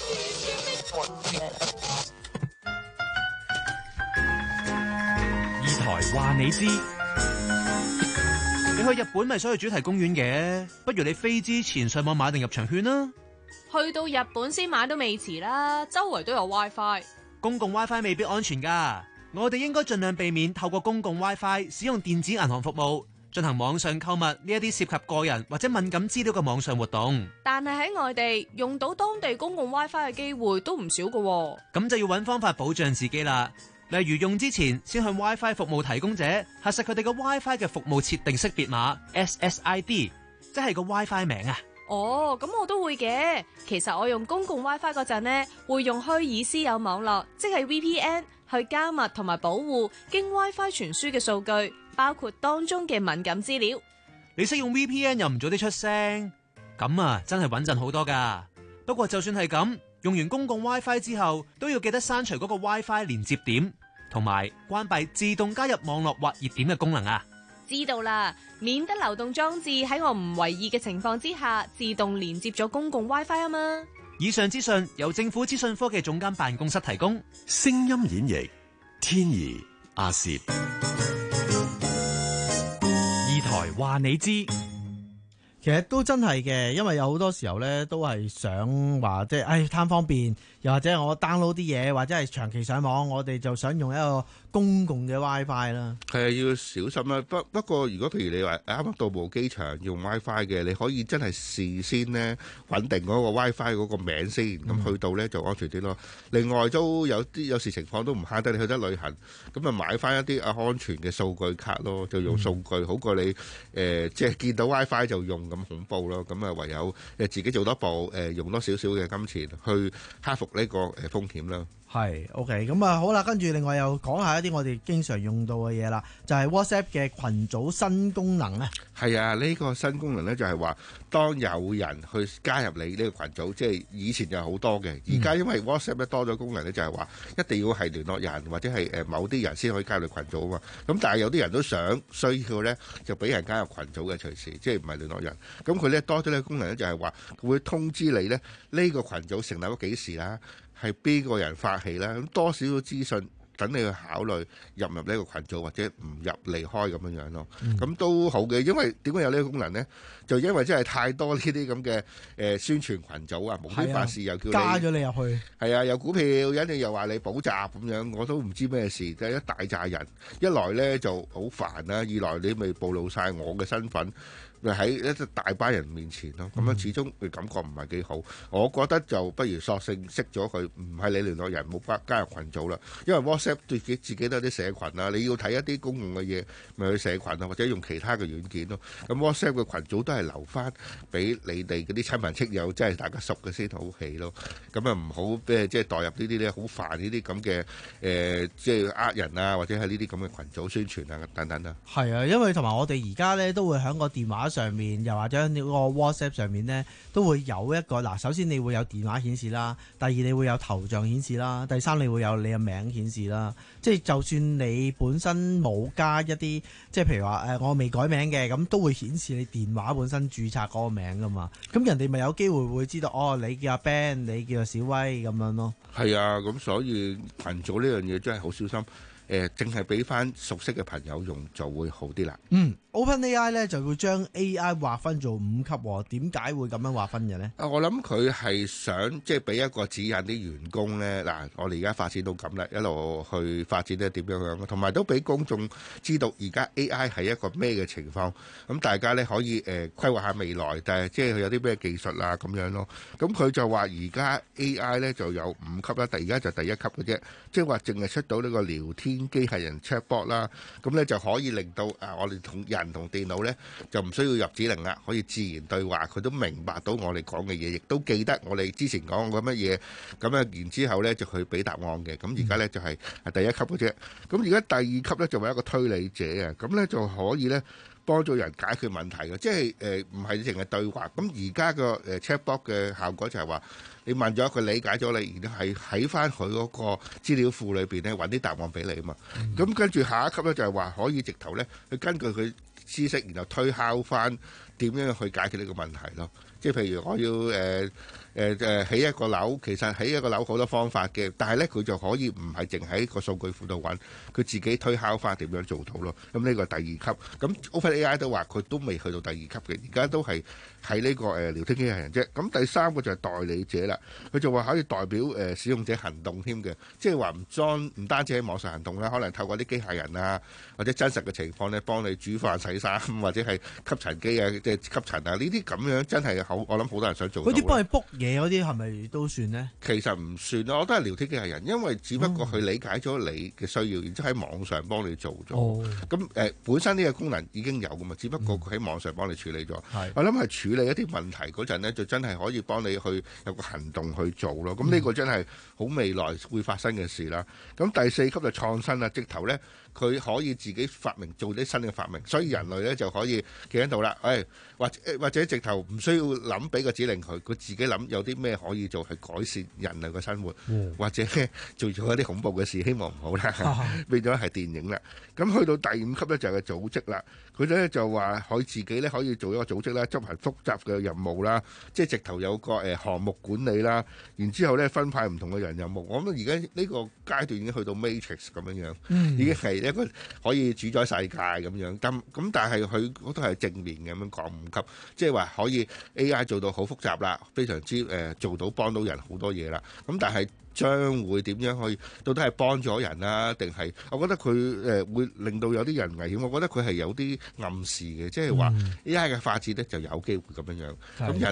G: 二台話你知，你去日本咪想去主題公園嘅，不如你飛之前上網買定入場券啦。
J: 去到日本先買都未遲啦，周圍都有 WiFi。
G: 公共 WiFi 未必安全㗎，我哋應該盡量避免透過公共 WiFi 使用電子銀行服務，進行網上購物呢一啲涉及個人或者敏感資料嘅網上活動。
J: 但係喺外地用到當地公共 WiFi 嘅機會都唔少㗎。
G: 咁就要揾方法保障自己啦。例如用之前先向 WiFi 服務提供者核實佢哋嘅 WiFi 嘅服務設定識別碼 S S I D， 即係個 WiFi 名啊。
J: 哦，咁我都會嘅。其實我用公共 WiFi 嗰陣呢，會用虛擬私有網絡，即係 V P N 去加密同埋保護經 WiFi 傳輸嘅數據，包括當中嘅敏感資料。
G: 你識用 V P N 又唔早啲出聲，咁啊真係穩陣好多噶。不過就算係咁，用完公共 WiFi 之後，都要記得刪除嗰個 WiFi 連接點，同埋關閉自動加入網絡或熱點嘅功能啊。
J: 知道啦，免得流動裝置喺我唔為意嘅情況之下，自動連接咗公共 WiFi 啊嘛。
G: 以上資訊由政府資訊科技總監辦公室提供。
A: 聲音演繹，天怡阿攝。
G: 二台話你知。
C: 其實都真係嘅，因為有好多時候咧，都係想話即係，唉貪方便，又或者我 download 啲嘢，或者係長期上網，我哋就想用一個公共嘅 WiFi 啦。係啊，要小心啦。不不過，如果譬如你話啱啱到埗機場用 WiFi 嘅，你可以真係事先咧穩定嗰個 WiFi 嗰個名先，咁、嗯、去到咧就安全啲咯。另外都有啲有時情況都唔慳得，你去得旅行，咁啊買翻一啲啊安全嘅數據卡咯，就用數據、嗯、好過你誒、呃、即係見到 WiFi 就用咁
W: 咁恐怖咯。咁啊唯有誒自己做多步，誒用多少少嘅金錢去克服呢個誒風險啦。
C: 係 OK，咁啊好啦，跟住另外又講下一啲我哋經常用到嘅嘢啦，就係、是、WhatsApp 嘅群組新功能咧。
W: 係啊，呢、這個新功能咧就係話，當有人去加入你呢個群組，即係以前就好多嘅，而家因為 WhatsApp 咧多咗功能咧，就係話一定要係聯絡人或者係誒某啲人先可以加入群組啊嘛。咁但係有啲人都想需要咧，就俾人加入群組嘅隨時，即係唔係聯絡人。咁佢咧多咗呢個功能咧，就係話會通知你咧呢個群組成立咗幾時啦。係邊個人發起咧？咁多少少資訊等你去考慮入唔入呢個群組，或者唔入離開咁樣樣咯。咁、嗯、都好嘅，因為點解有呢個功能咧？就因為真係太多呢啲咁嘅誒宣傳群組啊，無端白事又叫你
C: 加咗你入去。係
W: 啊，有股票，一定又話你補習咁樣，我都唔知咩事。就係一大扎人，一來咧就好煩啦，二來你咪暴露晒我嘅身份。咪喺一大班人面前咯，咁樣始終嘅感覺唔係幾好。我覺得就不如索性熄咗佢，唔係你聯絡人，冇加加入群組啦。因為 WhatsApp 自己自己都有啲社群啦，你要睇一啲公共嘅嘢，咪去社群啊，或者用其他嘅軟件咯。咁 WhatsApp 嘅群組都係留翻俾你哋嗰啲親朋戚友，即係大家熟嘅先好起咯。咁啊唔好俾即係代入呢啲咧，好煩呢啲咁嘅誒，即係呃人啊，或者係呢啲咁嘅群組宣傳啊等等啊。
C: 係啊，因為同埋我哋而家咧都會喺個電話上面，又或者呢個 WhatsApp 上面呢，都會有一個嗱，首先你會有電話顯示啦，第二你會有頭像顯示啦，第三你會有你嘅名顯示啦。即係就算你本身冇加一啲，即係譬如話誒我未改名嘅，咁都會顯示你電話本身註冊嗰個名噶嘛。咁人哋咪有機會會知道哦，你叫阿 Ben，你叫阿小威咁樣咯。係
W: 啊，咁所以群組呢樣嘢真係好小心。誒，淨係俾翻熟悉嘅朋友用就會好啲啦。
C: 嗯 ，OpenAI 咧就會將 A I 劃分做五級喎，點解會咁樣劃分嘅呢？
W: 啊，我諗佢係想即係俾一個指引啲員工咧。嗱，我哋而家發展到咁啦，一路去發展咧點樣樣，同埋都俾公眾知道而家 A I 係一個咩嘅情況。咁大家咧可以誒、呃、規劃下未來，但係即係佢有啲咩技術啊咁樣咯。咁佢就話而家 A I 咧就有五級啦，但而家就第一級嘅啫，即係話淨係出到呢個聊天機械人 chatbot 啦，咁咧就可以令到啊我哋同人同電腦咧就唔需要入指令啦，可以自然對話，佢都明白到我哋講嘅嘢，亦都記得我哋之前講過乜嘢，咁啊然之後咧就去俾答案嘅。咁而家咧就係係第一級嘅啫，咁而家第二級咧就係一個推理者啊，咁咧就可以咧幫助人解決問題嘅，即係誒唔係淨係對話。咁而家個誒 chatbot 嘅效果就係話，你問咗佢理解咗你，然後係喺翻佢嗰個資料庫裏邊咧揾啲答案俾你啊嘛。咁、嗯、跟住下一級咧就係話可以直頭咧去根據佢知識，然後推敲翻點樣去解決呢個問題咯。即係譬如我要誒誒誒起一個樓，其實起一個樓好多方法嘅，但係咧佢就可以唔係淨喺個數據庫度揾，佢自己推敲翻點樣做到咯。咁呢個第二級，咁 OpenAI 都話佢都未去到第二級嘅，而家都係喺呢個誒聊天機器人啫。咁第三個就係代理者啦，佢就話可以代表誒使用者行動添嘅，即係話唔裝唔單止喺網上行動啦，可能透過啲機械人啊或者真實嘅情況咧幫你煮飯洗衫或者係吸塵機啊，即係吸塵啊呢啲咁樣真係好，我諗好多人想做到。
C: 嗰啲幫你 book 嘢嗰啲係咪都算呢？
W: 其實唔算咯，我都係聊天機械人，因為只不過佢理解咗你嘅需要，然之後喺網上幫你做咗。咁誒、呃、本身呢個功能已經有噶嘛，只不過佢喺網上幫你處理咗。嗯、我諗係處理一啲問題嗰陣呢，就真係可以幫你去有個行動去做咯。咁呢個真係好未來會發生嘅事啦。咁第四級就創新啦，直頭呢，佢可以自己發明做啲新嘅發明，所以人類呢就可以企喺度啦。誒、哎、或者或者直頭唔需要諗俾個指令佢，佢自己諗有啲咩可以做係改善人類嘅生活，嗯、或者做咗一啲恐怖嘅事，希望唔好啦，啊、變咗係電影啦。咁去到第五級咧就係個組織啦，佢咧就話可以自己咧可以做一個組織啦，執行複雜嘅任務啦，即係直頭有個誒項目管理啦，然之後咧分派唔同嘅人任務。我諗而家呢個階段已經去到 Matrix 咁樣樣，嗯、已經係一個可以主宰世界咁樣。咁咁但係佢都係正面咁樣講五級，即係話可以 A I 做到好複雜啦，非常之誒、呃、做到幫到人好多嘢啦。咁但係將會點樣去？到底係幫咗人啊？定係我覺得佢誒、呃、會令到有啲人危險。我覺得佢係有啲暗示嘅，即係話 A I 嘅發展咧就有機會咁樣樣。咁人類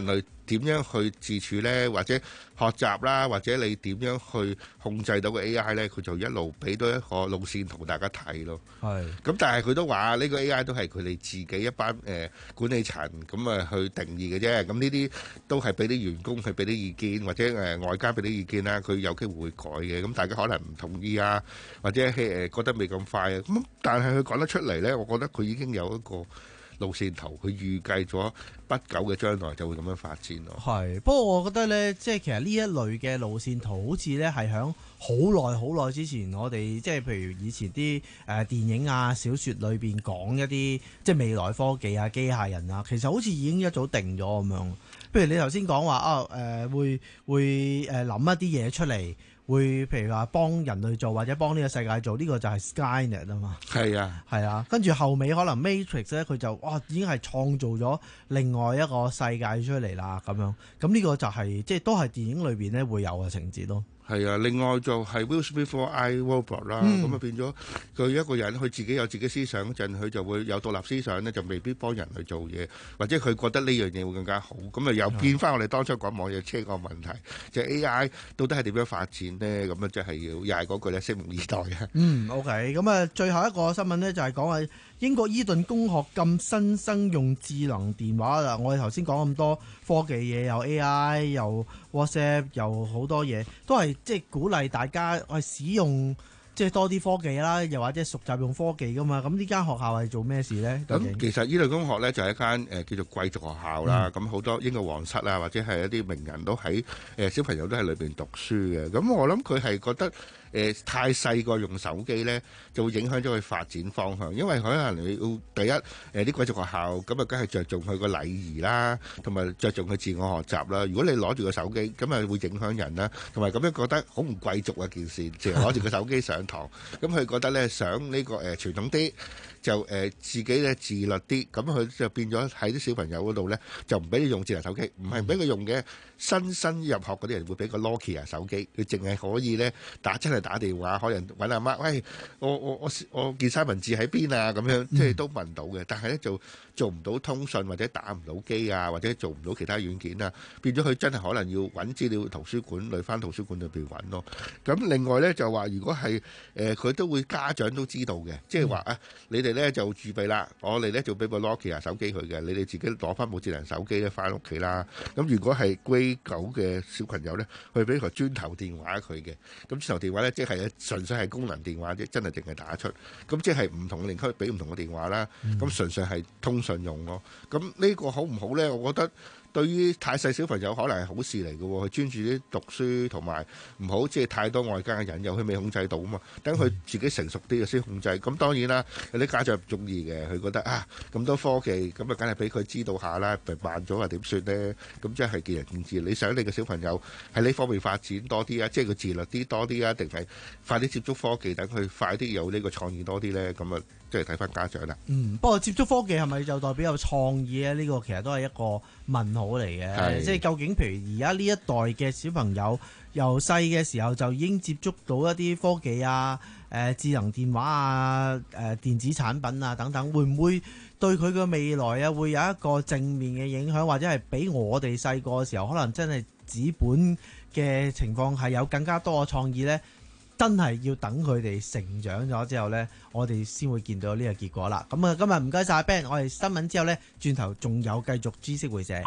W: 點樣去自處呢？或者學習啦，或者你點樣去控制到個 A I 呢？佢就一路俾到一個路線圖大家睇咯。
C: 係。
W: 咁但係佢都話呢個 A I 都係佢哋自己一班誒、呃、管理層咁啊去定義嘅啫。咁呢啲都係俾啲員工去俾啲意見，或者誒、呃、外間俾啲意見啦。佢有機會會改嘅。咁大家可能唔同意啊，或者係、呃、覺得未咁快啊。咁但係佢講得出嚟呢，我覺得佢已經有一個路線圖，佢預計咗不久嘅將來就會咁樣發展咯。
C: 係，不過我覺得呢，即係其實呢一類嘅路線圖，好似呢係響好耐好耐之前，我哋即係譬如以前啲誒、呃、電影啊、小説裏邊講一啲即係未來科技啊、機械人啊，其實好似已經一早定咗咁樣。譬如你頭先講話啊，誒、呃、會會誒諗一啲嘢出嚟。會譬如話幫人類做或者幫呢個世界做，呢、呢個就係 Skynet 啊嘛。
W: 係啊，
C: 係啊，跟住後尾可能 Matrix 咧，佢就哇已經係創造咗另外一個世界出嚟啦咁樣。咁呢個就係、係、即係都係電影裏邊咧會有嘅情節咯。
W: 係啊，另外就係 Will Smith for I Robot 啦，咁啊變咗佢一個人，佢自己有自己思想嗰陣，佢就會有獨立思想咧，就未必幫人去做嘢，或者佢覺得呢樣嘢會更加好，咁啊又變翻我哋當初講網約車個問題，就係 A I 到底係點樣發展呢？咁啊即係要又係嗰句咧，拭目以待啊！
C: 嗯，OK，咁啊最後一個新聞呢，就係講係英國伊頓公學禁新生用智能電話啦。我哋頭先講咁多科技嘢，有 A I， 又 WhatsApp， 又好多嘢，都係即係鼓勵大家去使用即係多啲科技啦，又或者熟習用科技噶嘛。咁呢間學校係做咩事呢？
W: 咁其實伊頓公學呢，就係一間誒、呃、叫做貴族學校啦。咁好、嗯、多英國皇室啊，或者係一啲名人都喺誒、呃、小朋友都喺裏邊讀書嘅。咁我諗佢係覺得。誒、呃、太細個用手機呢，就會影響咗佢發展方向，因為可能你要第一誒啲、呃、貴族學校咁啊，梗係着重佢個禮儀啦，同埋着重佢自我學習啦。如果你攞住個手機，咁啊會影響人啦，同埋咁樣覺得好唔貴族啊件事，淨係攞住個手機上堂，咁佢覺得呢，想呢、呢個誒、呃、傳統啲。就誒、呃、自己咧自律啲，咁佢就變咗喺啲小朋友嗰度咧，就唔俾你用智能手機，唔係唔俾佢用嘅。新新入學嗰啲人會俾個 Nokia 手機，佢淨係可以咧打真係打電話，可能揾阿媽，喂，我我我我件三文治喺邊啊？咁樣即係都問到嘅，但係咧就做唔到通訊或者打唔到機啊，或者做唔到其他軟件啊，變咗佢真係可能要揾資料圖書館，嚟翻圖書館裏邊揾咯。咁另外咧就話，如果係誒佢都會家長都知道嘅，即係話啊，你哋咧就預備啦，我哋咧就俾部 Nokia 手機佢嘅，你哋自己攞翻部智能手機咧翻屋企啦。咁如果係 Grade 九嘅小朋友咧，去俾個磚頭電話佢嘅，咁磚頭電話咧即係純粹係功能電話啫，真係淨係打出，咁即係唔同嘅領區俾唔同嘅電話啦，咁純粹係通訊用咯。咁呢個好唔好咧？我覺得。對於太細小朋友可能係好事嚟嘅喎，佢專注啲讀書同埋唔好即係太多外間嘅引誘，佢未控制到啊嘛。等佢自己成熟啲嘅先控制。咁當然啦，有啲家長唔中意嘅，佢覺得啊咁多科技，咁啊梗係俾佢知道下啦，慢咗啊點算呢？咁即係見仁見智。你想你嘅小朋友喺呢方面發展多啲啊，即係佢自律啲多啲啊，定係快啲接觸科技，等佢快啲有呢個創意多啲呢？咁啊，即係睇翻家長啦。嗯，
C: 不過接觸科技係咪就代表有創意咧？呢個其實都係一個問號嚟嘅，即係究竟譬如而家呢一代嘅小朋友由細嘅時候就已經接觸到一啲科技啊、誒、呃、智能電話啊、誒、呃、電子產品啊等等，會唔會對佢嘅未來啊會有一個正面嘅影響，或者係比我哋細個嘅時候可能真係紙本嘅情況係有更加多嘅創意呢？真係要等佢哋成長咗之後呢，我哋先會見到呢個結果啦。咁啊，今日唔該晒 Ben，我哋新聞之後呢，轉頭仲有繼續知識會社。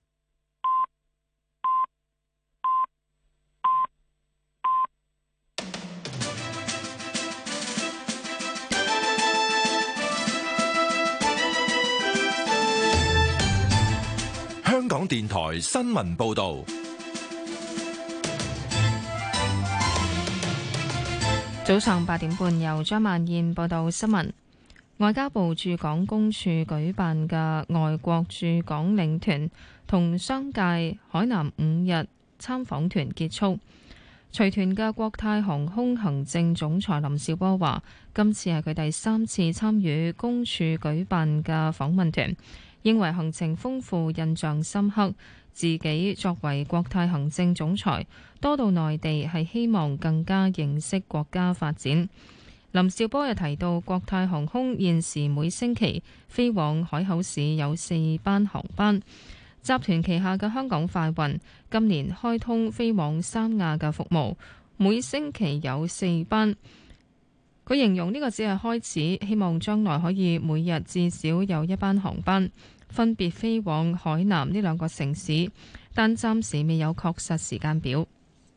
H: 香港電台新聞報導。
F: 早上八點半，由張曼燕報道新聞。外交部駐港公署舉辦嘅外國駐港領團同商界海南五日參訪團結束。隨團嘅國泰航空行政總裁林紹波話，今次係佢第三次參與公署舉辦嘅訪問團，認為行程豐富、印象深刻。自己作為國泰行政總裁，多到內地係希望更加認識國家發展。林紹波又提到，國泰航空現時每星期飛往海口市有四班航班， 集團旗下嘅香港快運今年開通飛往三亞嘅服務，每星期有四班。佢形容呢個只係開始，希望將來可以每日至少有一班航班，分別飛往海南呢兩個城市，但暫時未有確實時間表。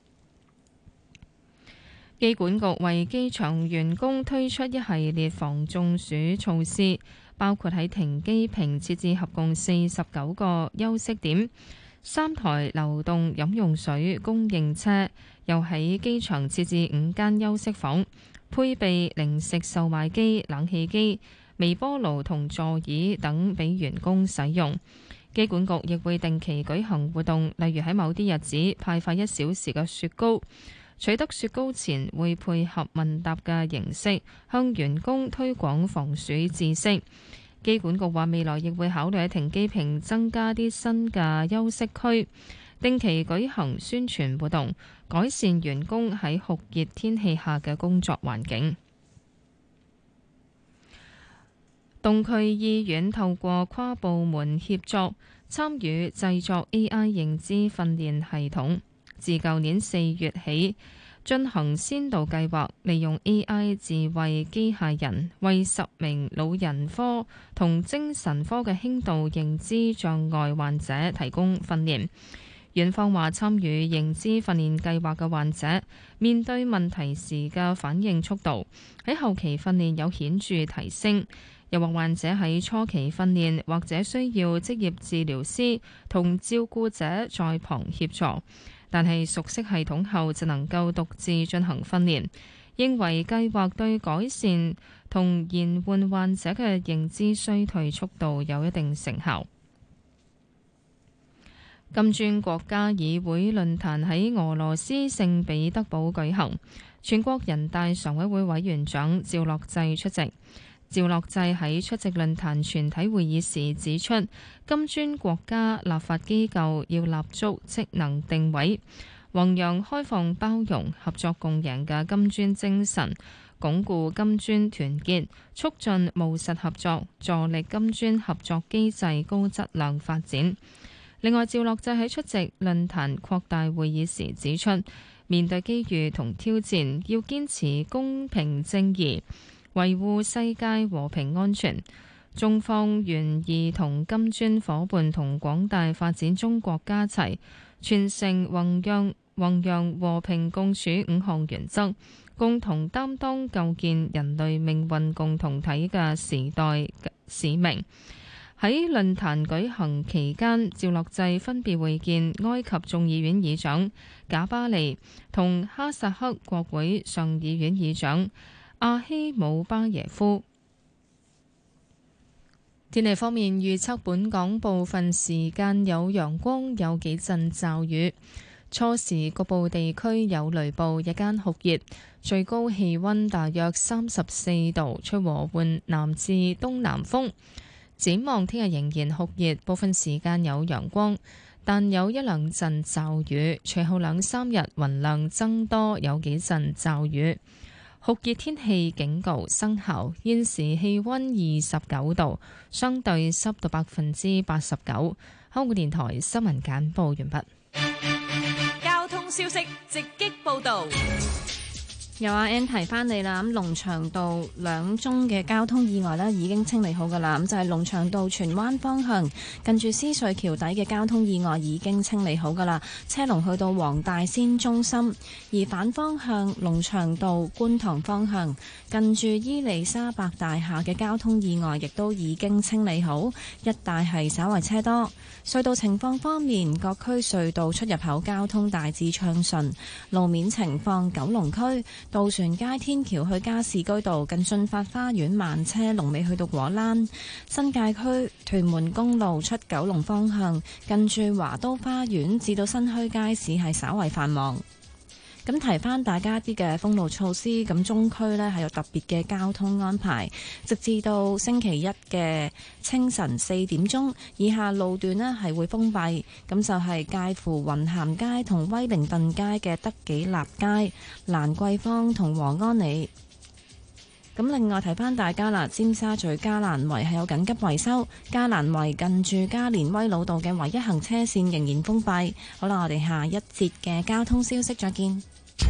F: 機管局為機場員工推出一系列防中暑措施，包括喺停機坪設置合共四十九個休息點，三台流動飲用水供應車，又喺機場設置五間休息房，配備零食售賣機、冷氣機、微波爐同座椅等俾員工使用。機管局亦會定期舉行活動，例如喺某啲日子派發一小時嘅雪糕。取得雪糕前會配合問答嘅形式，向員工推廣防暑知識。機管局話未來亦會考慮喺停機坪增加啲新嘅休息區，定期舉行宣傳活動，改善員工喺酷熱天氣下嘅工作環境。東區醫院透過跨部門協作，參與製作 A I 認知訓練系統。自舊年四月起進行先導計劃，利用 A I 智慧機械人為十名老人科同精神科嘅輕度認知障礙患者提供訓練。院方話參與認知訓練計劃嘅患者面對問題時嘅反應速度喺後期訓練有顯著提升。又話患者喺初期訓練或者需要職業治療師同照顧者在旁協助，但係熟悉系統後就能夠獨自進行訓練，認為計劃對改善同延緩患者嘅認知衰退速度有一定成效。金磚國家議會論壇喺俄羅斯聖彼得堡舉行，全國人大常委會委員長趙樂際出席。趙樂際喺出席論壇全體會議時指出，金磚國家立法機構要立足職能定位，弘揚開放包容、合作共贏嘅金磚精神，鞏固金磚團結，促進務實合作，助力金磚合作機制高質量發展。另外，趙樂際喺出席論壇擴大會議時指出，面對機遇同挑戰，要堅持公平正義，維護世界和平安全。中方願意同金磚夥伴同廣大發展中國家一齊傳承弘揚弘揚和平共處五項原則，共同擔當構建人類命運共同體嘅時代使命。喺論壇舉行期間，趙樂際分別會見埃及眾議院議長賈巴利同哈薩克國會上議院議長阿希姆巴耶夫。天氣方面預測，本港部分時間有陽光，有幾陣驟雨，初時局部地區有雷暴，日間酷熱，最高氣溫大約三十四度，吹和緩南至東南風。展望聽日仍然酷熱，部分時間有陽光，但有一兩陣驟雨，隨後兩三日雲量增多，有幾陣驟雨。酷熱天氣警告生效，現時氣溫二十九度，相對濕度百分之八十九。香港電台新聞簡報完畢。
J: 交通消息直擊報道。
I: 有阿 N 提翻你啦，咁龍翔道兩宗嘅交通意外呢已經清理好噶啦，咁就係龍翔道荃灣方向近住獅隧橋底嘅交通意外已經清理好噶啦，車龍去到黃大仙中心，而反方向龍翔道觀塘方向近住伊利沙伯大廈嘅交通意外亦都已經清理好，一帶係稍為車多。隧道情況方面，各區隧道出入口交通大致暢順，路面情況九龍區渡船街天橋去加士居道近駿發花園慢車，龍尾去到果欄；新界區屯門公路出九龍方向近住華都花園至到新墟街市係稍為繁忙。咁提翻大家啲嘅封路措施，咁中區呢係有特別嘅交通安排，直至到星期一嘅清晨四點鐘，以下路段呢係會封閉，咁就係介乎雲咸街同威靈頓街嘅德己立街、蘭桂坊同和安里。 咁另外提翻大家啦，尖沙咀加蘭圍係有緊急維修，加蘭圍近住加連威老道嘅唯一行車線仍然封閉。好啦，我哋下一節嘅交通消息再見。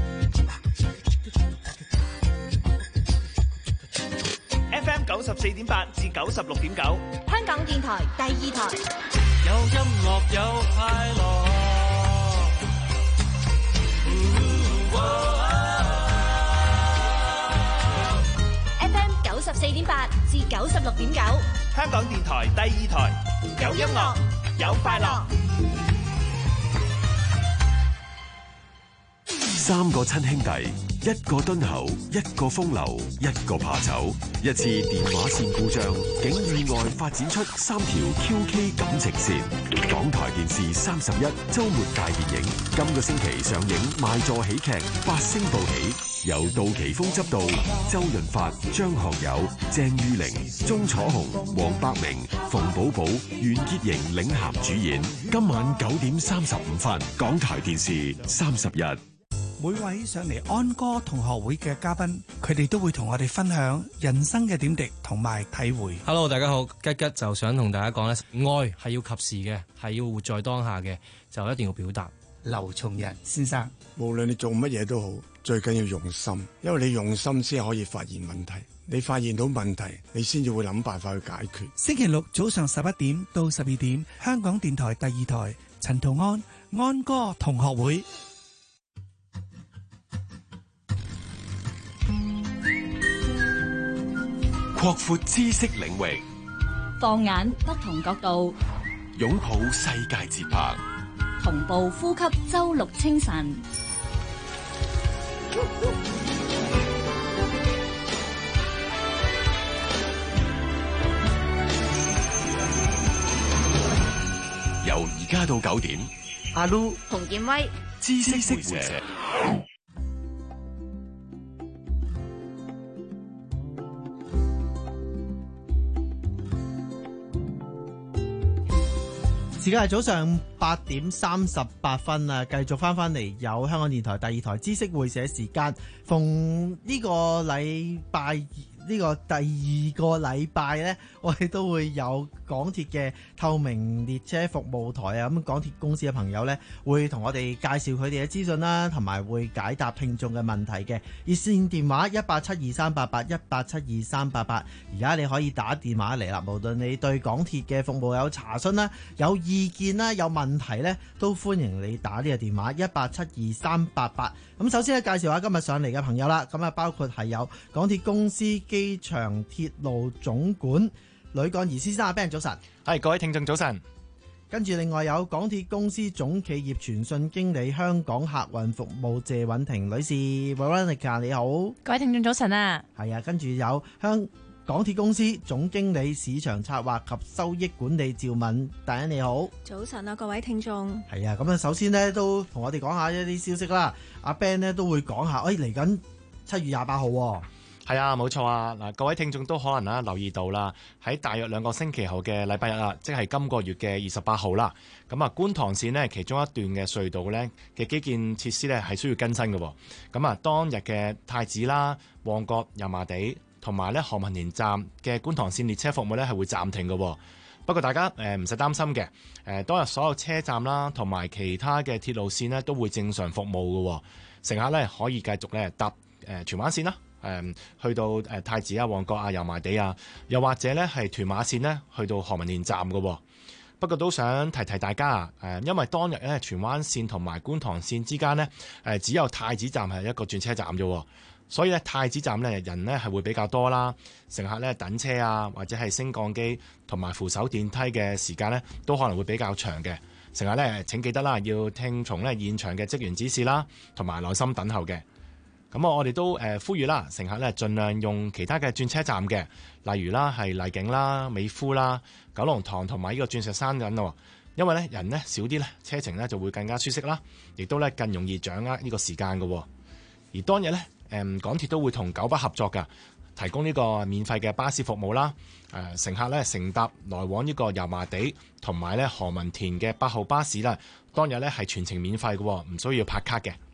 S: F M 九十四點八至九十六點九，
T: 香港電台第二台，
S: 有音樂有快樂。
T: F M 九十四點八至九十六點九，
S: 香港電台第二台，有音樂有快樂。
M: 三個親兄弟，一個敦厚，一個風流，一個怕醜。一次電話線故障，竟意外發展出三條 Q K 感情線。港台電視三十一週末大電影，今個星期上映賣座喜劇《八星報喜》，由杜琪峰執導，周潤發、張學友、鄭裕玲、鐘楚紅、黃百鳴、馮寶寶、袁潔瑩領銜主演。今晚九點三十五分，港台電視三十一。
N: 每位上嚟安歌同學會嘅嘉賓，佢哋都會同我哋分享人生嘅點滴同埋體會。
O: Hello， 大家好，吉吉就想同大家講咧，愛係要及時嘅，係要活在當下嘅，就一定要表達。
N: 劉松仁先生，
X: 無論你做乜嘢都好，最緊要用心，因為你用心先可以發現問題，你發現到問題，你先至會諗辦法去解決。
N: 星期六早上十一點到十二點，香港電台第二台，陳同安安歌同學會。
M: 擴闊知識領域，
B: 放眼不同角度，
M: 擁抱世界節拍，
B: 同步呼吸周六清晨。
M: 由而家到九點，
N: 阿 Lu、
T: 洪建威，
M: 知識會社。
C: 而家係早上八點三十八分啊！繼續翻翻嚟有香港電台第二台知識會社時間，逢呢個禮拜呢、呢個第二個禮拜呢，我哋都會有港鐵嘅透明列車服務台啊！咁港鐵公司嘅朋友呢，會同我哋介紹佢哋嘅資訊啦，同埋會解答聽眾嘅問題嘅。熱線電話一八七二三八八一八七二三八八，而家你可以打電話嚟啦。無論你對港鐵嘅服務有查詢啦、有意見啦、有問題呢，都歡迎你打呢個電話一八七二三八八。咁首先咧，介紹下今日上嚟嘅朋友啦。咁啊，包括係有港鐵公司機場鐵路總管呂幹儀先生，阿 Ben 早晨。
Y: 係，各位聽眾早晨。
C: 跟住另外有港鐵公司總企業傳訊經理香港客運服務謝韻婷女士 Veronica 你好。
I: 各位聽眾早晨啊。
C: 係啊，跟住有香港鐵公司總經理市場策劃及收益管理趙敏大恩你好。
I: 早晨啊，各位聽眾。
C: 係啊，咁啊，首先呢，都同我哋講下一啲消息啦。阿 Ben 呢都會講下，誒嚟緊七月廿八號。
Y: 係啊，冇錯啊！嗱，各位聽眾都可能啦留意到啦，喺大約兩個星期後嘅禮拜日啦，即係今個月嘅二十八號啦。咁啊，觀塘線呢其中一段嘅隧道呢嘅基建設施呢係需要更新嘅。咁啊，當日嘅太子啦、旺角、油麻地同埋咧何文田站嘅觀塘線列車服務呢係會暫停嘅。不過大家誒唔使擔心嘅，誒當日所有車站啦同埋其他嘅鐵路線呢都會正常服務嘅。乘客呢可以繼續咧搭誒荃灣線啦。誒去到誒太子啊、旺角啊、油麻地啊，又或者咧係屯馬線呢去到何文田站嘅。不過都想提提大家啊，誒因為當日咧荃灣線同埋觀塘線之間呢，誒只有太子站係一個轉車站啫，所以咧太子站咧人咧係會比較多啦，乘客咧等車啊或者係升降機同埋扶手電梯嘅時間咧都可能會比較長嘅。乘客咧請記得啦，要聽從咧現場嘅職員指示啦，同埋耐心等候嘅。咁啊，我哋都誒呼籲啦，乘客咧盡量用其他嘅轉車站嘅，例如啦係麗景啦、美孚啦、九龍塘同埋呢個鑽石山咁咯。因為咧人咧少啲咧，車程咧就會更加舒適啦，亦都咧更容易掌握呢個時間嘅。而當日咧誒港鐵都會同九巴合作㗎，提供呢個免費嘅巴士服務啦。誒乘客咧乘搭來往呢個油麻地同埋咧何文田嘅八號巴士啦，當日咧係全程免費嘅，唔需要拍卡嘅。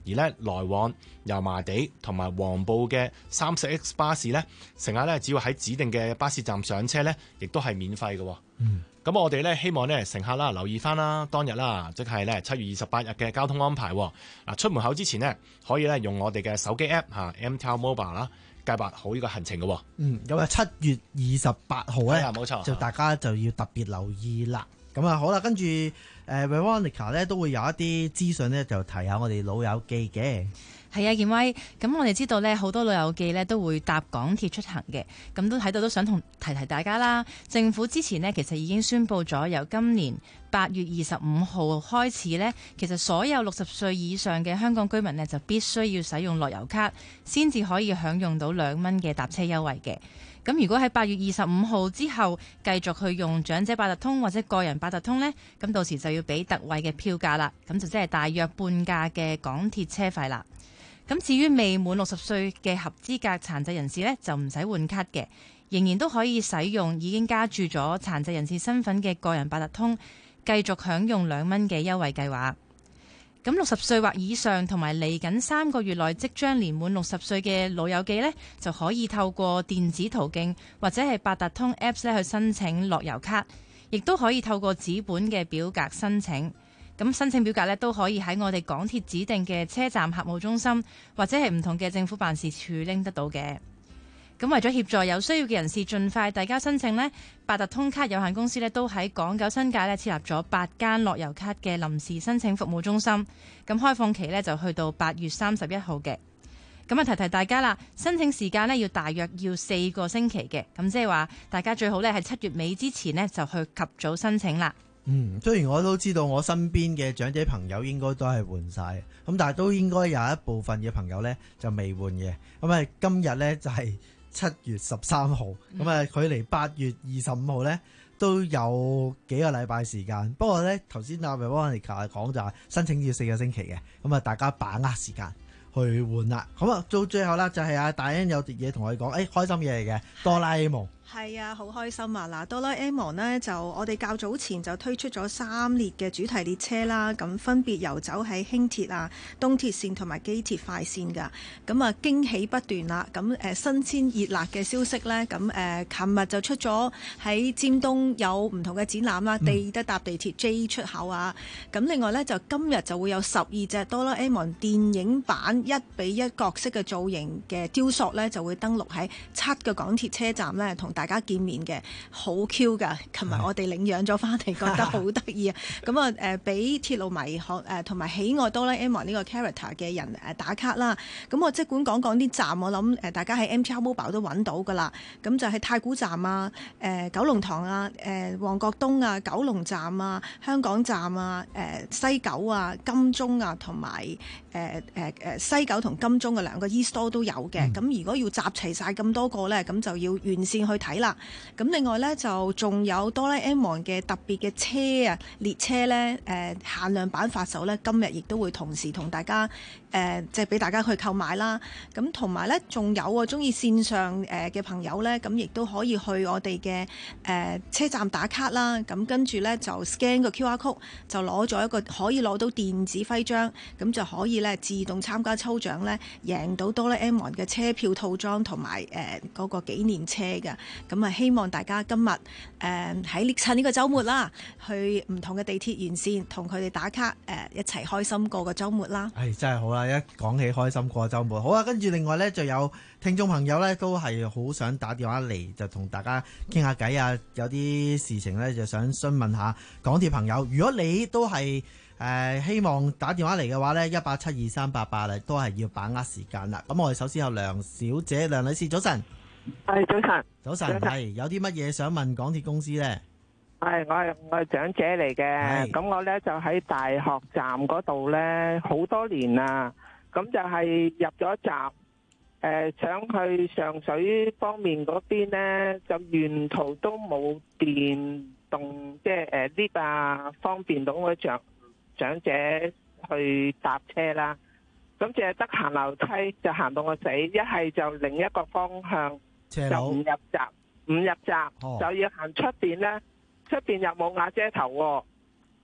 Y: 而呢來往油麻地同埋黃埔嘅三十 X 巴士呢，乘客呢只要喺指定嘅巴士站上車呢，亦都係免費嘅。
C: 嗯，
Y: 咁我哋呢希望呢乘客啦留意翻啦，當日啦，即係呢七月二十八日嘅交通安排。嗱，出門口之前呢，可以呢用我哋嘅手機 app 嚇 M T R Mobile 啦，計劃好呢個行程嘅。
C: 嗯，咁啊七月二十八號咧，
Y: 冇錯，
C: 就大家就要特別留意啦。咁啊好啦，跟住誒 Veronica 咧都會有一啲資訊咧，就提下我哋老友記嘅。
I: 係啊，健威，咁我哋知道咧，好多老友記咧都會搭港鐵出行嘅，咁都喺度都想同提提大家啦。政府之前呢，其實已經宣布咗，由今年八月二十五號開始呢，其實所有六十歲以上嘅香港居民呢，就必須要使用樂悠卡，先至可以享用到兩蚊嘅搭車優惠嘅。咁如果喺八月二十五號之後繼續去用長者八達通或者個人八達通呢，咁到時就要俾特惠嘅票價啦，咁就即係大約半價嘅港鐵車費啦。咁至於未滿六十歲嘅合資格殘疾人士呢，就唔使換卡嘅，仍然都可以使用已經加注咗殘疾人士身份嘅個人八達通，繼續享用兩蚊嘅優惠計劃。咁六十歲或以上同埋嚟緊三個月內即將年滿六十歲嘅老友記呢，就可以透過電子途徑或者係八達通 Apps 咧去申請樂悠卡，亦都可以透過紙本嘅表格申請。咁申請表格咧都可以喺我哋港鐵指定嘅車站客務中心或者係唔同嘅政府辦事處拎得到嘅。咁為咗協助有需要嘅人士盡快遞交申請呢，八達通卡有限公司咧都喺港九新界咧設立咗八間樂悠卡嘅臨時申請服務中心。咁開放期咧就去到八月三十一號嘅。咁啊提提大家啦，申請時間咧要大約要四個星期嘅。咁即係話大家最好咧係七月尾之前呢就去及早申請啦。
C: 嗯，雖然我都知道我身邊嘅長者朋友應該都係換晒，咁但係都應該有一部分嘅朋友呢就未換嘅。咁啊，今日呢就係七月十三號，咁啊距離八月二十五號呢都有幾個禮拜時間。不過呢，頭先阿 Veronica 講就係申請要四個星期嘅，咁啊大家把握時間去換啦。咁啊到最後啦，就係阿大恩有啲嘢同我哋講，誒、哎、開心嘢嚟嘅，哆啦 A 夢。
D: 係啊，好開心啊！嗱，哆啦 A 夢呢，就我哋較早前就推出咗三列嘅主題列車啦，咁分別遊走喺輕鐵啊、東鐵線同埋機鐵快線㗎。咁啊驚喜不斷啦！咁誒新鮮熱辣嘅消息呢，咁誒琴日就出咗喺尖東有唔同嘅展覽啦，地得搭地鐵 J 出口啊。咁另外呢，就今日就會有十二隻哆啦 A 夢電影版一比一角色嘅造型嘅雕塑呢，就會登陸喺七個港鐵車站呢，同大家見面嘅，好 Q 㗎！琴日我哋領養咗翻嚟，覺得好得意啊！咁啊誒，俾鐵路迷學誒同埋喜愛哆啦 A 夢呢個 character 嘅人誒打卡啦。咁我即管講講啲站，我諗誒大家喺 M T R Mobile 都揾到㗎啦。咁就係太古站啊、誒、呃、九龍塘啊、誒、呃、旺角東啊、九龍站啊、香港站啊、誒、呃、西九啊、金鐘啊，同埋誒誒誒西九同金鐘嘅兩個 e-store 都有嘅。咁、嗯、如果要集齊晒咁多個咧，咁就要完善去睇啦。咁另外咧就仲有哆啦 A 夢嘅特別嘅車啊列車咧，誒限量版發售咧，今日亦都會同時同大家誒即係俾大家去購買啦。咁同埋咧仲有啊，中意線上誒嘅朋友咧，咁亦都可以去我哋嘅誒車站打卡啦。咁跟住咧就 scan 個 Q R code 就攞咗一個可以攞到電子徽章，咁就可以咧自動參加抽獎咧，贏到哆啦 A 夢嘅車票套裝同埋誒嗰個紀念車嘅。咁啊，希望大家今日誒喺趁呢個週末啦，去唔同嘅地鐵沿線同佢哋打卡，誒、呃、一齊開心過個週末啦。
C: 係、哎、真係好啦！一講起開心過週末，好啊！跟住另外呢，就有聽眾朋友呢，都係好想打電話嚟，就同大家傾下偈啊！有啲事情呢，就想詢問下港鐵朋友。如果你都係誒、呃、希望打電話嚟嘅話呢，一八七二三八八咧，都係要把握時間啦。咁我哋首先有梁小姐，梁女士，早晨。
K: 係早晨，
C: 早晨係有啲乜嘢想問港鐵公司咧？
K: 係我係我係長者嚟嘅，咁我咧就喺大學站嗰度咧好多年啦，咁就係入咗閘，誒想去上水方面嗰邊咧，就沿途都冇電動，即係誒 lift 啊，方便到我長長者去搭車啦。咁淨係得行樓梯就行到我死，一係就另一個方向。就唔入閘，唔入閘、哦、就要行出邊咧，出邊又冇瓦遮頭喎。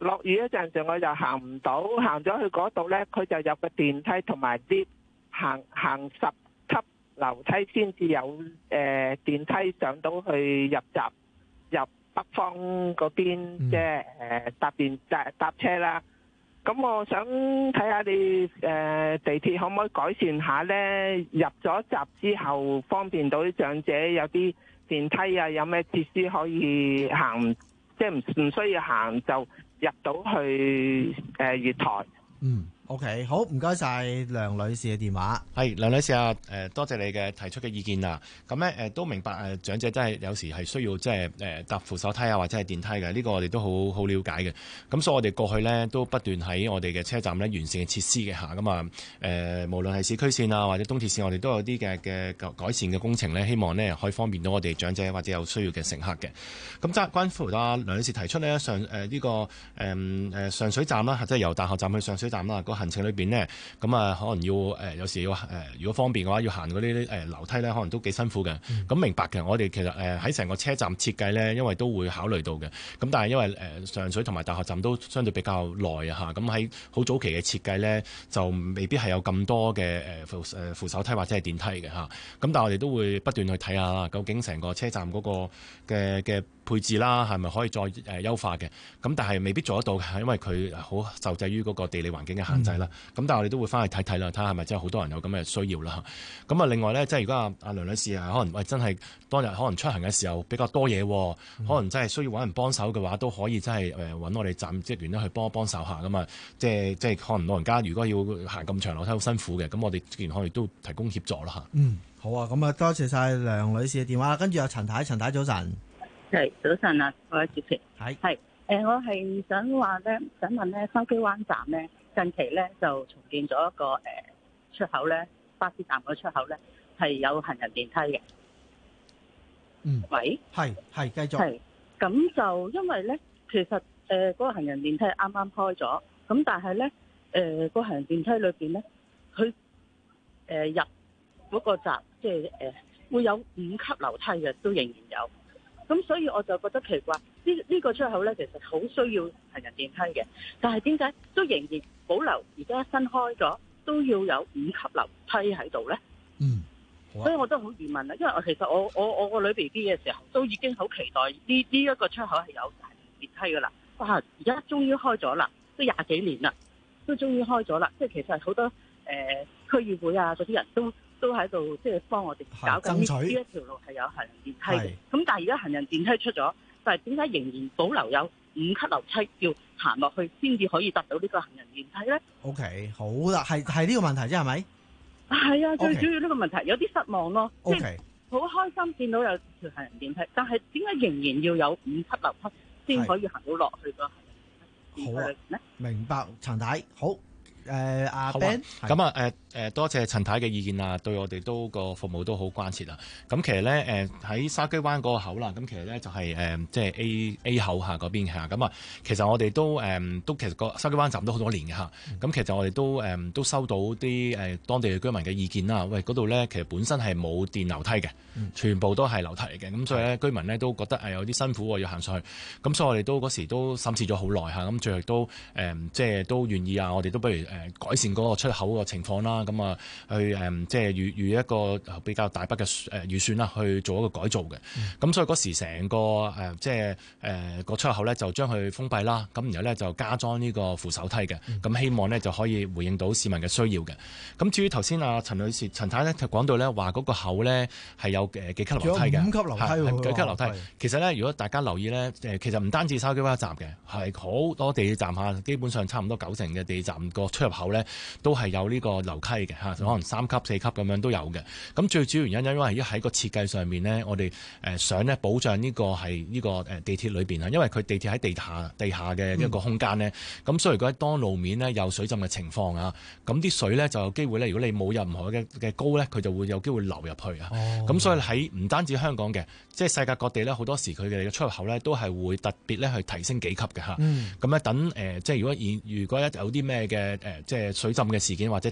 K: 落雨嗰陣時我就行唔到，行咗去嗰度咧，佢就有個電梯同埋啲行行十級樓梯先至有誒、呃、電梯上到去入閘入北方嗰邊，嗯、即係誒搭電搭搭車啦。咁我想睇下你誒、呃、地鐵可唔可以改善下咧？入咗閘之後方便到啲長者，有啲電梯啊，有咩設施可以行，即係唔唔需要行就入到去誒、呃、月台。
C: 嗯。OK， 好，唔該晒梁女士嘅電話。
Y: 係梁女士啊，誒多謝你嘅提出嘅意見啊。咁咧誒都明白誒長者真係有時係需要即係誒搭扶手梯啊或者係電梯嘅，呢、這個我哋都好好了解嘅。咁所以我哋過去咧都不斷喺我哋嘅車站咧完善嘅設施嘅嚇。咁啊誒無論係市區線啊或者東鐵線，我哋都有啲嘅嘅改善嘅工程咧，希望咧可以方便到我哋長者或者有需要嘅乘客嘅。咁即係關乎到梁女士提出咧上誒呢、呃這個誒誒、呃、上水站啦，即係由大學站去上水站啦。行程裏邊呢，咁啊可能要誒、呃、有時要誒、呃，如果方便嘅話，要行嗰啲誒樓梯咧，可能都幾辛苦嘅。咁、嗯、明白嘅，我哋其實誒喺成個車站設計咧，因為都會考慮到嘅。咁但係因為誒、呃、上水同埋大學站都相對比較耐啊嚇，咁喺好早期嘅設計咧，就未必係有咁多嘅誒扶誒扶手梯或者係電梯嘅嚇。咁但係我哋都會不斷去睇下啦，究竟成個車站嗰個嘅嘅配置啦，係咪可以再誒優化嘅？咁但係未必做得到嘅，因為佢好受制於嗰個地理環境嘅限制啦。咁、嗯、但係我哋都會翻去睇睇啦，睇下係咪真係好多人有咁嘅需要啦。咁啊，另外咧，即係如果阿阿梁女士啊，可能喂真係當日可能出行嘅時候比較多嘢，嗯、可能真係需要揾人幫手嘅話，都可以真係誒揾我哋站職員咧去幫幫手下噶嘛。即係即係可能老人家如果要行咁長樓梯好辛苦嘅，咁我哋職員可以都提供協助啦嚇。
C: 嗯，好啊，咁啊多謝晒梁女士嘅電話，跟住有陳太，陳太早晨。
L: 係早晨啊，各位主持。
C: 係
L: 係誒，我係想話咧，想問咧，筲箕灣站咧近期咧就重建咗一個誒、呃、出口咧，巴士站個出口咧係有行人電梯嘅。
C: 嗯。
L: 喂。係
C: 係繼續。係。
L: 咁就因為咧，其實誒嗰、呃那個行人電梯啱啱開咗，咁但係咧誒個行人電梯裏邊咧，佢誒、呃、入嗰個閘，即係誒、呃、會有五級樓梯嘅，都仍然有。咁所以我就覺得奇怪，呢、這、呢個出口咧其實好需要行人電梯嘅，但係點解都仍然保留而家新開咗都要有五級樓梯喺度咧？
C: 嗯，
L: 所以我都好疑問啦，因為我其實我我我個女 B B 嘅時候都已經好期待呢呢一個出口係有行人電梯噶啦，哇！而家終於開咗啦，都廿幾年啦，都終於開咗啦，即係其實好多誒、呃、區議會啊嗰啲人都。都喺度即係幫我哋搞緊呢呢一條路係有行人電梯嘅，咁但係而家行人電梯出咗，但係點解仍然保留有五級樓梯要行落去先至可以達到呢個行人電梯咧
C: ？OK， 好啦，係係呢個問題啫，係咪？
L: 係啊，
C: okay.
L: 最主要呢個問題有啲失望咯，即係好開心見到有條行人電梯，但係點解仍然要有五級樓梯先可以行到落去個行人電梯裏咧？
C: 明白，陳太好。誒阿 Ben，
Y: 咁啊誒誒多謝陳太嘅意見啊，對我哋都個服務都好關切啊。咁其實咧誒喺筲箕灣嗰個口啦，咁其實咧就係誒即係 A A 口下嗰邊嚇。咁啊，其實我哋都誒都其實個筲箕灣站都好多年嘅嚇。咁、嗯、其實我哋都誒都收到啲誒當地嘅居民嘅意見啦。喂，嗰度咧其實本身係冇電樓梯嘅、嗯，全部都係樓梯嚟嘅。咁所以咧居民咧都覺得誒有啲辛苦喎，要行上去。咁所以我哋都嗰時都審視咗好耐嚇。咁最後都誒即係都願意啊，我哋都不如。誒改善嗰個出口個情況啦，咁啊去誒即係預預一個比較大筆嘅誒預算啦，去做一個改造嘅。咁、嗯、所以嗰時成個誒即係誒個出口咧就將佢封閉啦，咁然後咧就加裝呢個扶手梯嘅。咁、嗯、希望咧就可以回應到市民嘅需要嘅。咁至於頭先啊陳女士陳太咧就講到咧話嗰個口咧係有誒幾級樓梯嘅，
C: 五級樓梯喎，
Y: 幾級樓梯。其實咧如果大家留意咧誒，其實唔單止筲箕灣站嘅，係好多地鐵站嚇，基本上差唔多九成嘅地鐵站個出入口咧都係有呢個樓梯嘅嚇，可能三級四級咁樣都有嘅。咁最主要原因因為喺個設計上面咧，我哋誒想咧保障呢個係呢個誒地鐵裏邊啊，因為佢地鐵喺地下地下嘅一個空間咧，咁、嗯、所以如果喺當路面咧有水浸嘅情況啊，咁啲水咧就有機會咧，如果你冇任何嘅嘅膏咧，佢就會有機會流入去啊。咁、哦、所以喺唔單止香港嘅，即係世界各地咧好多時佢哋嘅出入口咧都係會特別咧去提升幾級嘅嚇。咁、嗯、咧等誒、呃、即係如果如果一有啲咩嘅誒即係水浸嘅事件，或者突然間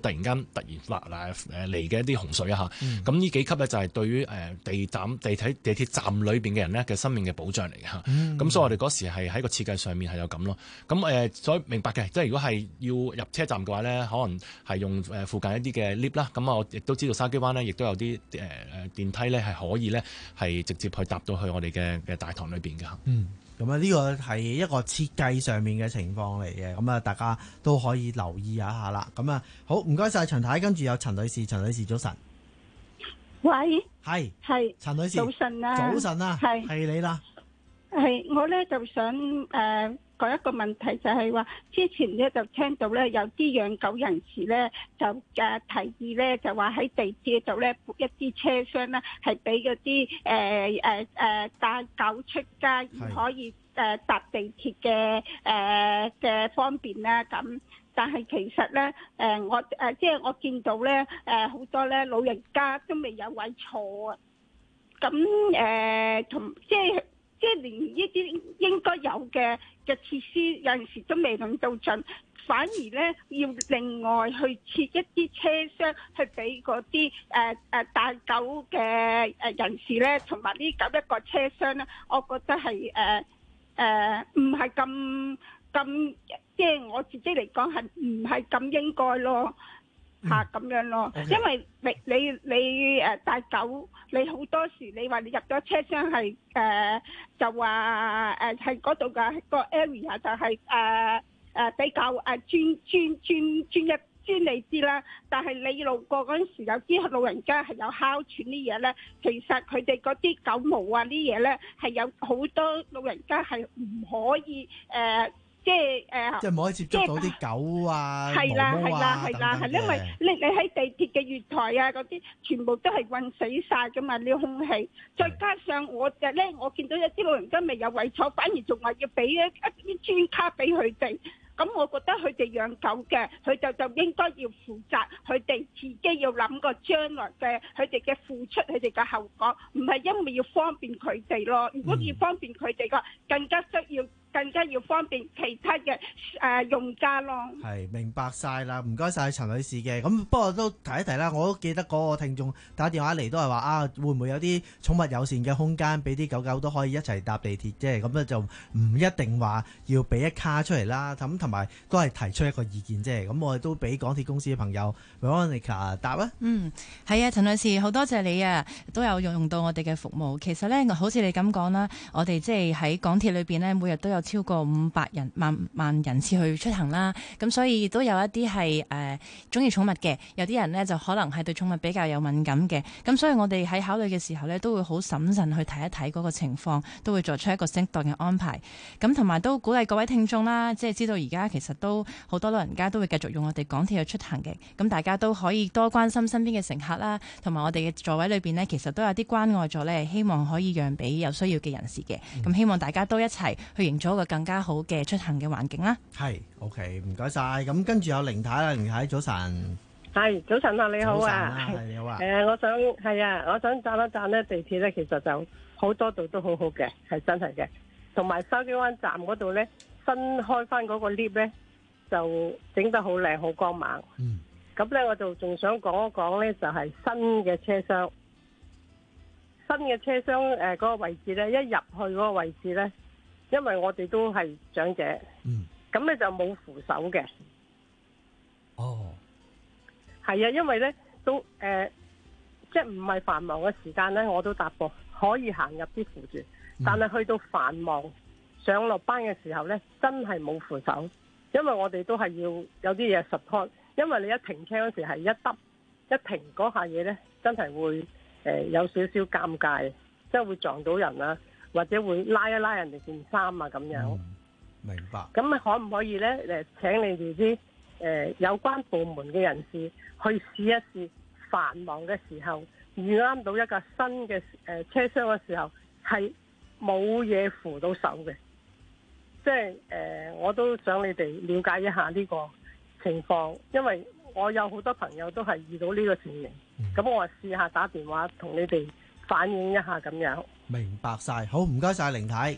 Y: 突然嗱誒嚟嘅一啲洪水啊嚇。咁呢、嗯、幾級咧就係對於誒地站地鐵地鐵站裏邊嘅人咧嘅生命嘅保障嚟嘅嚇。咁、嗯、所以我哋嗰時係喺個設計上面係有咁咯。咁誒、呃、所以明白嘅，即係如果係要入車站嘅話咧，可能係用誒附近一啲嘅 lift 啦。咁我亦都知道筲箕灣咧，亦都有啲誒誒電梯咧係可以咧係直接去搭到去我哋嘅嘅大堂裏邊嘅嚇。
C: 嗯。咁啊，呢個係一個設計上面嘅情況嚟嘅，咁啊，大家都可以留意一下啦。咁啊，好，唔該晒陳太，跟住有陳女士，陳女士早晨。
E: 喂，
C: 係
E: 係
C: 陳女士，
E: 早晨啊，
C: 早晨啊，係係你啦。
E: 係我咧就想誒講、呃、一個問題，就係、是、話之前咧就聽到咧有啲養狗人士咧就誒、呃、提議咧就話喺地鐵度咧撥一啲車廂咧係俾嗰啲誒誒誒帶狗出街而可以誒、呃、搭地鐵嘅誒嘅方便啦咁。但係其實咧，誒、呃、我誒、呃、即係我見到咧，誒、呃、好多咧老人家都未有位坐啊。咁誒同即係即係連呢啲應該有嘅嘅設施，有陣時都未能到盡，反而咧要另外去設一啲車廂去俾嗰啲誒誒帶狗嘅誒人士咧，同埋呢九一個車廂咧，我覺得係誒誒唔係咁咁。即係我自己嚟講係唔係咁應該咯嚇咁、嗯、樣咯，okay. 因為你你你誒帶狗，你好多時你話你入咗車廂係誒、呃、就話誒係嗰度嘅個 area 就係誒誒比較誒專專專專一專利啲啦，但係你路過嗰陣時有啲老人家係有哮喘啲嘢咧，其實佢哋嗰啲狗毛啊啲嘢咧係有好多老人家係唔可以誒。呃即係誒，呃、即係唔可以接觸到啲狗啊、係啦係啦係啦，係因為你你喺地鐵嘅月台啊嗰啲，全部都係困死晒噶嘛呢啲空氣，再加上我誒咧，我見到有啲老人家未有位坐，反而仲話要俾一一啲專卡俾佢哋。咁我覺得佢哋養狗嘅，佢就就應該要負責，佢哋自己要諗個將來嘅佢哋嘅付出，佢哋嘅後果，唔係因為要方便佢哋咯。如果要方便佢哋嘅，更加需要。更加要方便其他嘅誒、呃、用家咯。
C: 係明白晒啦，唔該晒陳女士嘅。咁不過都提一提啦，我都記得嗰個聽眾打電話嚟都係話啊，會唔會有啲寵物友善嘅空間俾啲狗狗都可以一齊搭地鐵啫？咁咧就唔一定話要俾一卡出嚟啦。咁同埋都係提出一個意見啫。咁我哋都俾港鐵公司嘅朋友 Veronica 答啊。
I: 嗯，係啊，陳女士，好多謝你啊，都有用到我哋嘅服務。其實咧，好似你咁講啦，我哋即係喺港鐵裏邊咧，每日都有超過五百人萬萬人次去出行啦，咁所以都有一啲係誒中意寵物嘅，有啲人呢就可能係對寵物比較有敏感嘅，咁所以我哋喺考慮嘅時候呢，都會好審慎去睇一睇嗰個情況，都會作出一個適當嘅安排。咁同埋都鼓勵各位聽眾啦，即係知道而家其實都好多老人家都會繼續用我哋港鐵去出行嘅，咁大家都可以多關心身邊嘅乘客啦，同埋我哋嘅座位裏邊呢，其實都有啲關愛座呢，希望可以讓俾有需要嘅人士嘅，咁、嗯、希望大家都一齊去營造一個更加好嘅出行嘅環境啦。
C: 係 OK， 唔該晒。咁跟住有凌太啦，凌太早晨。
P: 係早晨啊，你好啊。
C: 係你好啊。
P: 誒、呃，我想係啊，我想讚一讚咧，地鐵咧其實就好多度都好好嘅，係真係嘅。同埋筲箕灣站嗰度咧，新開翻嗰個 lift 咧，就整得好靚，好光猛。嗯。咁咧，我就仲想講一講咧，就係、是、新嘅車廂，新嘅車廂誒，嗰、呃那個位置咧，一入去嗰個位置咧。因為我哋都係長者，咁、嗯、咧就冇扶手嘅。哦，係啊，因為咧都誒、呃，即係唔係繁忙嘅時間咧，我都搭過，可以行入啲扶住。嗯、但係去到繁忙上落班嘅時候咧，真係冇扶手，因為我哋都係要有啲嘢 support。因為你一停車嗰時係一耷一停嗰下嘢咧，真係會誒、呃、有少少尷尬，即係會撞到人啦。或者會拉一拉人哋件衫啊咁樣、嗯，
C: 明白。
P: 咁可唔可以咧？誒，請你哋啲誒有關部門嘅人士去試一試，繁忙嘅時候遇啱到一架新嘅誒車廂嘅時候，係冇嘢扶到手嘅。即係誒，我都想你哋了解一下呢個情況，因為我有好多朋友都係遇到呢個情形。咁、嗯、我話試下打電話同你哋反映一下咁樣。
C: 明白晒，好唔該晒凌太。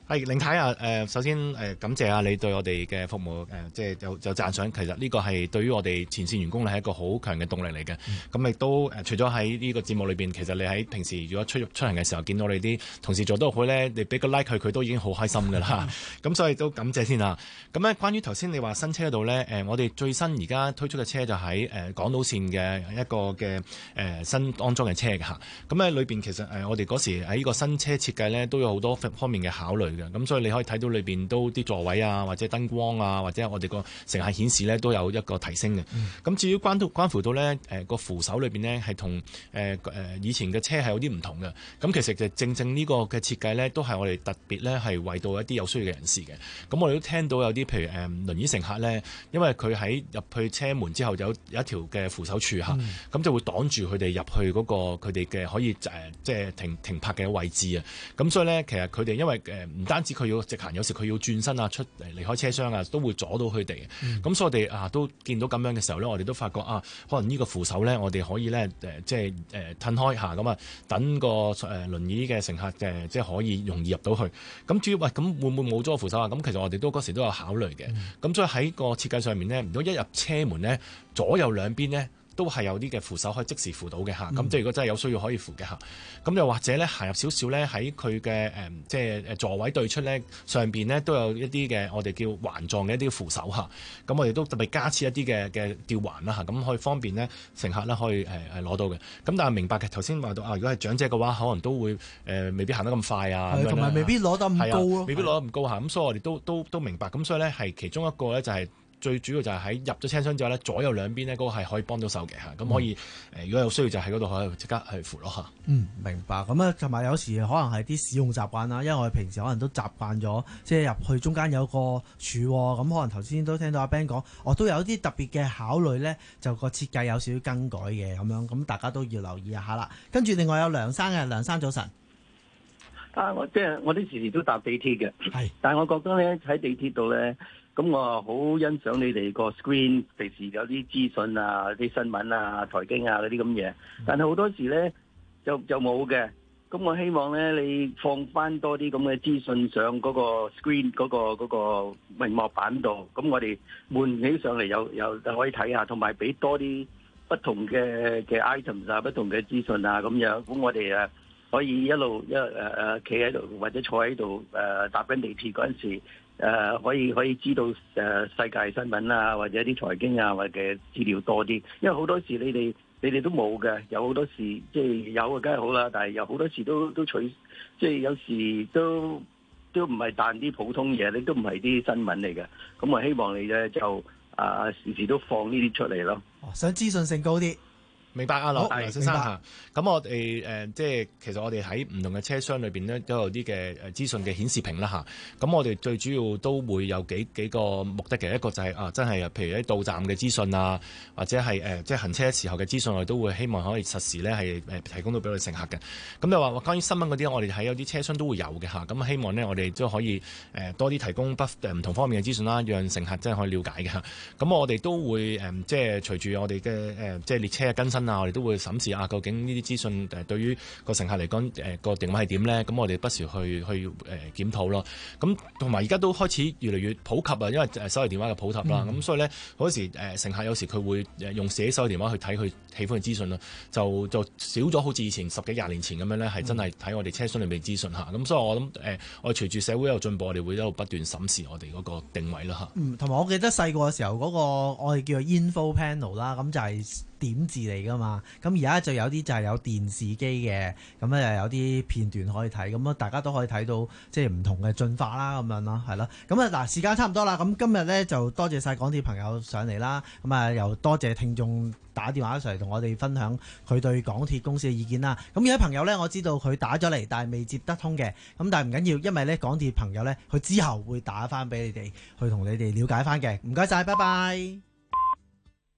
Y: 係凌太啊，誒首先誒感謝啊你對我哋嘅服務誒，即係有有讚賞。其實呢個係對於我哋前線員工咧係一個好強嘅動力嚟嘅。咁亦、嗯、都誒除咗喺呢個節目裏邊，其實你喺平時如果出出行嘅時候見到你啲同事做得好咧，你俾個 like 佢，佢都已經好開心㗎啦。咁、嗯、所以都感謝先啊。咁咧關於頭先你話新車嗰度咧，誒我哋最新而家推出嘅車就喺誒港島線嘅一個嘅誒新安裝嘅車嘅嚇。咁咧裏邊其實誒我哋嗰時喺呢個新車設計咧都有好多方面嘅考慮。咁所以你可以睇到裏邊都啲座位啊，或者燈光啊，或者我哋個乘客顯示咧都有一個提升嘅。咁、嗯、至於關到關乎到咧誒個扶手裏邊咧係同誒誒以前嘅車係有啲唔同嘅。咁其實就正正呢個嘅設計咧都係我哋特別咧係為到一啲有需要嘅人士嘅。咁我哋都聽到有啲譬如誒輪椅乘客咧，因為佢喺入去車門之後有有一條嘅扶手柱嚇，咁、嗯、就會擋住佢哋入去嗰個佢哋嘅可以誒即係停停泊嘅位置啊。咁所以咧其實佢哋因為誒唔單止佢要直行，有時佢要轉身啊，出嚟離開車廂啊，都會阻到佢哋嘅。咁、嗯、所以我哋啊都見到咁樣嘅時候咧，我哋都發覺啊，可能呢個扶手咧，我哋可以咧誒、呃，即係誒褪開下咁啊，等個誒輪椅嘅乘客誒，即係可以容易入到去。咁至於喂，咁會唔會冇咗個扶手啊？咁其實我哋都嗰時都有考慮嘅。咁、嗯、所以喺個設計上面咧，如果一入車門咧，左右兩邊咧，都係有啲嘅扶手可以即時扶到嘅嚇，咁即係如果真係有需要可以扶嘅嚇，咁又或者咧行入少少咧喺佢嘅誒即係誒座位對出咧上邊咧都有一啲嘅我哋叫環狀嘅一啲扶手嚇，咁我哋都特別加設一啲嘅嘅吊環啦嚇，咁可以方便咧乘客咧可以誒誒攞到嘅。咁但係明白嘅，頭先話到啊，如果係長者嘅話，可能都會誒、呃、未必行得咁快啊，
C: 同埋未必攞得咁高咯、啊，
Y: 未必攞得咁高嚇。咁所以我哋都都都明白，咁所以咧係其中一個咧就係、是。最主要就係喺入咗車廂之後咧，左右兩邊呢嗰個係可以幫到手嘅嚇，咁、嗯、可以誒、呃，如果有需要就喺嗰度可以即刻去扶咯嚇。
C: 嗯，明白。咁啊，同埋有時可能係啲使用習慣啦，因為我哋平時可能都習慣咗，即係入去中間有個柱，咁可能頭先都聽到阿 Ben 講，我都有啲特別嘅考慮咧，就個設計有少少更改嘅咁樣，咁大家都要留意一下啦。跟住另外有梁生嘅，梁生早晨。
A: 啊，我即係我啲時時都搭地鐵嘅，係，但係我覺得咧喺地鐵度咧。咁我啊好欣賞你哋個 screen，平時有啲資訊啊、啲新聞啊、財經啊嗰啲咁嘢，但係好多時咧就就冇嘅。咁我希望咧你放翻多啲咁嘅資訊上嗰個 screen 嗰個嗰個屏幕板度，咁我哋換起上嚟有有可以睇下，同埋俾多啲不同嘅嘅 items 啊、不同嘅資訊啊咁樣，咁我哋啊可以一路一誒誒企喺度或者坐喺度誒搭緊地鐵嗰陣時。誒、呃、可以可以知道誒、呃、世界新聞啊，或者啲財經啊，或者資料多啲，因為好多時你哋你哋都冇嘅，有好多時即係有嘅，梗係好啦，但係有好多時都都取，即係有時都都唔係彈啲普通嘢，你都唔係啲新聞嚟嘅，咁我希望你咧就啊、呃、時時都放呢啲出嚟咯。
C: 想資訊性高啲。
Y: 明白啊，羅先生嚇。咁我哋誒、呃、即係其實我哋喺唔同嘅車廂裏邊咧，都有啲嘅誒資訊嘅顯示屏啦嚇。咁我哋最主要都會有幾幾個目的嘅，一個就係、是、啊，真係譬如喺到站嘅資訊啊，或者係誒、呃、即係行車時候嘅資訊，我哋都會希望可以實時咧係誒提供到俾我哋乘客嘅。咁就話關於新聞嗰啲，我哋喺有啲車廂都會有嘅嚇。咁希望呢，我哋都可以誒、呃、多啲提供不唔同方面嘅資訊啦，讓乘客真係可以了解嘅嚇。咁我哋都會誒、呃、即係隨住我哋嘅誒即係列車嘅更新。我哋都會審視啊，究竟呢啲資訊誒對於個乘客嚟講誒個定位係點咧？咁我哋不時去去誒檢討咯。咁同埋而家都開始越嚟越普及啊，因為誒手提電話嘅普及啦。咁、嗯、所以咧好多時誒乘客有時佢會誒用自己手提電話去睇佢喜歡嘅資訊咯，就就少咗好似以前十幾廿年前咁樣咧，係真係睇我哋車廂裏面資訊嚇。咁、嗯、所以我諗誒，我哋隨住社會有進步，我哋會一路不斷審視我哋嗰個定位啦嚇。嗯，
C: 同埋我記得細個嘅時候嗰、嗰個我哋叫做 info panel 啦，咁就係點字嚟㗎嘛。咁而家就有啲就係有電視機嘅，咁咧又有啲片段可以睇，咁啊大家都可以睇到即係唔同嘅進化啦，咁樣咯，係咯。咁啊嗱，時間差唔多啦，咁今日咧就多謝晒港鐵朋友上嚟啦，咁啊又多謝聽眾打電話上嚟同我哋分享佢對港鐵公司嘅意見啦。咁有啲朋友咧，我知道佢打咗嚟，但係未接得通嘅，咁但係唔緊要，因為咧港鐵朋友咧，佢之後會打翻俾你哋，去同你哋了解翻嘅。唔該晒，拜拜。